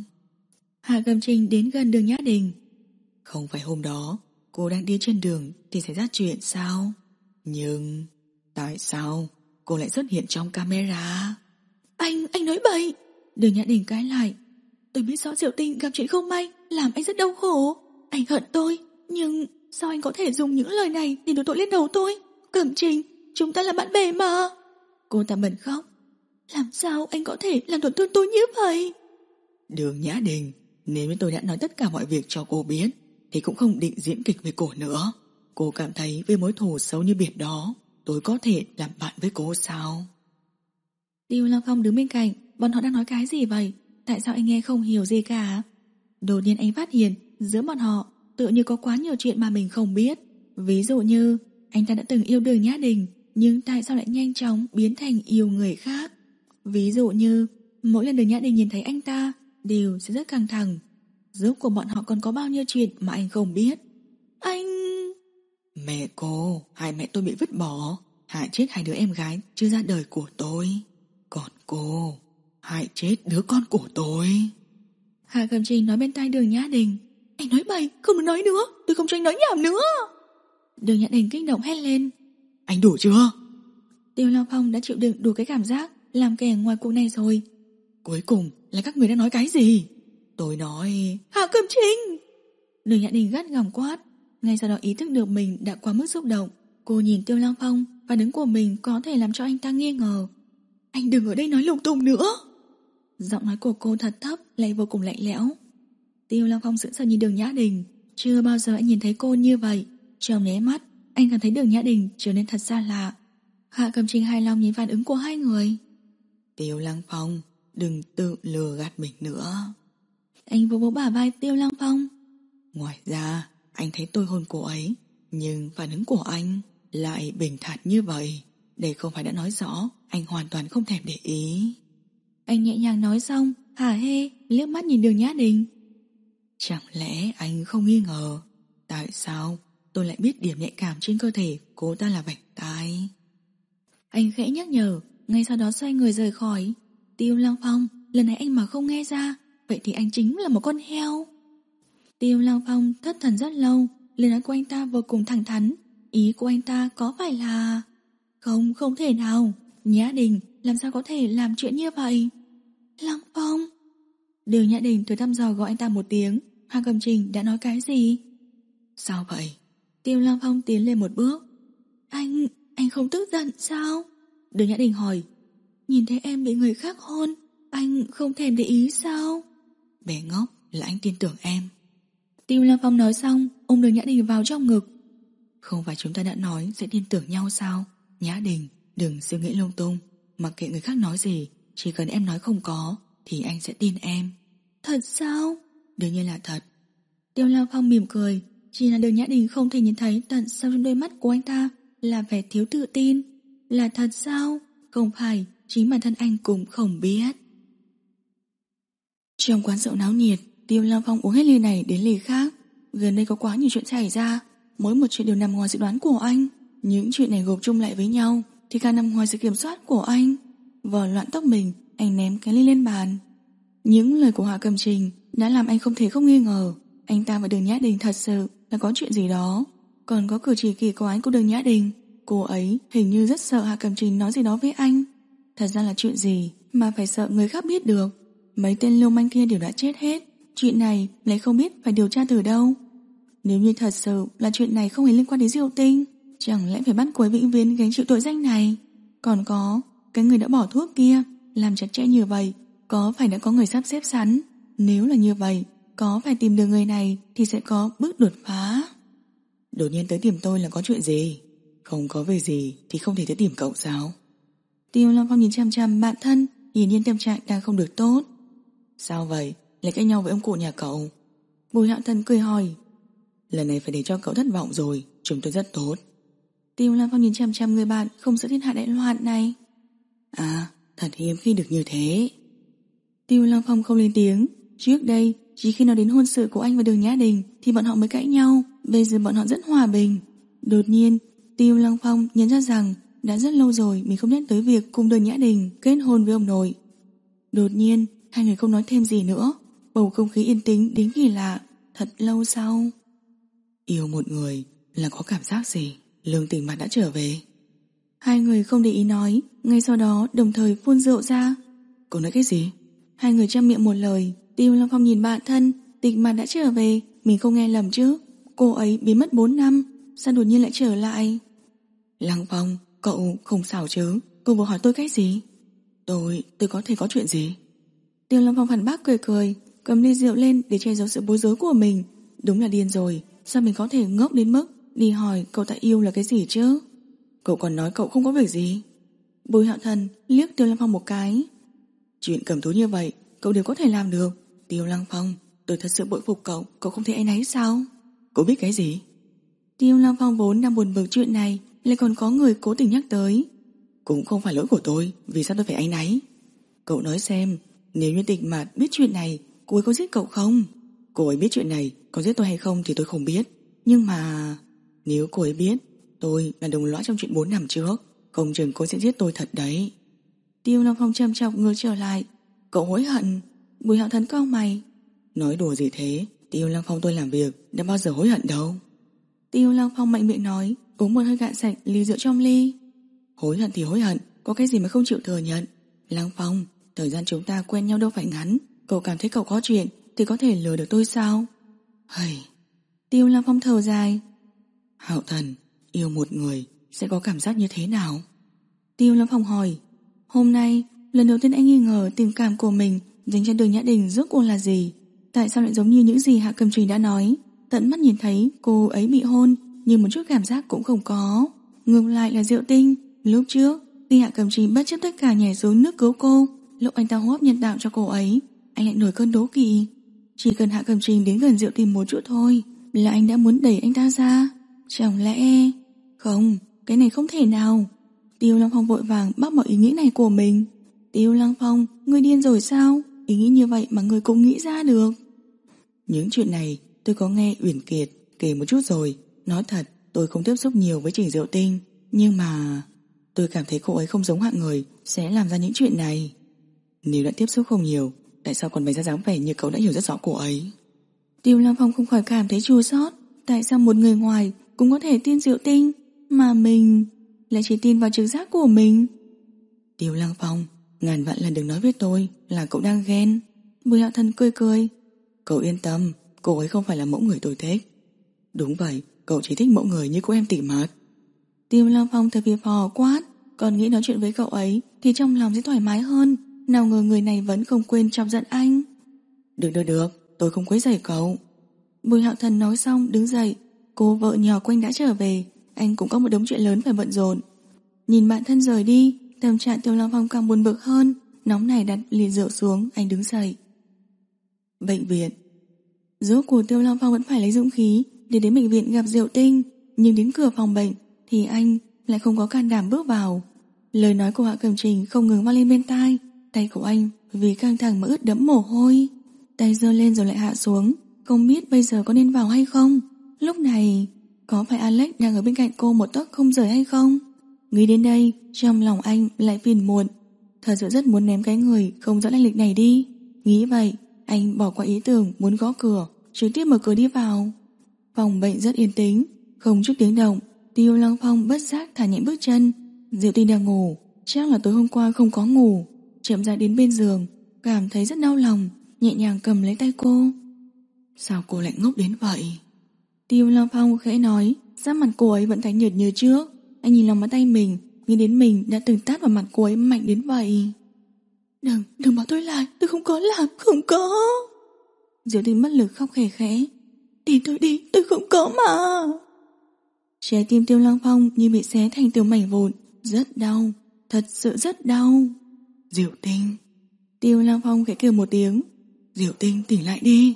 Hạ Cẩm Trình đến gần Đường Nhã Đình. Không phải hôm đó cô đang đi trên đường thì xảy ra chuyện sao? Nhưng tại sao cô lại xuất hiện trong camera? Anh, anh nói bậy. Đường Nhã Đình cãi lại. Tôi biết rõ Diệu Tinh gặp chuyện không may, làm anh rất đau khổ. Anh hận tôi, nhưng sao anh có thể dùng những lời này để đổ tội lên đầu tôi? Cẩm Trình, chúng ta là bạn bè mà. Cô ta bật khóc. Làm sao anh có thể làm tổn thương tôi như vậy? Đường Nhã Đình, nếu như tôi đã nói tất cả mọi việc cho cô biết thì cũng không định diễn kịch với cô nữa. Cô cảm thấy với mối thù xấu như biển đó, tôi có thể làm bạn với cô sao? Tiêu Long Phong đứng bên cạnh. Bọn họ đang nói cái gì vậy? Tại sao anh nghe không hiểu gì cả? Đột nhiên anh phát hiện giữa bọn họ tự như có quá nhiều chuyện mà mình không biết. Ví dụ như anh ta đã từng yêu Đường Nhã Đình, nhưng tại sao lại nhanh chóng biến thành yêu người khác? Ví dụ như mỗi lần Đường Nhã Đình nhìn thấy anh ta đều sẽ rất căng thẳng. Rốt của bọn họ còn có bao nhiêu chuyện mà anh không biết? Anh... Mẹ cô, hai mẹ tôi bị vứt bỏ, hại chết hai đứa em gái chưa ra đời của tôi. Còn cô, hại chết đứa con của tôi. Hạ Cẩm Trình nói bên tai Đường Nhã Đình. Anh nói bậy, không được nói nữa, tôi không cho anh nói nhảm nữa. Đường Nhã Đình kích động hét lên. Anh đủ chưa? Tiêu Long Phong đã chịu đựng đủ cái cảm giác làm kẻ ngoài cuộc này rồi. Cuối cùng là các người đã nói cái gì? Tôi nói... Hạ Cẩm Trình! Đường Nhã Đình gắt gỏng quát. Ngay sau đó ý thức được mình đã quá mức xúc động. Cô nhìn Tiêu Long Phong, phản ứng của mình có thể làm cho anh ta nghi ngờ. Anh đừng ở đây nói lung tung nữa. Giọng nói của cô thật thấp lại vô cùng lạnh lẽo. Tiêu Long Phong sững sờ nhìn Đường Nhã Đình. Chưa bao giờ anh nhìn thấy cô như vậy. Trong nháy mắt anh cảm thấy Đường Nhã Đình trở nên thật xa lạ. Hạ Cẩm Trình hài lòng nhìn phản ứng của hai người. Tiêu Lăng Phong, đừng tự lừa gạt mình nữa. Anh vỗ vỗ bả vai Tiêu Lăng Phong. Ngoài ra anh thấy tôi hôn cô ấy, nhưng phản ứng của anh lại bình thản như vậy. Đây không phải đã nói rõ anh hoàn toàn không thèm để ý. Anh nhẹ nhàng nói xong, hả hê liếc mắt nhìn Đường Nhã Đình. Chẳng lẽ anh không nghi ngờ tại sao tôi lại biết điểm nhạy cảm trên cơ thể cô ta là vành tai? Anh khẽ nhắc nhở, ngay sau đó xoay người rời khỏi. Tiêu Lăng Phong, lần này anh mà không nghe ra, vậy thì anh chính là một con heo. Tiêu Lăng Phong thất thần rất lâu, lời nói của anh ta vô cùng thẳng thắn. Ý của anh ta có phải là... Không, không thể nào. Nhã Đình làm sao có thể làm chuyện như vậy? Lăng Phong. Đường Nhã Đình thử thăm dò gọi anh ta một tiếng. Hạ Cẩm Trình đã nói cái gì? Sao vậy? Tiêu Lăng Phong tiến lên một bước. Anh, anh không tức giận sao? Đường Nhã Đình hỏi. Nhìn thấy em bị người khác hôn, anh không thèm để ý sao? Bé ngốc, là anh tin tưởng em. Tiêu Lăng Phong nói xong, ôm Đường Nhã Đình vào trong ngực. Không phải chúng ta đã nói sẽ tin tưởng nhau sao? Nhã Đình, đừng suy nghĩ lung tung. Mặc kệ người khác nói gì, chỉ cần em nói không có thì anh sẽ tin em. Thật sao? Đương nhiên là thật. Tiêu Lăng Phong mỉm cười. Chỉ là Đường Nhã Đình không thể nhìn thấy tận sâu trong đôi mắt của anh ta là vẻ thiếu tự tin. Là thật sao? Không phải, chính bản thân anh cũng không biết. Trong quán rượu náo nhiệt, Tiêu Lăng Phong uống hết ly này đến ly khác. Gần đây có quá nhiều chuyện xảy ra, mỗi một chuyện đều nằm ngoài dự đoán của anh. Những chuyện này gộp chung lại với nhau thì càng nằm ngoài sự kiểm soát của anh. Vò loạn tóc mình, anh ném cái ly lên bàn. Những lời của Hạ Cẩm Trình đã làm anh không thể không nghi ngờ anh ta và Đường Nhã Đình thật sự là có chuyện gì đó. Còn có cử chỉ kỳ quái của Đường Nhã Đình, cô ấy hình như rất sợ Hạ Cẩm Trình nói gì đó với anh. Thật ra là chuyện gì mà phải sợ người khác biết được? Mấy tên lưu manh kia đều đã chết hết, chuyện này lại không biết phải điều tra từ đâu. Nếu như thật sự là chuyện này không hề liên quan đến Diệu Tinh, chẳng lẽ phải bắt cô ấy vĩnh viễn gánh chịu tội danh này? Còn có cái người đã bỏ thuốc kia, làm chặt chẽ như vậy, có phải đã có người sắp xếp sẵn? Nếu là như vậy, có phải tìm được người này thì sẽ có bước đột phá. Đột nhiên tới tìm tôi là có chuyện gì? Không có việc gì thì không thể tới tìm cậu sao? Tiêu Lăng Phong nhìn chằm chằm bạn thân, hiển nhiên tâm trạng đang không được tốt. Sao vậy? Lại cãi nhau với ông cụ nhà cậu? Bùi Hạo Thần cười hỏi. Lần này phải để cho cậu thất vọng rồi, chúng tôi rất tốt. Tiêu Lăng Phong nhìn chằm chằm người bạn không sợ thiên hạ đại loạn này. À, thật hiếm khi được như thế. Tiêu Lăng Phong không lên tiếng. Trước đây, chỉ khi nói đến hôn sự của anh và Đường Nhã Đình thì bọn họ mới cãi nhau. Bây giờ bọn họ rất hòa bình. Đột nhiên, Tiêu Lăng Phong nhận ra rằng đã rất lâu rồi mình không nhắc tới việc cùng Đường Nhã Đình kết hôn với ông nội. Đột nhiên, hai người không nói thêm gì nữa. Bầu không khí yên tĩnh đến kỳ lạ. Thật lâu sau. Yêu một người là có cảm giác gì? Lương Tình Mạt đã trở về. Hai người không để ý nói. Ngay sau đó đồng thời phun rượu ra. Cô nói cái gì? Hai người trăm miệng một lời. Tiêu Lăng Phong nhìn bạn thân. Tình Mạt đã trở về. Mình không nghe lầm chứ? Cô ấy biến mất bốn năm, sao đột nhiên lại trở lại? Lăng Phong, cậu không sao chứ? Cô vừa hỏi tôi cái gì? Tôi, tôi có thể có chuyện gì? Tiêu Lăng Phong phản bác cười cười, cầm ly rượu lên để che giấu sự bối rối của mình. Đúng là điên rồi, sao mình có thể ngốc đến mức đi hỏi cậu ta yêu là cái gì chứ? Cậu còn nói cậu không có việc gì. Bùi Hạo Thần liếc Tiêu Lăng Phong một cái. Chuyện cầm thú như vậy cậu đều có thể làm được. Tiêu Lăng Phong, tôi thật sự bội phục cậu. Cậu không thể áy náy sao? Cậu biết cái gì? Tiêu Lăng Phong vốn đang buồn bực chuyện này, lại còn có người cố tình nhắc tới. Cũng không phải lỗi của tôi, vì sao tôi phải áy náy? Cậu nói xem, nếu như Tịch Mạt biết chuyện này, cô ấy có giết cậu không? Cô ấy biết chuyện này, có giết tôi hay không thì tôi không biết. Nhưng mà nếu cô ấy biết tôi là đồng lõa trong chuyện bốn năm trước, không chừng cô sẽ giết tôi thật đấy. Tiêu Lăng Phong trầm trọng ngược trở lại. Cậu hối hận? Bùi Hạo Thần cau mày. Nói đùa gì thế? Tiêu Lăng Phong tôi làm việc đã bao giờ hối hận đâu. Tiêu Lăng Phong mạnh miệng nói, uống một hơi cạn sạch ly rượu trong ly. Hối hận thì hối hận, có cái gì mà không chịu thừa nhận? Lăng Phong, thời gian chúng ta quen nhau đâu phải ngắn. Cậu cảm thấy cậu có chuyện thì có thể lừa được tôi sao? Hây. Tiêu Lăng Phong thở dài. Hạo Thần, yêu một người sẽ có cảm giác như thế nào? Tiêu Lăng Phong hỏi. Hôm nay, lần đầu tiên anh nghi ngờ tình cảm của mình dành cho Đường Nhã Đình rốt cuộc là gì? Tại sao lại giống như những gì Hạ Cẩm Trình đã nói? Tận mắt nhìn thấy cô ấy bị hôn, nhưng một chút cảm giác cũng không có. Ngược lại là Diệu Tinh. Lúc trước, khi Hạ Cẩm Trình bất chấp tất cả nhảy xuống nước cứu cô, lúc anh ta hô hấp nhân tạo cho cô ấy, anh lại nổi cơn đố kỵ. Chỉ cần Hạ Cẩm Trình đến gần Diệu Tinh một chút thôi là anh đã muốn đẩy anh ta ra. Chẳng lẽ... Không, cái này không thể nào. Tiêu Lăng Phong vội vàng bác bỏ ý nghĩ này của mình. Tiêu Lăng Phong, ngươi điên rồi sao? Ý nghĩ như vậy mà ngươi cũng nghĩ ra được. Những chuyện này tôi có nghe Uyển Kiệt kể một chút rồi. Nói thật, tôi không tiếp xúc nhiều với Trình Diệu Tinh, nhưng mà tôi cảm thấy cô ấy không giống hạng người sẽ làm ra những chuyện này. Nếu đã tiếp xúc không nhiều, tại sao còn bày ra dáng vẻ như cậu đã hiểu rất rõ cô ấy? Tiêu Lăng Phong không khỏi cảm thấy chua xót. Tại sao một người ngoài cũng có thể tin Diệu Tinh, mà mình lại chỉ tin vào trực giác của mình? Tiêu Lăng Phong, ngàn vạn lần đừng nói với tôi là cậu đang ghen. Bùi Hạo Thần cười cười. Cậu yên tâm, cô ấy không phải là mẫu người tôi thích. Đúng vậy, cậu chỉ thích mẫu người như cô em Tỉ Mạt. Tiêu Lăng Phong thật phì phò quát, còn nghĩ nói chuyện với cậu ấy thì trong lòng sẽ thoải mái hơn. Nào ngờ người này vẫn không quên chọc giận anh. Được được được, tôi không quấy rầy cậu. Bùi Hạo Thần nói xong đứng dậy. Cô vợ nhỏ quanh đã trở về, anh cũng có một đống chuyện lớn phải bận rộn. Nhìn bạn thân rời đi, tâm trạng Tiêu Lăng Phong càng buồn bực hơn. Nóng này đặt ly rượu xuống, anh đứng dậy. Bệnh viện. Rốt cuộc Tiêu Lăng Phong vẫn phải lấy dũng khí để đến bệnh viện gặp Diệu Tinh, nhưng đến cửa phòng bệnh thì anh lại không có can đảm bước vào. Lời nói của Hạ Cẩm Trình không ngừng vang lên bên tai, tay của anh vì căng thẳng mà ướt đẫm mồ hôi. Tay giơ lên rồi lại hạ xuống, không biết bây giờ có nên vào hay không. Lúc này có phải Alex đang ở bên cạnh cô một tấc không rời hay không? Nghĩ đến đây, trong lòng anh lại phiền muộn. Thật sự rất muốn ném cái người không rõ lai lịch này đi. Nghĩ vậy, anh bỏ qua ý tưởng muốn gõ cửa, trực tiếp mở cửa đi vào. Phòng bệnh rất yên tĩnh, không chút tiếng động. Tiêu Lăng Phong bất giác thả nhẹ bước chân. Diệu Tinh đang ngủ, chắc là tối hôm qua không có ngủ. Chậm rãi đến bên giường, cảm thấy rất đau lòng, nhẹ nhàng cầm lấy tay cô. Sao cô lại ngốc đến vậy? Tiêu Lăng Phong khẽ nói, sắc mặt cô ấy vẫn tái nhợt như trước. Anh nhìn lòng bàn tay mình, nghĩ đến mình đã từng tát vào mặt cô ấy mạnh đến vậy. Đừng, đừng bảo tôi lại, tôi không có làm, không có. Diệu Tinh mất lực khóc khẽ khẽ. Đi tôi đi, tôi không có mà. Trái tim Tiêu Lăng Phong như bị xé thành từng mảnh vụn, rất đau, thật sự rất đau. Diệu Tinh. Tiêu Lăng Phong khẽ kêu một tiếng. Diệu Tinh tỉnh lại đi.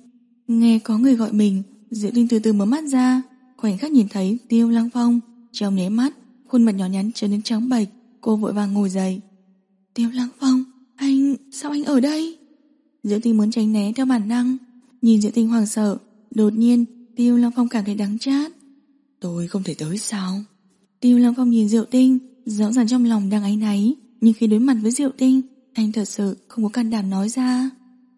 Nghe có người gọi mình, Diệu Tinh từ từ mở mắt ra, khoảnh khắc nhìn thấy Tiêu Lăng Phong, trong nháy mắt, khuôn mặt nhỏ nhắn trở nên trắng bệch, cô vội vàng ngồi dậy. Tiêu Lăng Phong, anh, sao anh ở đây? Diệu Tinh muốn tránh né theo bản năng, nhìn Diệu Tinh hoảng sợ, đột nhiên Tiêu Lăng Phong cảm thấy đắng chát. Tôi không thể tới sao? Tiêu Lăng Phong nhìn Diệu Tinh, rõ ràng trong lòng đang áy náy, nhưng khi đối mặt với Diệu Tinh, anh thật sự không có can đảm nói ra.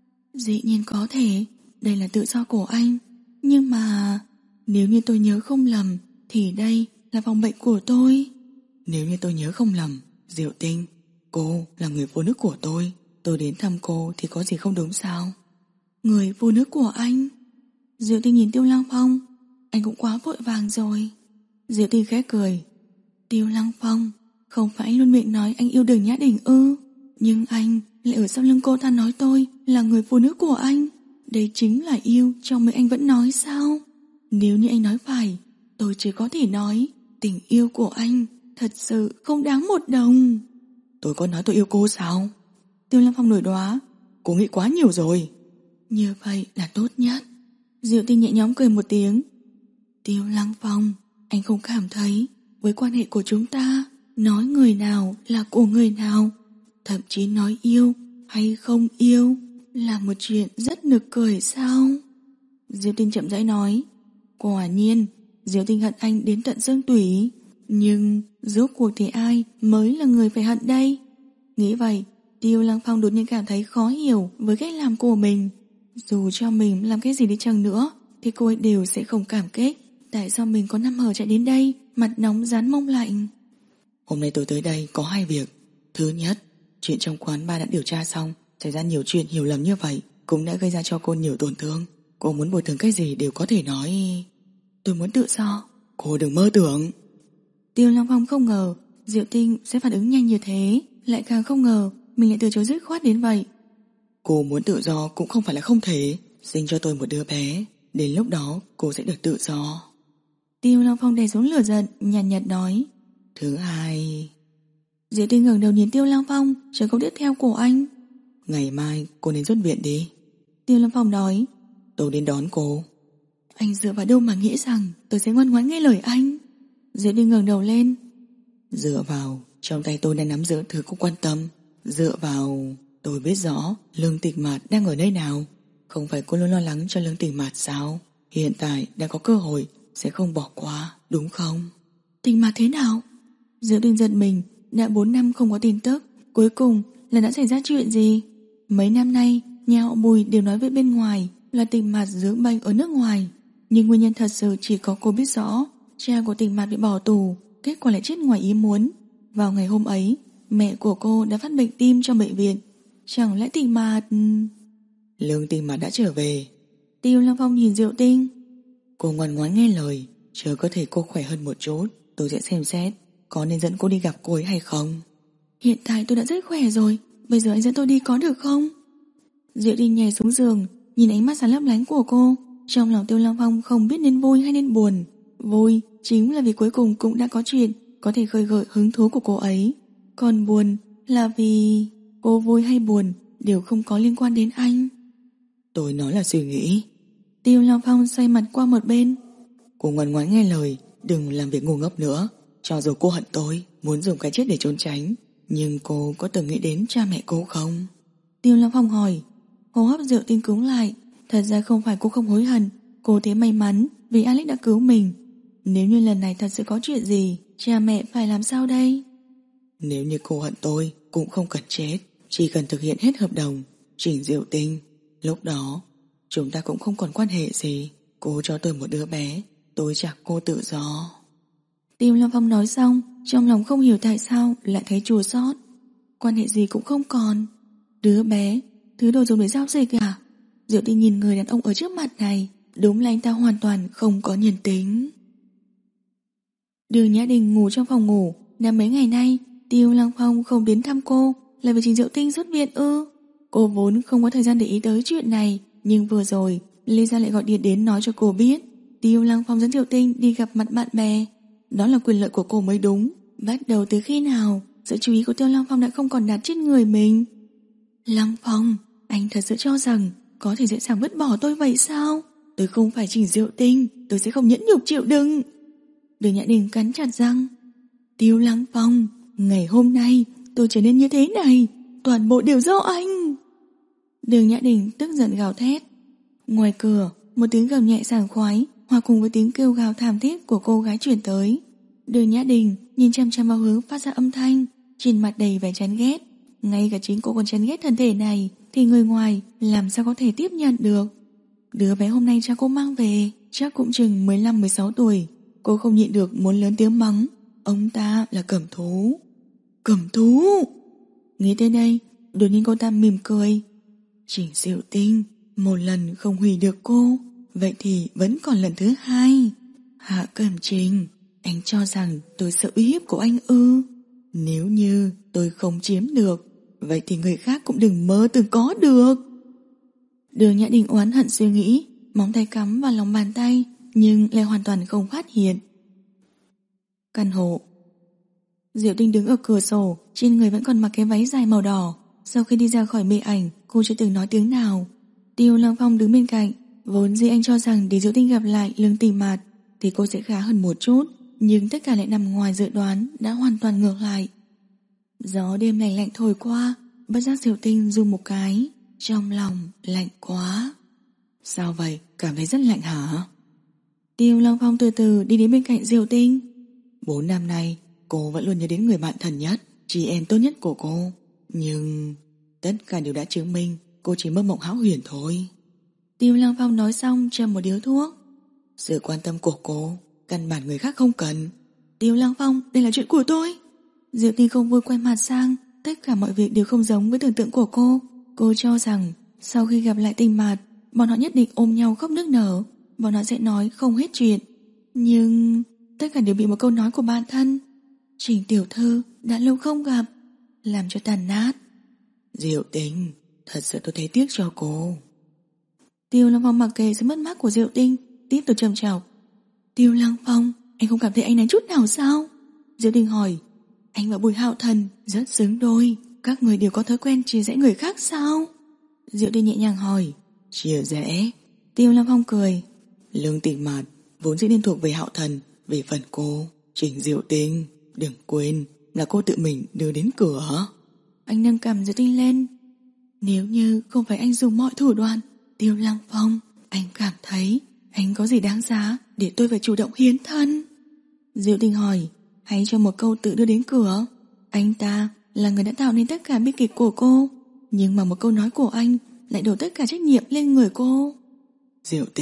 Dĩ nhiên có thể, đây là tự do của anh, nhưng mà nếu như tôi nhớ không lầm thì đây là phòng bệnh của tôi. Nếu như tôi nhớ không lầm, Diệu Tinh, cô là người phụ nữ của tôi. Tôi đến thăm cô thì có gì không đúng sao? Người phụ nữ của anh? Diệu Tinh nhìn Tiêu Lăng Phong, anh cũng quá vội vàng rồi. Diệu Tinh khẽ cười. Tiêu Lăng Phong, không phải anh luôn miệng nói anh yêu Đường Nhã Đình ư? Nhưng anh lại ở sau lưng cô ta nói tôi là người phụ nữ của anh. Đây chính là yêu trong miệng anh vẫn nói sao? Nếu như anh nói phải, tôi chỉ có thể nói tình yêu của anh thật sự không đáng một đồng. Tôi có nói tôi yêu cô sao? Tiêu Lăng Phong nổi đoá. Cô nghĩ quá nhiều rồi. Như vậy là tốt nhất. Diệu Tinh nhẹ nhõm cười một tiếng. Tiêu Lăng Phong, anh không cảm thấy với quan hệ của chúng ta, nói người nào là của người nào, thậm chí nói yêu hay không yêu là một chuyện rất nực cười sao? Diệu Tinh chậm rãi nói. Quả nhiên, Diệu Tinh hận anh đến tận xương tủy. Nhưng rốt cuộc thì ai mới là người phải hận đây? Nghĩ vậy, Tiêu Lăng Phong đột nhiên cảm thấy khó hiểu với cách làm của mình. Dù cho mình làm cái gì đi chăng nữa thì cô ấy đều sẽ không cảm kích. Tại sao mình có năm hở chạy đến đây, mặt nóng rán mông lạnh? Hôm nay tôi tới đây có hai việc. Thứ nhất, chuyện trong quán ba đã điều tra xong, xảy ra nhiều chuyện hiểu lầm như vậy cũng đã gây ra cho cô nhiều tổn thương. Cô muốn bồi thường cái gì đều có thể nói. Tôi muốn tự do. Cô đừng mơ tưởng. Tiêu Lăng Phong không ngờ Diệu Tinh sẽ phản ứng nhanh như thế, lại càng không ngờ mình lại từ chối dứt khoát đến vậy. Cô muốn tự do cũng không phải là không thể. Sinh cho tôi một đứa bé, đến lúc đó cô sẽ được tự do. Tiêu Lăng Phong đè xuống lửa giận, nhàn nhạt nói. Thứ hai. Diệu Tinh ngẩng đầu nhìn Tiêu Lăng Phong, chờ câu tiếp theo của anh. Ngày mai cô nên xuất viện đi. Tiêu Lăng Phong nói. Tôi đến đón cô. Anh dựa vào đâu mà nghĩ rằng tôi sẽ ngoan ngoãn nghe lời anh? Diệu Tinh ngẩng đầu lên. Dựa vào trong tay tôi đang nắm giữ thứ cô quan tâm. Dựa vào tôi biết rõ Lương Tịch Mạt đang ở nơi nào. Không phải cô luôn lo lắng cho Lương Tịch Mạt sao? Hiện tại đã có cơ hội, sẽ không bỏ qua, đúng không? Tịch Mạt thế nào? Diệu Tinh giật mình, đã bốn năm không có tin tức, cuối cùng là đã xảy ra chuyện gì? Mấy năm nay nhà họ Bùi đều nói với bên ngoài là Tịch Mạt dưỡng bệnh ở nước ngoài. Nhưng nguyên nhân thật sự chỉ có cô biết rõ. Cha của Tình Mạt bị bỏ tù, kết quả lại chết ngoài ý muốn. Vào ngày hôm ấy, mẹ của cô đã phát bệnh tim trong bệnh viện. Chẳng lẽ Tình Mạt... Lương Tình Mạt đã trở về. Tiêu Lăng Phong nhìn Diệu Tinh. Cô ngoan ngoãn nghe lời, chờ cơ thể cô khỏe hơn một chút, tôi sẽ xem xét có nên dẫn cô đi gặp cô ấy hay không. Hiện tại tôi đã rất khỏe rồi, bây giờ anh dẫn tôi đi có được không? Diệu Tinh nhảy xuống giường, nhìn ánh mắt sáng lấp lánh của cô. Trong lòng Tiêu Lăng Phong không biết nên vui hay nên buồn. Vui chính là vì cuối cùng cũng đã có chuyện có thể khơi gợi hứng thú của cô ấy. Còn buồn là vì cô vui hay buồn đều không có liên quan đến anh. Tôi nói là suy nghĩ. Tiêu Lăng Phong xoay mặt qua một bên. Cô ngoan ngoãn nghe lời, đừng làm việc ngu ngốc nữa. Cho dù cô hận tôi, muốn dùng cái chết để trốn tránh, nhưng cô có từng nghĩ đến cha mẹ cô không? Tiêu Lăng Phong hỏi. Hô hấp Diệu Tinh cứng lại. Thật ra không phải cô không hối hận, cô thấy may mắn vì Alex đã cứu mình. Nếu như lần này thật sự có chuyện gì, cha mẹ phải làm sao đây? Nếu như cô hận tôi, cũng không cần chết, chỉ cần thực hiện hết hợp đồng, chỉnh Diệu Tinh. Lúc đó, chúng ta cũng không còn quan hệ gì. Cô cho tôi một đứa bé, tôi trả cô tự do. Tiêu Lâm Phong nói xong, trong lòng không hiểu tại sao lại thấy chua xót. Quan hệ gì cũng không còn. Đứa bé, thứ đồ dùng để giao dịch à? Diệu Tinh nhìn người đàn ông ở trước mặt này, đúng là anh ta hoàn toàn không có nhân tính. Đường Nhã Đình ngủ trong phòng ngủ. Đã mấy ngày nay Tiêu Lăng Phong không đến thăm cô là vì Trình Diệu Tinh xuất viện ư? Cô vốn không có thời gian để ý tới chuyện này, nhưng vừa rồi Lê Gia lại gọi điện đến nói cho cô biết Tiêu Lăng Phong dẫn Diệu Tinh đi gặp mặt bạn bè. Đó là quyền lợi của cô mới đúng. Bắt đầu từ khi nào sự chú ý của Tiêu Lăng Phong đã không còn đặt trên người mình? Lăng Phong, anh thật sự cho rằng có thể dễ dàng vứt bỏ tôi vậy sao? Tôi không phải Trình Diệu Tinh, tôi sẽ không nhẫn nhục chịu đựng. Đường Nhã Đình cắn chặt răng. Tiêu Lăng Phong, ngày hôm nay tôi trở nên như thế này, toàn bộ đều do anh. Đường Nhã Đình tức giận gào thét. Ngoài cửa, một tiếng gầm nhẹ sảng khoái hòa cùng với tiếng kêu gào thảm thiết của cô gái chuyển tới. Đường Nhã Đình nhìn chăm chăm vào hướng phát ra âm thanh, trên mặt đầy vẻ chán ghét. Ngay cả chính cô còn chán ghét thân thể này thì người ngoài làm sao có thể tiếp nhận được. Đứa bé hôm nay cha cô mang về chắc cũng chừng mười lăm mười sáu tuổi. Cô không nhịn được muốn lớn tiếng mắng ông ta là cẩm thú. Cẩm thú! Nghĩ tới đây, đột nhiên cô ta mỉm cười. Trình Diệu Tinh, một lần không hủy được cô, vậy thì vẫn còn lần thứ hai. Hạ Cẩm Trình, anh cho rằng tôi sợ uy hiếp của anh ư? Nếu như tôi không chiếm được, vậy thì người khác cũng đừng mơ từng có được. Đường Nhã Đình oán hận suy nghĩ, móng tay cắm vào lòng bàn tay, nhưng lại hoàn toàn không phát hiện. Căn hộ. Diệu Tinh đứng ở cửa sổ, trên người vẫn còn mặc cái váy dài màu đỏ. Sau khi đi ra khỏi mê ảnh, cô chưa từng nói tiếng nào. Tiêu Lăng Phong đứng bên cạnh. Vốn dĩ anh cho rằng để Diệu Tinh gặp lại Lương Tình Mạt thì cô sẽ khá hơn một chút, nhưng tất cả lại nằm ngoài dự đoán, đã hoàn toàn ngược lại. Gió đêm lạnh lạnh thổi qua, bất giác Diệu Tinh rung một cái, trong lòng lạnh quá. Sao vậy, cảm thấy rất lạnh hả? Tiêu Lăng Phong từ từ đi đến bên cạnh Diệu Tinh. Bốn năm nay cô vẫn luôn nhớ đến người bạn thân nhất, chị em tốt nhất của cô. Nhưng tất cả đều đã chứng minh cô chỉ mơ mộng hão huyền thôi. Tiêu Lăng Phong nói xong châm một điếu thuốc. Sự quan tâm của cô căn bản người khác không cần. Tiêu Lăng Phong, đây là chuyện của tôi. Diệu Tinh không vui quay mặt sang. Tất cả mọi việc đều không giống với tưởng tượng của cô. Cô cho rằng sau khi gặp lại Tình Mạt, bọn họ nhất định ôm nhau khóc nức nở. Bọn họ sẽ nói không hết chuyện. Nhưng tất cả đều bị một câu nói của bạn thân. Trình tiểu thư đã lâu không gặp, làm cho tàn nát. Diệu Tinh, thật sự tôi thấy tiếc cho cô. Tiêu Lăng Phong mặc kệ sự mất mát của Diệu Tinh, tiếp tục trầm trọc. Tiêu Lăng Phong, anh không cảm thấy anh này chút nào sao? Diệu Tinh hỏi. Anh và Bùi Hạo Thần rất xứng đôi, các người đều có thói quen chia rẽ người khác sao? Diệu Tinh nhẹ nhàng hỏi. Chia rẽ? Tiêu Lăng Phong cười. Lương Tình Mạt vốn dĩ nên thuộc về Hạo Thần. Về phần cô, Trình Diệu Tinh, đừng quên là cô tự mình đưa đến cửa. Anh nâng cằm Diệu Tinh lên. Nếu như không phải anh dùng mọi thủ đoạn, Tiêu Lăng Phong, anh cảm thấy anh có gì đáng giá để tôi phải chủ động hiến thân? Diệu Tinh hỏi. Hay cho một câu tự đưa đến cửa? Anh ta là người đã tạo nên tất cả bi kịch của cô, nhưng mà một câu nói của anh lại đổ tất cả trách nhiệm lên người cô. Diệu Tinh,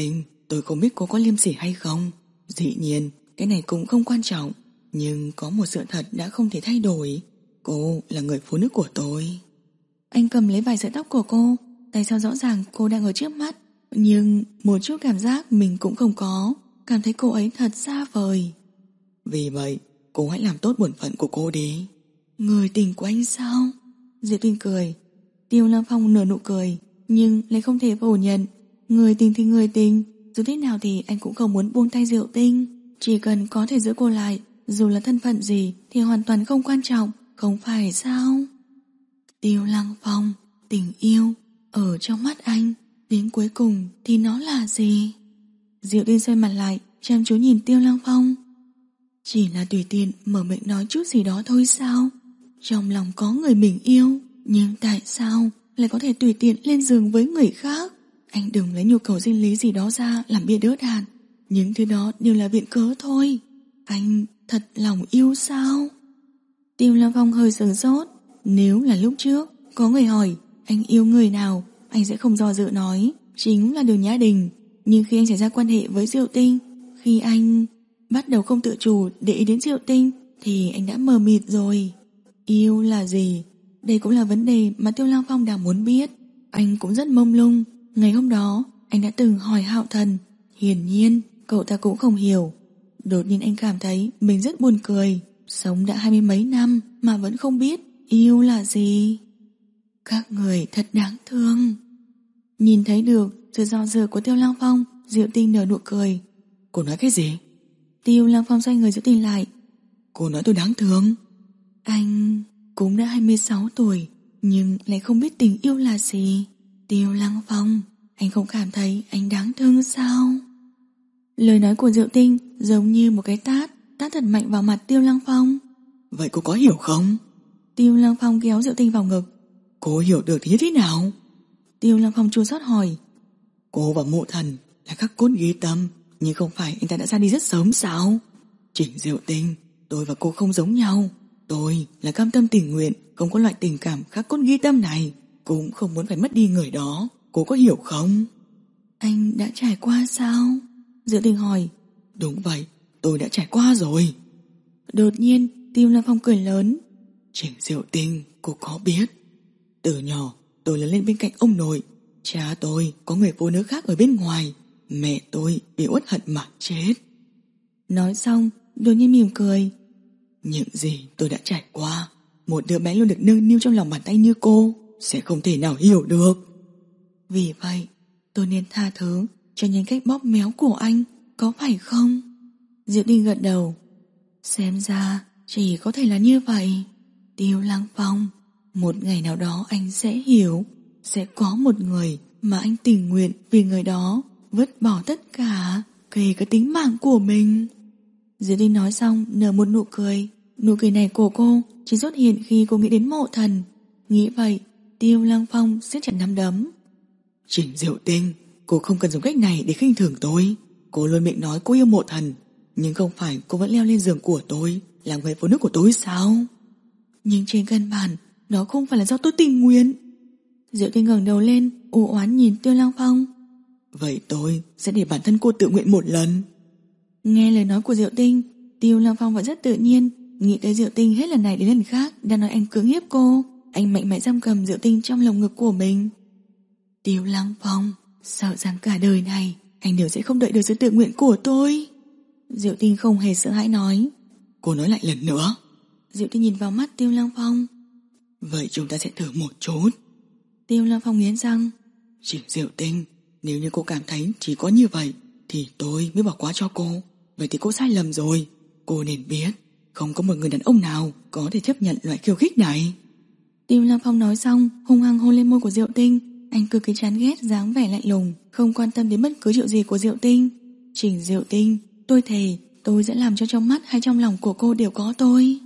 tôi không biết cô có liêm sỉ hay không. Dĩ nhiên, cái này cũng không quan trọng. Nhưng có một sự thật đã không thể thay đổi. Cô là người phụ nữ của tôi. Anh cầm lấy vài sợi tóc của cô. Tại sao rõ ràng cô đang ở trước mắt, nhưng một chút cảm giác mình cũng không có. Cảm thấy cô ấy thật xa vời. Vì vậy, cô hãy làm tốt bổn phận của cô đi. Người tình của anh sao? Diệu Tinh cười. Tiêu Lăng Phong nở nụ cười, nhưng lại không thể phủ nhận. Người tình thì người tình, dù thế nào thì anh cũng không muốn buông tay Diệu Tinh. Chỉ cần có thể giữ cô lại, dù là thân phận gì thì hoàn toàn không quan trọng, không phải sao? Tiêu Lăng Phong, tình yêu ở trong mắt anh, đến cuối cùng thì nó là gì? Diệu Tinh xoay mặt lại, chăm chú nhìn Tiêu Lăng Phong. Chỉ là tùy tiện mở miệng nói chút gì đó thôi sao? Trong lòng có người mình yêu, nhưng tại sao lại có thể tùy tiện lên giường với người khác? Anh đừng lấy nhu cầu sinh lý gì đó ra làm bia đỡ đạn. Những thứ đó đều là viện cớ thôi. Anh thật lòng yêu sao? Tiêu Lăng Phong hơi sửng sốt. Nếu là lúc trước có người hỏi anh yêu người nào, anh sẽ không do dự nói chính là Đường Nhã Đình. Nhưng khi anh xảy ra quan hệ với Diệu Tinh, khi anh bắt đầu không tự chủ để ý đến Diệu Tinh, thì anh đã mờ mịt rồi. Yêu là gì? Đây cũng là vấn đề mà Tiêu Lăng Phong đang muốn biết. Anh cũng rất mông lung. Ngày hôm đó anh đã từng hỏi Hạo Thần, hiển nhiên cậu ta cũng không hiểu. Đột nhiên anh cảm thấy mình rất buồn cười. Sống đã hai mươi mấy năm mà vẫn không biết yêu là gì. Các người thật đáng thương. Nhìn thấy được sự do dự của Tiêu Lăng Phong, Diệu Tinh nở nụ cười. Cô nói cái gì? Tiêu Lăng Phong xoay người Diệu Tinh lại. Cô nói tôi đáng thương? Anh cũng đã hai mươi sáu tuổi, nhưng lại không biết tình yêu là gì. Tiêu Lăng Phong, anh không cảm thấy anh đáng thương sao? Lời nói của Diệu Tinh giống như một cái tát, tát thật mạnh vào mặt Tiêu Lăng Phong. Vậy cô có hiểu không? Tiêu Lăng Phong kéo Diệu Tinh vào ngực. Cô hiểu được thì như thế nào? Tiêu Lăng Phong chua xót hỏi. Cô và Mộ Thần là khắc cốt ghi tâm, nhưng không phải anh ta đã ra đi rất sớm sao? Chỉnh Diệu Tinh, tôi và cô không giống nhau. Tôi là cam tâm tình nguyện, không có loại tình cảm khắc cốt ghi tâm này, cũng không muốn phải mất đi người đó. Cô có hiểu không? Anh đã trải qua sao? Diệu Tinh hỏi. Đúng vậy, tôi đã trải qua rồi. Đột nhiên Tiêu Lăng Phong cười lớn. Chỉnh Diệu Tinh, cô có biết, từ nhỏ tôi lớn lên bên cạnh ông nội. Cha tôi có người phụ nữ khác ở bên ngoài. Mẹ tôi bị uất hận mà chết. Nói xong đột nhiên mỉm cười. Những gì tôi đã trải qua, một đứa bé luôn được nâng niu trong lòng bàn tay như cô sẽ không thể nào hiểu được. Vì vậy tôi nên tha thứ cho những cách bóp méo của anh, có phải không? Diệu Tinh gật đầu. Xem ra chỉ có thể là như vậy. Tiêu Lăng Phong, một ngày nào đó anh sẽ hiểu. Sẽ có một người mà anh tình nguyện vì người đó vứt bỏ tất cả, kể cả tính mạng của mình. Diệu Tinh nói xong nở một nụ cười. Nụ cười này của cô chỉ xuất hiện khi cô nghĩ đến Mộ Thần. Nghĩ vậy, Tiêu Lăng Phong siết chặt nắm đấm. Chỉnh Diệu Tinh, cô không cần dùng cách này để khinh thường tôi. Cô luôn miệng nói cô yêu Mộ Thần, nhưng không phải cô vẫn leo lên giường của tôi, làm người phụ nữ của tôi sao? Nhưng trên căn bản đó không phải là do tôi tình nguyện. Diệu Tinh ngẩng đầu lên, u oán nhìn Tiêu Lăng Phong. Vậy tôi sẽ để bản thân cô tự nguyện một lần. Nghe lời nói của Diệu Tinh, Tiêu Lăng Phong vẫn rất tự nhiên. Nghĩ tới Diệu Tinh hết lần này đến lần khác đang nói anh cưỡng hiếp cô. Anh mạnh mẽ giam cầm Diệu Tinh trong lồng ngực của mình. Tiêu Lăng Phong, sợ rằng cả đời này anh đều sẽ không đợi được sự tự nguyện của tôi. Diệu Tinh không hề sợ hãi nói. Cô nói lại lần nữa. Diệu Tinh nhìn vào mắt Tiêu Lăng Phong. Vậy chúng ta sẽ thử một chút. Tiêu Lăng Phong nghiến răng. Chỉnh Diệu Tinh, nếu như cô cảm thấy chỉ có như vậy thì tôi mới bỏ qua cho cô. Vậy thì cô sai lầm rồi. Cô nên biết không có một người đàn ông nào có thể chấp nhận loại khiêu khích này. Tiêu Lăng Phong nói xong hung hăng hôn lên môi của Diệu Tinh. Anh cực kỳ chán ghét dáng vẻ lạnh lùng, không quan tâm đến bất cứ chuyện gì của Diệu Tinh. Chỉnh Diệu Tinh, tôi thề tôi sẽ làm cho trong mắt hay trong lòng của cô đều có tôi.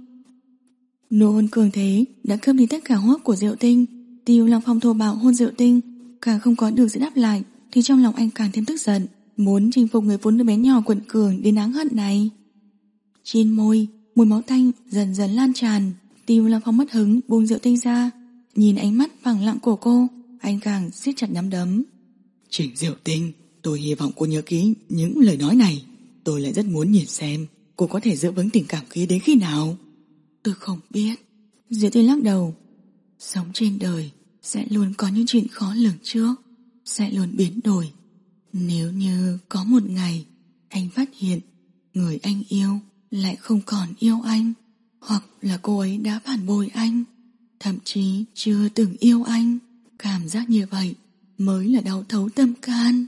Nụ hôn cường thế đã cướp đi tất cả hô hấp của Diệu Tinh. Tiêu Lăng Phong thô bạo hôn Diệu Tinh, càng không có được sự đáp lại thì trong lòng anh càng thêm tức giận, muốn chinh phục người phụ nữ bé nhỏ quật cường đến đáng hận này. Trên môi, mùi máu tanh dần dần lan tràn. Tiêu Lăng Phong mất hứng buông Diệu Tinh ra. Nhìn ánh mắt phẳng lặng của cô, anh càng siết chặt nắm đấm. Chỉnh Diệu Tinh, tôi hy vọng cô nhớ kỹ những lời nói này. Tôi lại rất muốn nhìn xem cô có thể giữ vững tình cảm kia đến khi nào. Tôi không biết. Diệu Tinh lắc đầu. Sống trên đời sẽ luôn có những chuyện khó lường trước, sẽ luôn biến đổi. Nếu như có một ngày anh phát hiện người anh yêu lại không còn yêu anh, hoặc là cô ấy đã phản bội anh, thậm chí chưa từng yêu anh, cảm giác như vậy mới là đau thấu tâm can.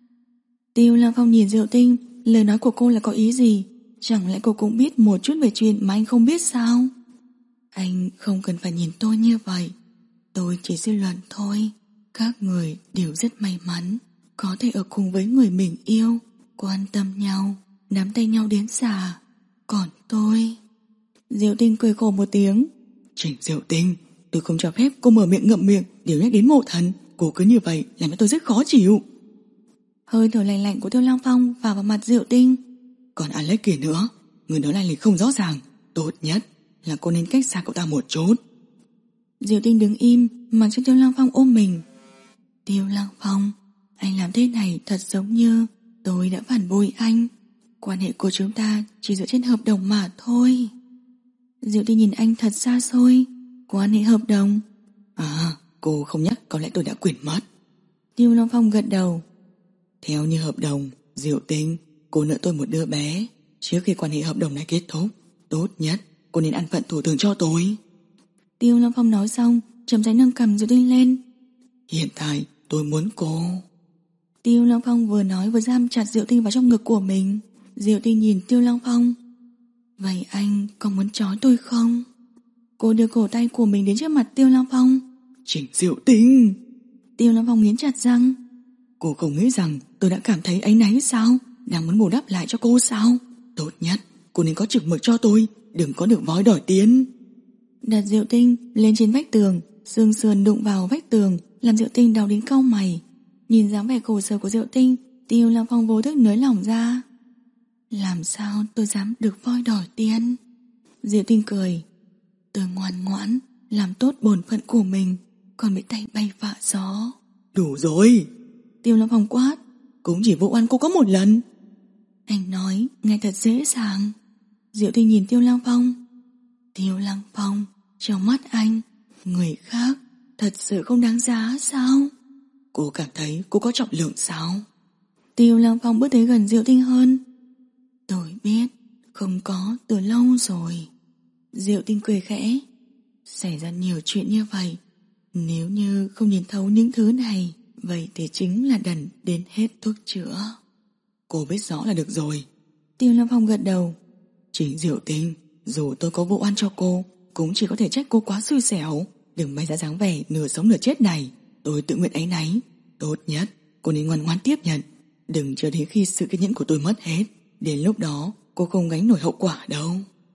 Tiêu Lăng Phong nhìn Diệu Tinh, lời nói của cô là có ý gì? Chẳng lẽ cô cũng biết một chút về chuyện mà anh không biết sao? Anh không cần phải nhìn tôi như vậy. Tôi chỉ suy luận thôi. Các người đều rất may mắn có thể ở cùng với người mình yêu, quan tâm nhau, nắm tay nhau đến già. Còn tôi... Diệu Tinh cười khổ một tiếng. Trình Diệu Tinh, tôi không cho phép cô mở miệng ngậm miệng đều nhắc đến mộ thần. Cô cứ như vậy làm cho tôi rất khó chịu. Hơi thở lạnh lạnh của Tiêu Lăng Phong vào vào mặt Diệu Tinh. Còn Alex kia nữa, người đó lai lịch không rõ ràng. Tốt nhất là cô nên cách xa cậu ta một chút. Diệu Tinh đứng im, mặc cho Tiêu Lăng Phong ôm mình. Tiêu Lăng Phong, anh làm thế này thật giống như tôi đã phản bội anh. Quan hệ của chúng ta chỉ dựa trên hợp đồng mà thôi. Diệu Tinh nhìn anh thật xa xôi. Quan hệ hợp đồng? À, cô không nhắc có lẽ tôi đã quên mất. Tiêu Lăng Phong gật đầu. Theo như hợp đồng, Diệu Tinh, cô nợ tôi một đứa bé. Trước khi quan hệ hợp đồng này kết thúc, tốt nhất cô nên ăn phận thủ thường cho tôi. Tiêu Lăng Phong nói xong, chậm rãi nâng cầm Diệu Tinh lên. Hiện tại tôi muốn cô. Tiêu Lăng Phong vừa nói vừa giam chặt Diệu Tinh vào trong ngực của mình. Diệu Tinh nhìn Tiêu Lăng Phong. Vậy anh có muốn trói tôi không? Cô đưa cổ tay của mình đến trước mặt Tiêu Lăng Phong. Trình Diệu Tinh. Tiêu Lăng Phong nghiến chặt răng. Cô không nghĩ rằng tôi đã cảm thấy áy náy sao? Đang muốn bù đắp lại cho cô sao? Tốt nhất cô nên có chừng mực cho tôi, đừng có được vói đòi tiền. Đặt Diệu Tinh lên trên vách tường, xương sườn đụng vào vách tường, làm Diệu Tinh đau đến cau mày. Nhìn dáng vẻ khổ sở của Diệu Tinh, Tiêu Lăng Phong vô thức nới lỏng ra. Làm sao tôi dám được voi đòi tiền? Diệu Tinh cười. Tôi ngoan ngoãn làm tốt bổn phận của mình, còn bị tay bay vạ gió. Đủ rồi. Tiêu Lăng Phong quát. Cũng chỉ vụ ăn cô có một lần. Anh nói nghe thật dễ dàng. Diệu Tinh nhìn Tiêu Lăng Phong. Tiêu Lăng Phong, trong mắt anh, người khác thật sự không đáng giá sao? Cô cảm thấy cô có trọng lượng sao? Tiêu Lăng Phong bước tới gần Diệu Tinh hơn. Tôi biết, không có từ lâu rồi. Diệu Tinh cười khẽ. Xảy ra nhiều chuyện như vậy, nếu như không nhìn thấu những thứ này, vậy thì chính là đần đến hết thuốc chữa. Cô biết rõ là được rồi. Tiêu Lăng Phong gật đầu. Trình Diệu Tinh, dù tôi có vụ oan cho cô, cũng chỉ có thể trách cô quá xui xẻo. Đừng bày ra dáng vẻ nửa sống nửa chết này. Tôi tự nguyện áy náy. Tốt nhất cô nên ngoan ngoãn tiếp nhận. Đừng chờ đến khi sự kiên nhẫn của tôi mất hết. Đến lúc đó cô không gánh nổi hậu quả đâu.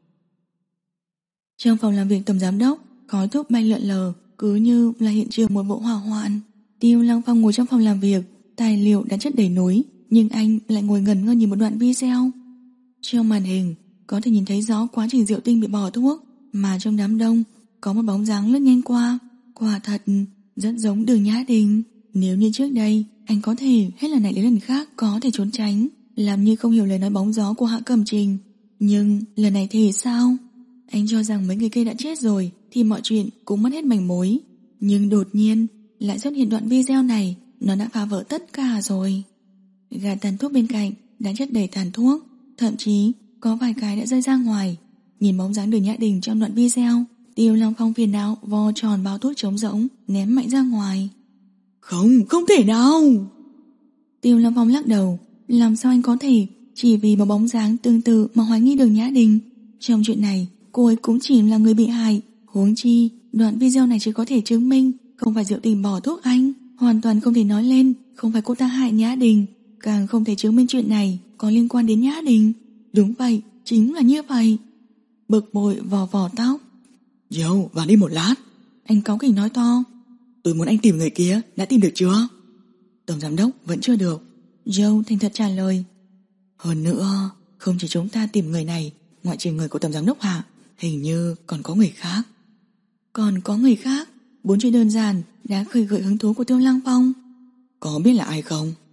Trong phòng làm việc tổng giám đốc, khói thuốc bay lượn lờ, cứ như là hiện trường một vụ hỏa hoạn. Tiêu Lăng Phong ngồi trong phòng làm việc, tài liệu đã chất đầy núi, nhưng anh lại ngồi ngẩn ngơ nhìn một đoạn video. Trong màn hình có thể nhìn thấy rõ quá trình Diệu Tinh bị bỏ thuốc, mà trong đám đông có một bóng dáng lướt nhanh qua. Quả thật rất giống Đường Nhã Đình. Nếu như trước đây anh có thể hết lần này đến lần khác có thể trốn tránh, làm như không hiểu lời nói bóng gió của Hạ Cẩm Trình, nhưng lần này thì sao? Anh cho rằng mấy người kia đã chết rồi thì mọi chuyện cũng mất hết manh mối, nhưng đột nhiên lại xuất hiện đoạn video này. Nó đã phá vỡ tất cả rồi. Gạt tàn thuốc bên cạnh đã chất đầy tàn thuốc, thậm chí có vài cái đã rơi ra ngoài. Nhìn bóng dáng Đường Nhã Đình trong đoạn video, Tiêu Lăng Phong phiền não vo tròn bao thuốc trống rỗng ném mạnh ra ngoài. Không, không thể nào. Tiêu Lăng Phong lắc đầu. Làm sao anh có thể chỉ vì một bóng dáng tương tự mà hoài nghi Đường Nhã Đình? Trong chuyện này cô ấy cũng chỉ là người bị hại. Huống chi đoạn video này chỉ có thể chứng minh không phải Diệu Tình bỏ thuốc anh, hoàn toàn không thể nói lên không phải cô ta hại Nhã Đình, càng không thể chứng minh chuyện này có liên quan đến Nhã Đình. Đúng vậy, chính là như vậy. Bực bội vò vò tóc. Dâu, vào đi một lát. Anh cáu kỉnh nói to. Tôi muốn anh tìm người kia, đã tìm được chưa? Tổng giám đốc vẫn chưa được. Joe thành thật trả lời. Hơn nữa, không chỉ chúng ta tìm người này, ngoại trừ người của tổng giám đốc Hạ, hình như còn có người khác. Còn có người khác? Bốn chữ đơn giản đã khơi gợi hứng thú của Tiêu Lăng Phong. Có biết là ai không?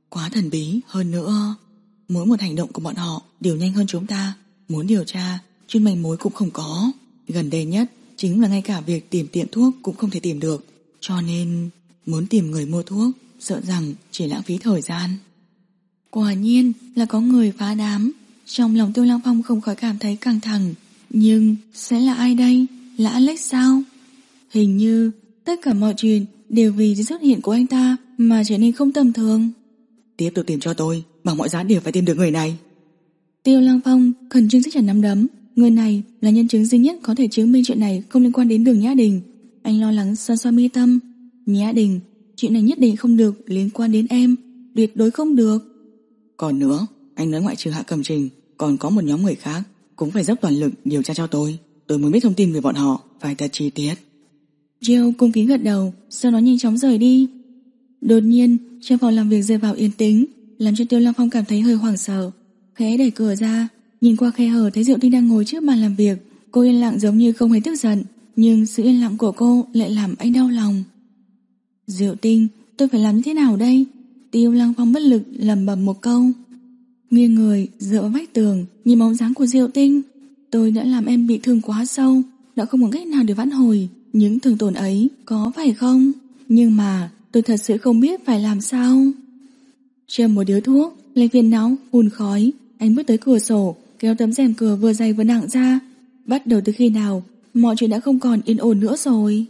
Quá thần bí. Hơn nữa, mỗi một hành động của bọn họ đều nhanh hơn chúng ta. Muốn điều tra, chuyên manh mối cũng không có. Gần đây nhất chính là ngay cả việc tìm tiệm thuốc cũng không thể tìm được. Cho nên muốn tìm người mua thuốc, sợ rằng chỉ lãng phí thời gian. Quả nhiên là có người phá đám. Trong lòng Tiêu Lăng Phong không khỏi cảm thấy căng thẳng. Nhưng sẽ là ai đây? Là Alex sao? Hình như tất cả mọi chuyện đều vì sự xuất hiện của anh ta mà trở nên không tầm thường. Tiếp tục tìm cho tôi, bằng mọi giá đều phải tìm được người này. Tiêu Lăng Phong khẩn trương siết chặt nắm đấm. Người này là nhân chứng duy nhất có thể chứng minh chuyện này không liên quan đến Đường Nhã Đình. Anh lo lắng xoa xoa mi tâm. Nhã Đình, chuyện này nhất định không được liên quan đến em, tuyệt đối không được. Còn nữa, anh nói ngoại trừ Hạ Cẩm Trình, còn có một nhóm người khác cũng phải dốc toàn lực điều tra cho tôi. Tôi muốn biết thông tin về bọn họ, phải thật chi tiết. Jill cung kính gật đầu, sau đó nhanh chóng rời đi. Đột nhiên, trong phòng làm việc rơi vào yên tĩnh, làm cho Tiêu Lăng Phong cảm thấy hơi hoảng sợ. Khẽ đẩy cửa ra, nhìn qua khe hở thấy Diệu Tinh đang ngồi trước bàn làm việc. Cô yên lặng giống như không hề tức giận, nhưng sự yên lặng của cô lại làm anh đau lòng. Diệu Tinh, tôi phải làm như thế nào đây? Tiêu Lăng Phong bất lực lẩm bẩm một câu. Nghiêng người dựa vào vách tường, nhìn bóng dáng của Diệu Tinh. Tôi đã làm em bị thương quá sâu, đã không có cách nào để vãn hồi những thương tổn ấy, có phải không? Nhưng mà tôi thật sự không biết phải làm sao. Châm một điếu thuốc, lấy viên nóng, phun khói. Anh bước tới cửa sổ, kéo tấm rèm cửa vừa dày vừa nặng ra. Bắt đầu từ khi nào mọi chuyện đã không còn yên ổn nữa rồi.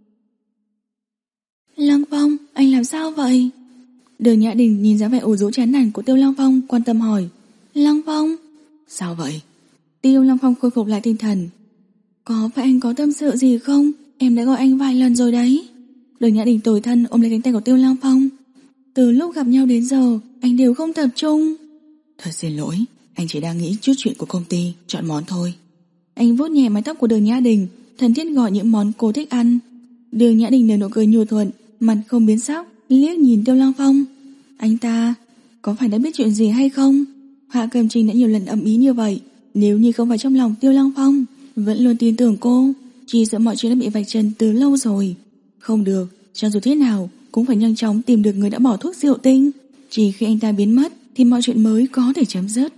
Lăng Phong, anh làm sao vậy? Đường Nhã Đình nhìn dáng vẻ ủ rũ chán nản của Tiêu Lăng Phong, quan tâm hỏi. Lăng Phong, sao vậy? Tiêu Lăng Phong khôi phục lại tinh thần. Có phải anh có tâm sự gì không? Em đã gọi anh vài lần rồi đấy. Đường Nhã Đình tủi thân ôm lấy cánh tay của Tiêu Lăng Phong. Từ lúc gặp nhau đến giờ, anh đều không tập trung. Thật xin lỗi, anh chỉ đang nghĩ chút chuyện của công ty, chọn món thôi. Anh vuốt nhẹ mái tóc của Đường Nhã Đình, thân thiết gọi những món cô thích ăn. Đường Nhã Đình nở nụ cười nhu thuận, mặt không biến sắc, liếc nhìn Tiêu Lăng Phong. Anh ta có phải đã biết chuyện gì hay không? Hạ Cẩm Trình đã nhiều lần ầm ý như vậy. Nếu như không phải trong lòng Tiêu Lăng Phong vẫn luôn tin tưởng cô, chỉ sợ mọi chuyện đã bị vạch trần từ lâu rồi. Không được, cho dù thế nào cũng phải nhanh chóng tìm được người đã bỏ thuốc Diệu Tinh. Chỉ khi anh ta biến mất thì mọi chuyện mới có thể chấm dứt.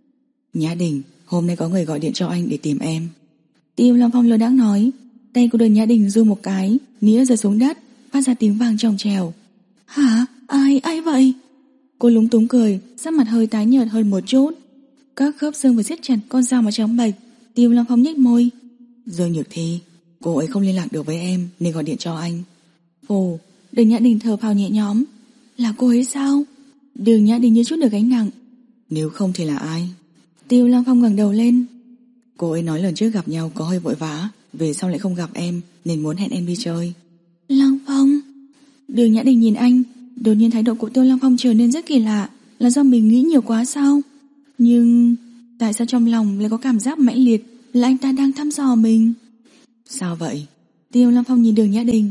Nhã Đình, hôm nay có người gọi điện cho anh để tìm em. Tiêu Lăng Phong lơ đãng nói. Tay của Đường Nhã Đình giơ một cái, nĩa rơi xuống đất, phát ra tiếng vang trong trèo. Hả? Ai? Ai vậy? Cô lúng túng cười, sắc mặt hơi tái nhợt hơn một chút. Các khớp xương vừa siết chặt, con dao mà trắng bệch. Tiêu Lăng Phong nhếch môi. Dương Nhược Thi, cô ấy không liên lạc được với em nên gọi điện cho anh. Ồ, Đường Nhã Đình thở phào nhẹ nhõm. Là cô ấy sao? Đường Nhã Đình như chút được gánh nặng. Nếu không thì là ai? Tiêu Lăng Phong ngẩng đầu lên. Cô ấy nói lần trước gặp nhau có hơi vội vã, về sau lại không gặp em nên muốn hẹn em đi chơi. Lăng Phong. Đường Nhã Đình nhìn anh. Đột nhiên thái độ của Tiêu Lăng Phong trở nên rất kỳ lạ. Là do mình nghĩ nhiều quá sao? Nhưng tại sao trong lòng lại có cảm giác mãnh liệt là anh ta đang thăm dò mình? Sao vậy? Tiêu Lăng Phong nhìn Đường Nhã Đình.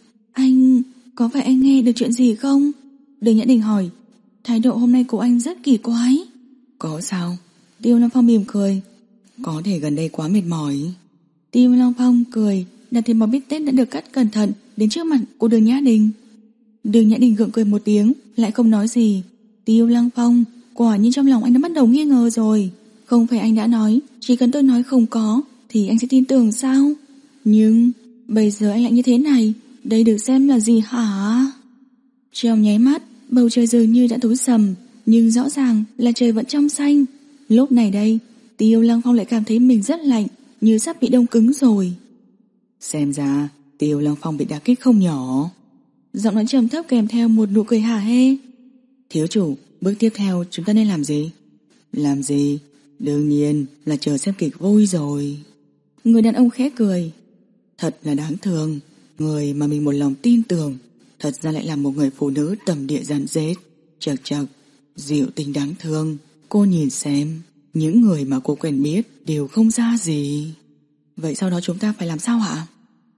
Anh, có phải anh nghe được chuyện gì không? Đường Nhã Đình hỏi. Thái độ hôm nay của anh rất kỳ quái. Có sao? Tiêu Lăng Phong mỉm cười. Có thể gần đây quá mệt mỏi. Tiêu Lăng Phong cười, đặt thêm bò bít tết đã được cắt cẩn thận đến trước mặt của Đường Nhã Đình. Đường Nhã Đình gượng cười một tiếng, lại không nói gì. Tiêu Lăng Phong, quả nhiên trong lòng anh đã bắt đầu nghi ngờ rồi. Không phải anh đã nói chỉ cần tôi nói không có thì anh sẽ tin tưởng sao? Nhưng bây giờ anh lại như thế này, đây được xem là gì hả? Trong nháy mắt, bầu trời dường như đã tối sầm, nhưng rõ ràng là trời vẫn trong xanh. Lúc này đây, Tiêu Lăng Phong lại cảm thấy mình rất lạnh, như sắp bị đông cứng rồi. Xem ra Tiêu Lăng Phong bị đả kích không nhỏ. Giọng nói trầm thấp kèm theo một nụ cười hả hê. Thiếu chủ, bước tiếp theo chúng ta nên làm gì? Làm gì? Đương nhiên là chờ xem kịch vui rồi. Người đàn ông khẽ cười. Thật là đáng thương, người mà mình một lòng tin tưởng thật ra lại là một người phụ nữ tầm địa giản dết. Chật chật, Diệu Tinh đáng thương. Cô nhìn xem, những người mà cô quen biết đều không ra gì. Vậy sau đó chúng ta phải làm sao hả?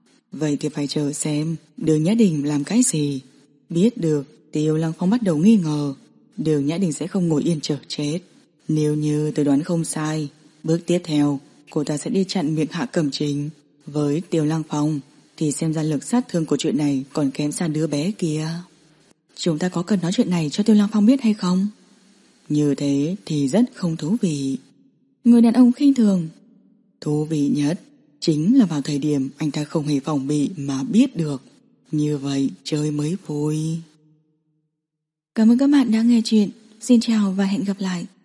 Vậy thì phải chờ xem Đường Nhã Đình làm cái gì. Biết được Tiêu Lăng Phong bắt đầu nghi ngờ, Đường Nhã Đình sẽ không ngồi yên chờ chết. Nếu như tôi đoán không sai, bước tiếp theo cô ta sẽ đi chặn miệng Hạ Cẩm Trình. Với Tiêu Lăng Phong thì xem ra lực sát thương của chuyện này còn kém xa đứa bé kia. Chúng ta có cần nói chuyện này cho Tiêu Lăng Phong biết hay không? Như thế thì rất không thú vị. Người đàn ông khinh thường. Thú vị nhất chính là vào thời điểm anh ta không hề phòng bị mà biết được. Như vậy chơi mới vui. Cảm ơn các bạn đã nghe chuyện. Xin chào và hẹn gặp lại.